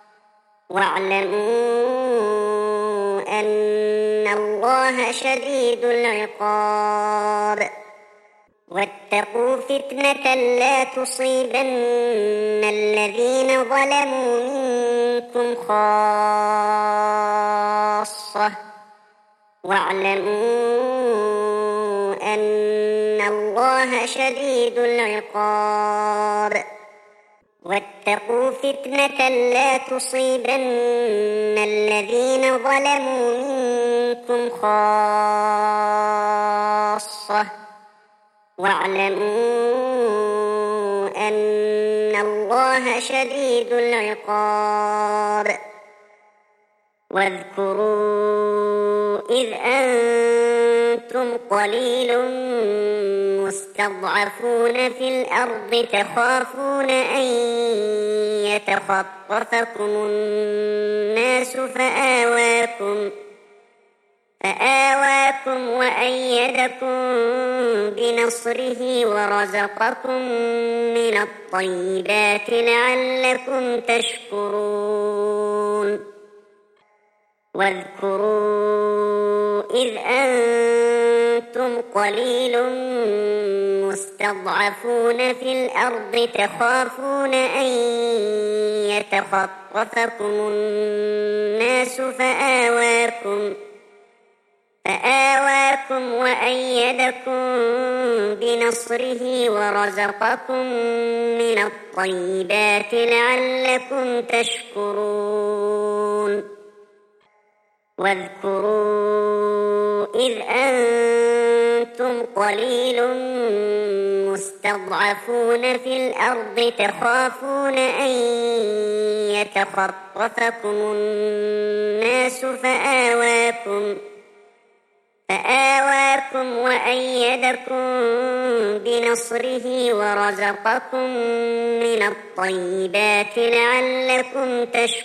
واعلموا أن الله شديد العقاب واتقوا فتنة لا تصيبن الذين ظلموا منكم خاصة واعلموا أن الله شديد العقاب واتقوا فتنة لا تصيبن الذين ظلموا منكم خاصة واعلموا أن الله شديد العقاب واذكروا إذ أنتم قليل مستضعفون في الأرض تخافون أن يتخطفكم الناس فآواكم وأيدكم بنصره ورزقكم من الطيبات لعلكم تشكرون واذكروا إذ أنتم قليل مستضعفون في الأرض تخافون أن يتخطفكم الناس فآواكم وأيدكم بنصره ورزقكم من الطيبات لعلكم تشكرون واذكروا إذ أنتم قليل مستضعفون في الأرض تخافون أن يتخطفكم الناس فآواكم وأيدكم بنصره ورزقكم من الطيبات لعلكم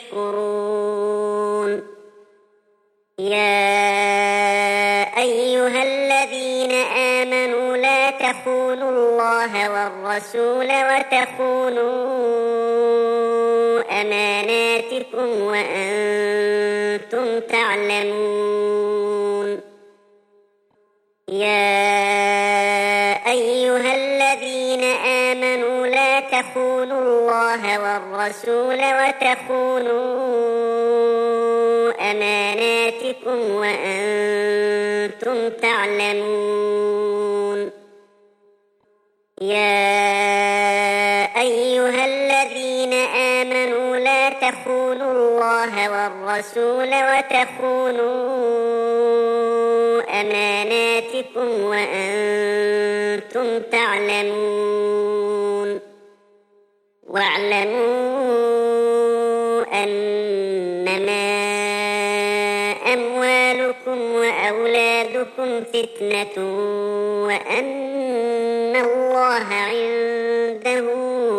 تشكرون يا أيها الذين آمنوا لا تخونوا الله والرسول وتخونوا أماناتكم وأنتم تعلمون يا أيها الذين آمنوا لا تخونوا الله والرسول وتخونوا أماناتكم وأنتم تعلمون يا أيها الذين آمنوا لا تخونوا الله والرسول وتخونوا أماناتكم وأنتم تعلمون واعلموا أنما أموالكم وأولادكم فتنة وأن الله عنده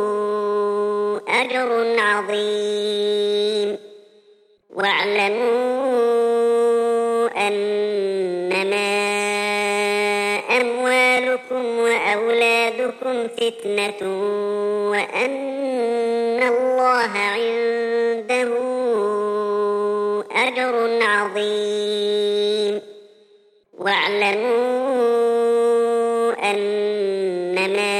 أجر عظيم واعلموا أنما أموالكم وأولادكم فتنة وأن الله عنده أجر عظيم واعلموا أنما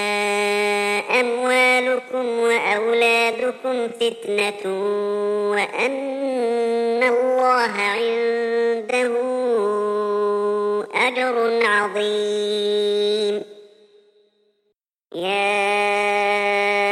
أموالكم وأولادكم فتنة وأن الله عنده أجر عظيم يا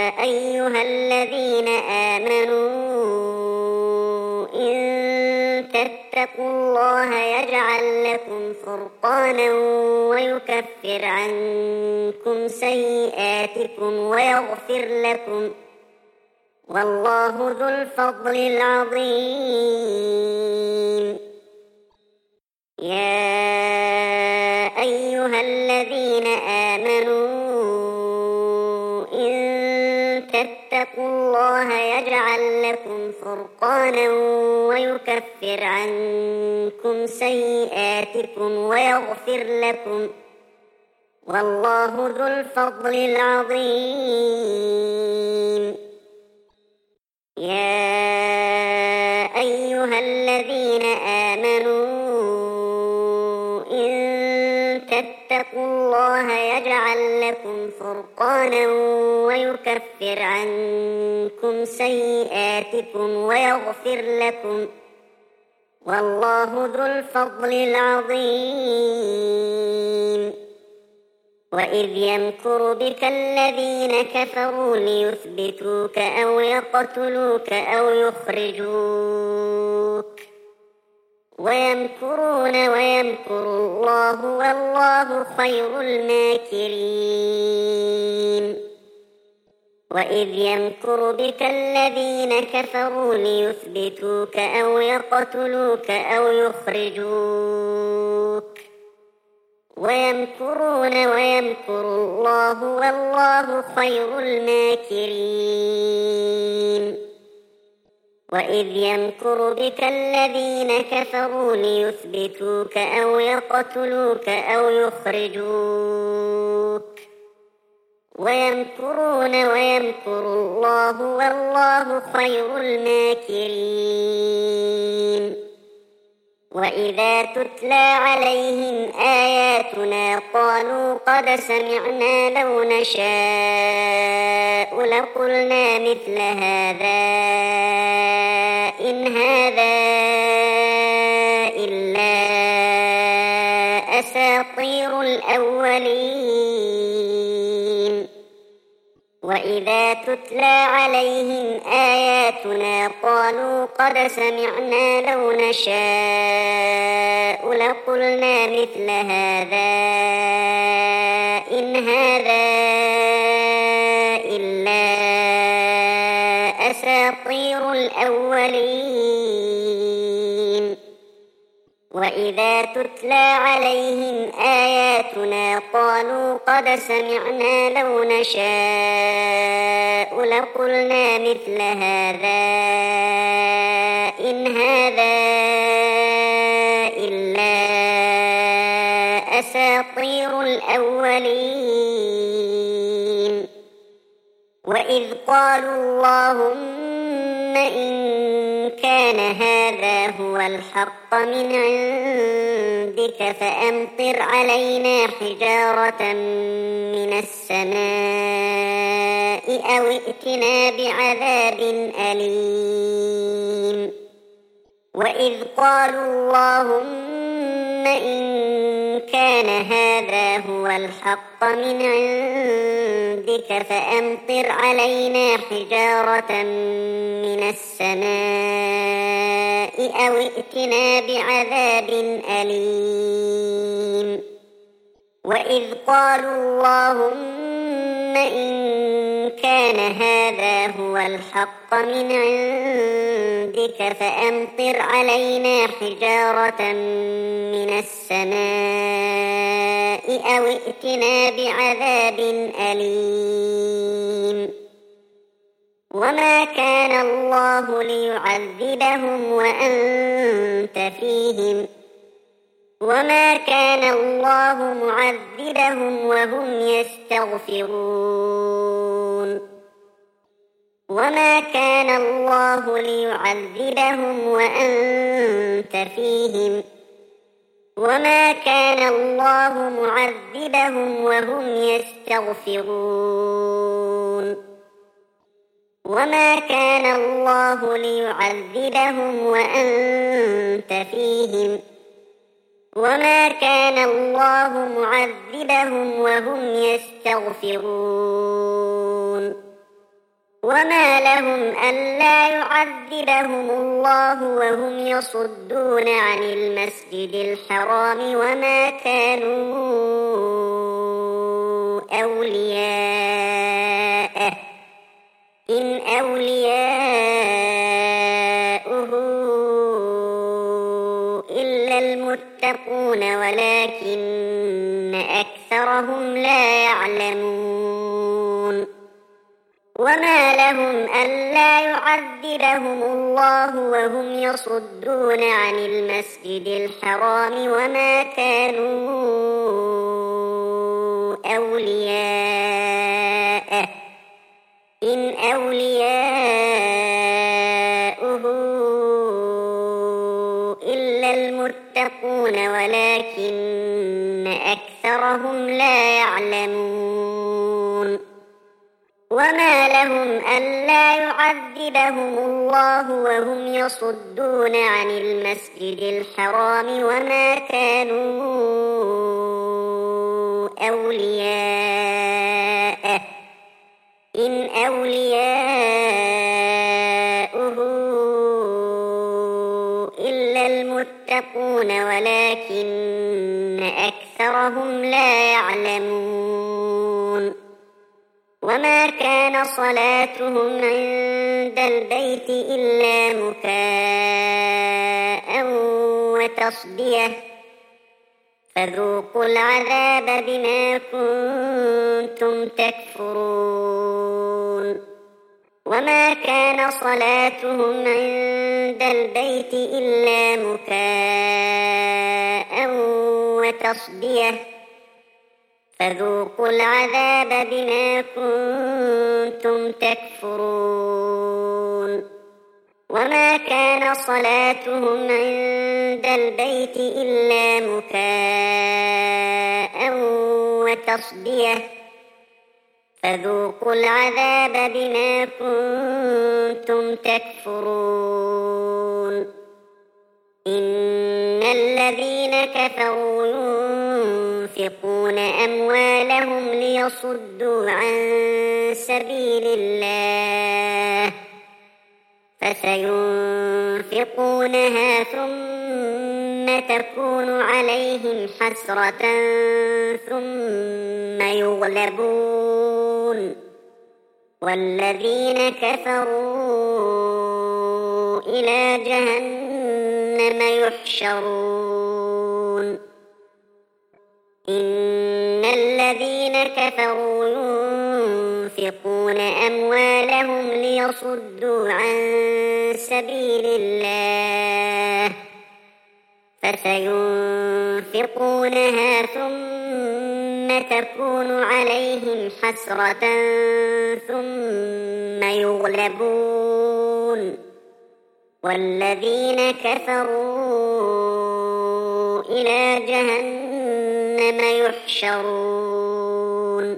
أيها الذين آمنوا إن تتقوا الله يجعل لكم فرقانا ويكفر عنكم سيئاتكم ويغفر لكم، والله ذو الفضل العظيم. يا أيها الذين آمنوا إن تتقوا الله يجعل لكم فرقانا ويكفر عنكم سيئاتكم ويغفر لكم، والله ذو الفضل العظيم. يا أيها الذين آمنوا إن تتقوا الله يجعل لكم فرقانا ويكفر عنكم سيئاتكم ويغفر لكم، والله ذو الفضل العظيم. وإذ يمكر بك الذين كفروا ليثبتوك أو يقتلوك أو يخرجوك، ويمكرون ويمكر الله والله خير الماكرين. وإذ يمكر بك الذين كفروا ليثبتوك أو يقتلوك أو يخرجوك، ويمكرون ويمكر الله والله خير الماكرين. وإذ يمكر بك الذين كفروا ليثبتوك أو يقتلوك أو يخرجوك، ويمكرون ويمكر الله والله خير الماكرين. وإذا تتلى عليهم آياتنا قالوا قد سمعنا لو نشاء لقلنا مثل هذا إن هذا إلا أساطير الأولين. وإذا تتلى عليهم آياتنا قالوا قد سمعنا لو نشاء لقلنا مثل هذا إن هذا إلا أساطير الأولين. وإذا تتلى عليهم آياتنا قالوا قد سمعنا لو نشاء لقلنا مثل هذا إن هذا إلا أساطير الأولين. وإذ قالوا اللهم إن كان هذا هو الحق من عندك فأمطر علينا حجارة من السماء أو ائتنا بعذاب أليم. وإذ قالوا اللهم إن كان هذا هو الحق من عندك فأمطر علينا حجارة من السماء أو ائتنا بعذاب أليم. وإذ قالوا اللهم إن كان هذا هو الحق من عندك فأمطر علينا حجارة من السماء أو ائتنا بعذاب أليم. وما كان الله ليعذبهم وأنت فيهم، وما كان الله معذبهم وهم يستغفرون. وما كان الله ليعذبهم وأنت فيهم، وما كان الله معذبهم وهم يستغفرون. وما كان الله ليعذبهم وأنت فيهم، وما كان الله معذبهم وهم يستغفرون. وما لهم ألا يعذبهم الله وهم يصدون عن المسجد الحرام وما كانوا أولياءه إن أولياؤه إلا المتقون ولكن أكثرهم لا يعلمون وما لهم ألا يعذبهم الله وهم يصدون عن المسجد الحرام وما كانوا أولياءه إن أولياؤه إلا المتقون ولكن أكثرهم لا يعلمون وما لهم ألا يعذبهم الله وهم يصدون عن المسجد الحرام وما كانوا أولياءه إن أولياؤه إلا المتقون ولكن أكثرهم لا يعلمون وما كان صلاتهم عند البيت إلا مكاء وتصدية فذوقوا العذاب بما كنتم تكفرون وما كان صلاتهم عند البيت إلا مكاء وتصدية فذوقوا العذاب بما كنتم تكفرون وما كان صلاتهم عند البيت إلا مكاء وتصدية فذوقوا العذاب بما كنتم تكفرون إن الذين كفروا ينفقون أموالهم ليصدوا عن سبيل الله فسينفقونها ثم تكون عليهم حسرة ثم يغلبون والذين كفروا إلى جهنم يحشرون إن الذين كفروا ينفقون أموالهم ليصدوا عن سبيل الله فسينفقونها ثم تكون عليهم حسرة ثم يغلبون والذين كفروا إلى جهنم يحشرون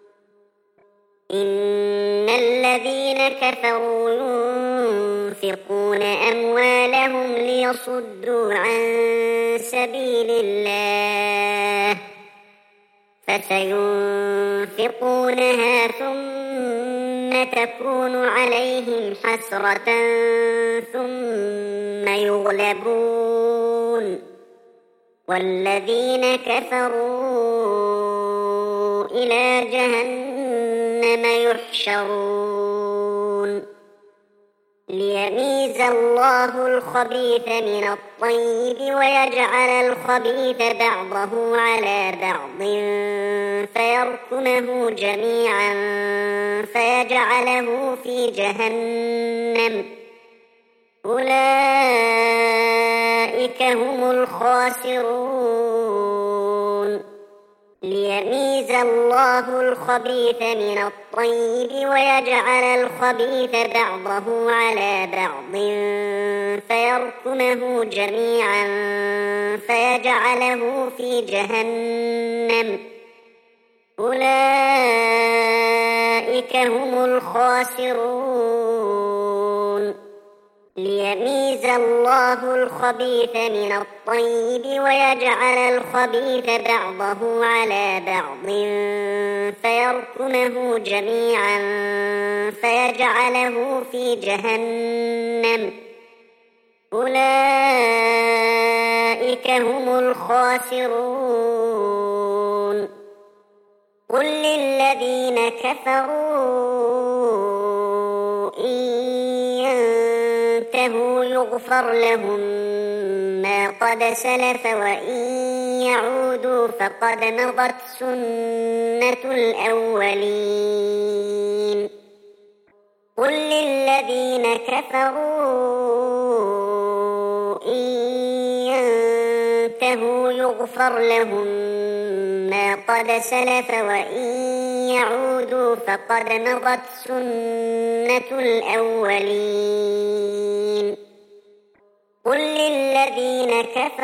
إن الذين كفروا ينفقون أموالهم ليصدوا عن سبيل الله فسينفقونها ثم تكون عليهم حسرة ثم يغلبون والذين كفروا إلى جهنم يحشرون ليميز الله الخبيث من الطيب ويجعل الخبيث بعضه على بعض فيركمه جميعا فيجعله في جهنم أولئك هم الخاسرون ليميز الله الخبيث من الطيب ويجعل الخبيث بعضه على بعض فيركمه جميعا فيجعله في جهنم أولئك هم الخاسرون ليميز الله الخبيث من الطيب ويجعل الخبيث بعضه على بعض فيركمه جميعا فيجعله في جهنم أولئك هم الخاسرون قل للذين كفروا إن ينتهوا يغفر لهم ما قد سلف وإن يعودوا فقد مضت سنة الأولين قل للذين كفروا إن ينتهوا يغفر لهم ما قد سلف وإن يعودوا فقد مضت سنة الأولين قل للذين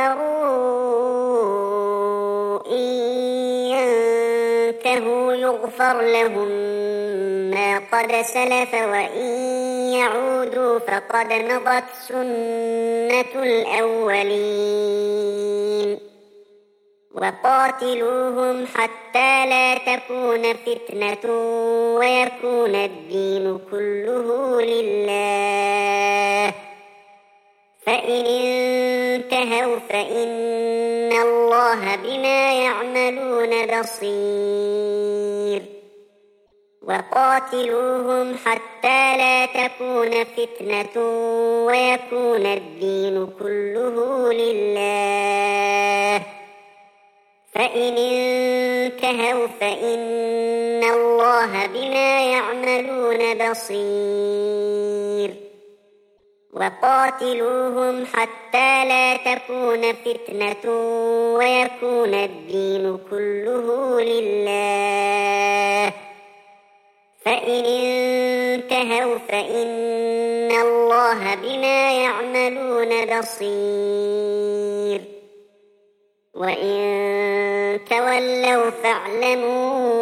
كفروا إن ينتهوا يغفر لهم ما قد سلف وإن يعودوا فقد مضت سنة الأولين وقاتلوهم حتى لا تكون فتنة ويكون الدين كله لله فإن انتهوا فإن الله بما يعملون بصير وقاتلوهم حتى لا تكون فتنة ويكون الدين كله لله فإن انتهوا فإن الله بما يعملون بصير وقاتلوهم حتى لا تكون فتنة ويكون الدين كله لله فإن انتهوا فإن الله بما يعملون بصير وإن تولوا فاعلموا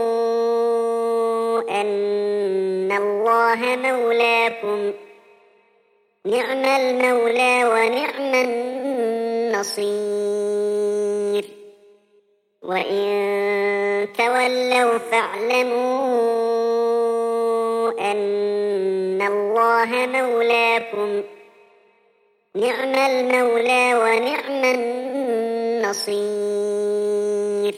أن الله مولاكم نعم المولى ونعم النصير وإن تولوا فاعلموا أن الله مولاكم نعم المولى ونعم النصير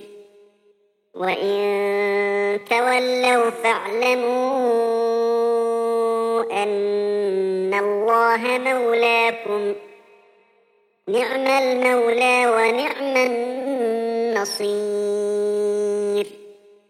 وإن تولوا فاعلموا أن الله مولاكم نعم المولى ونعم النصير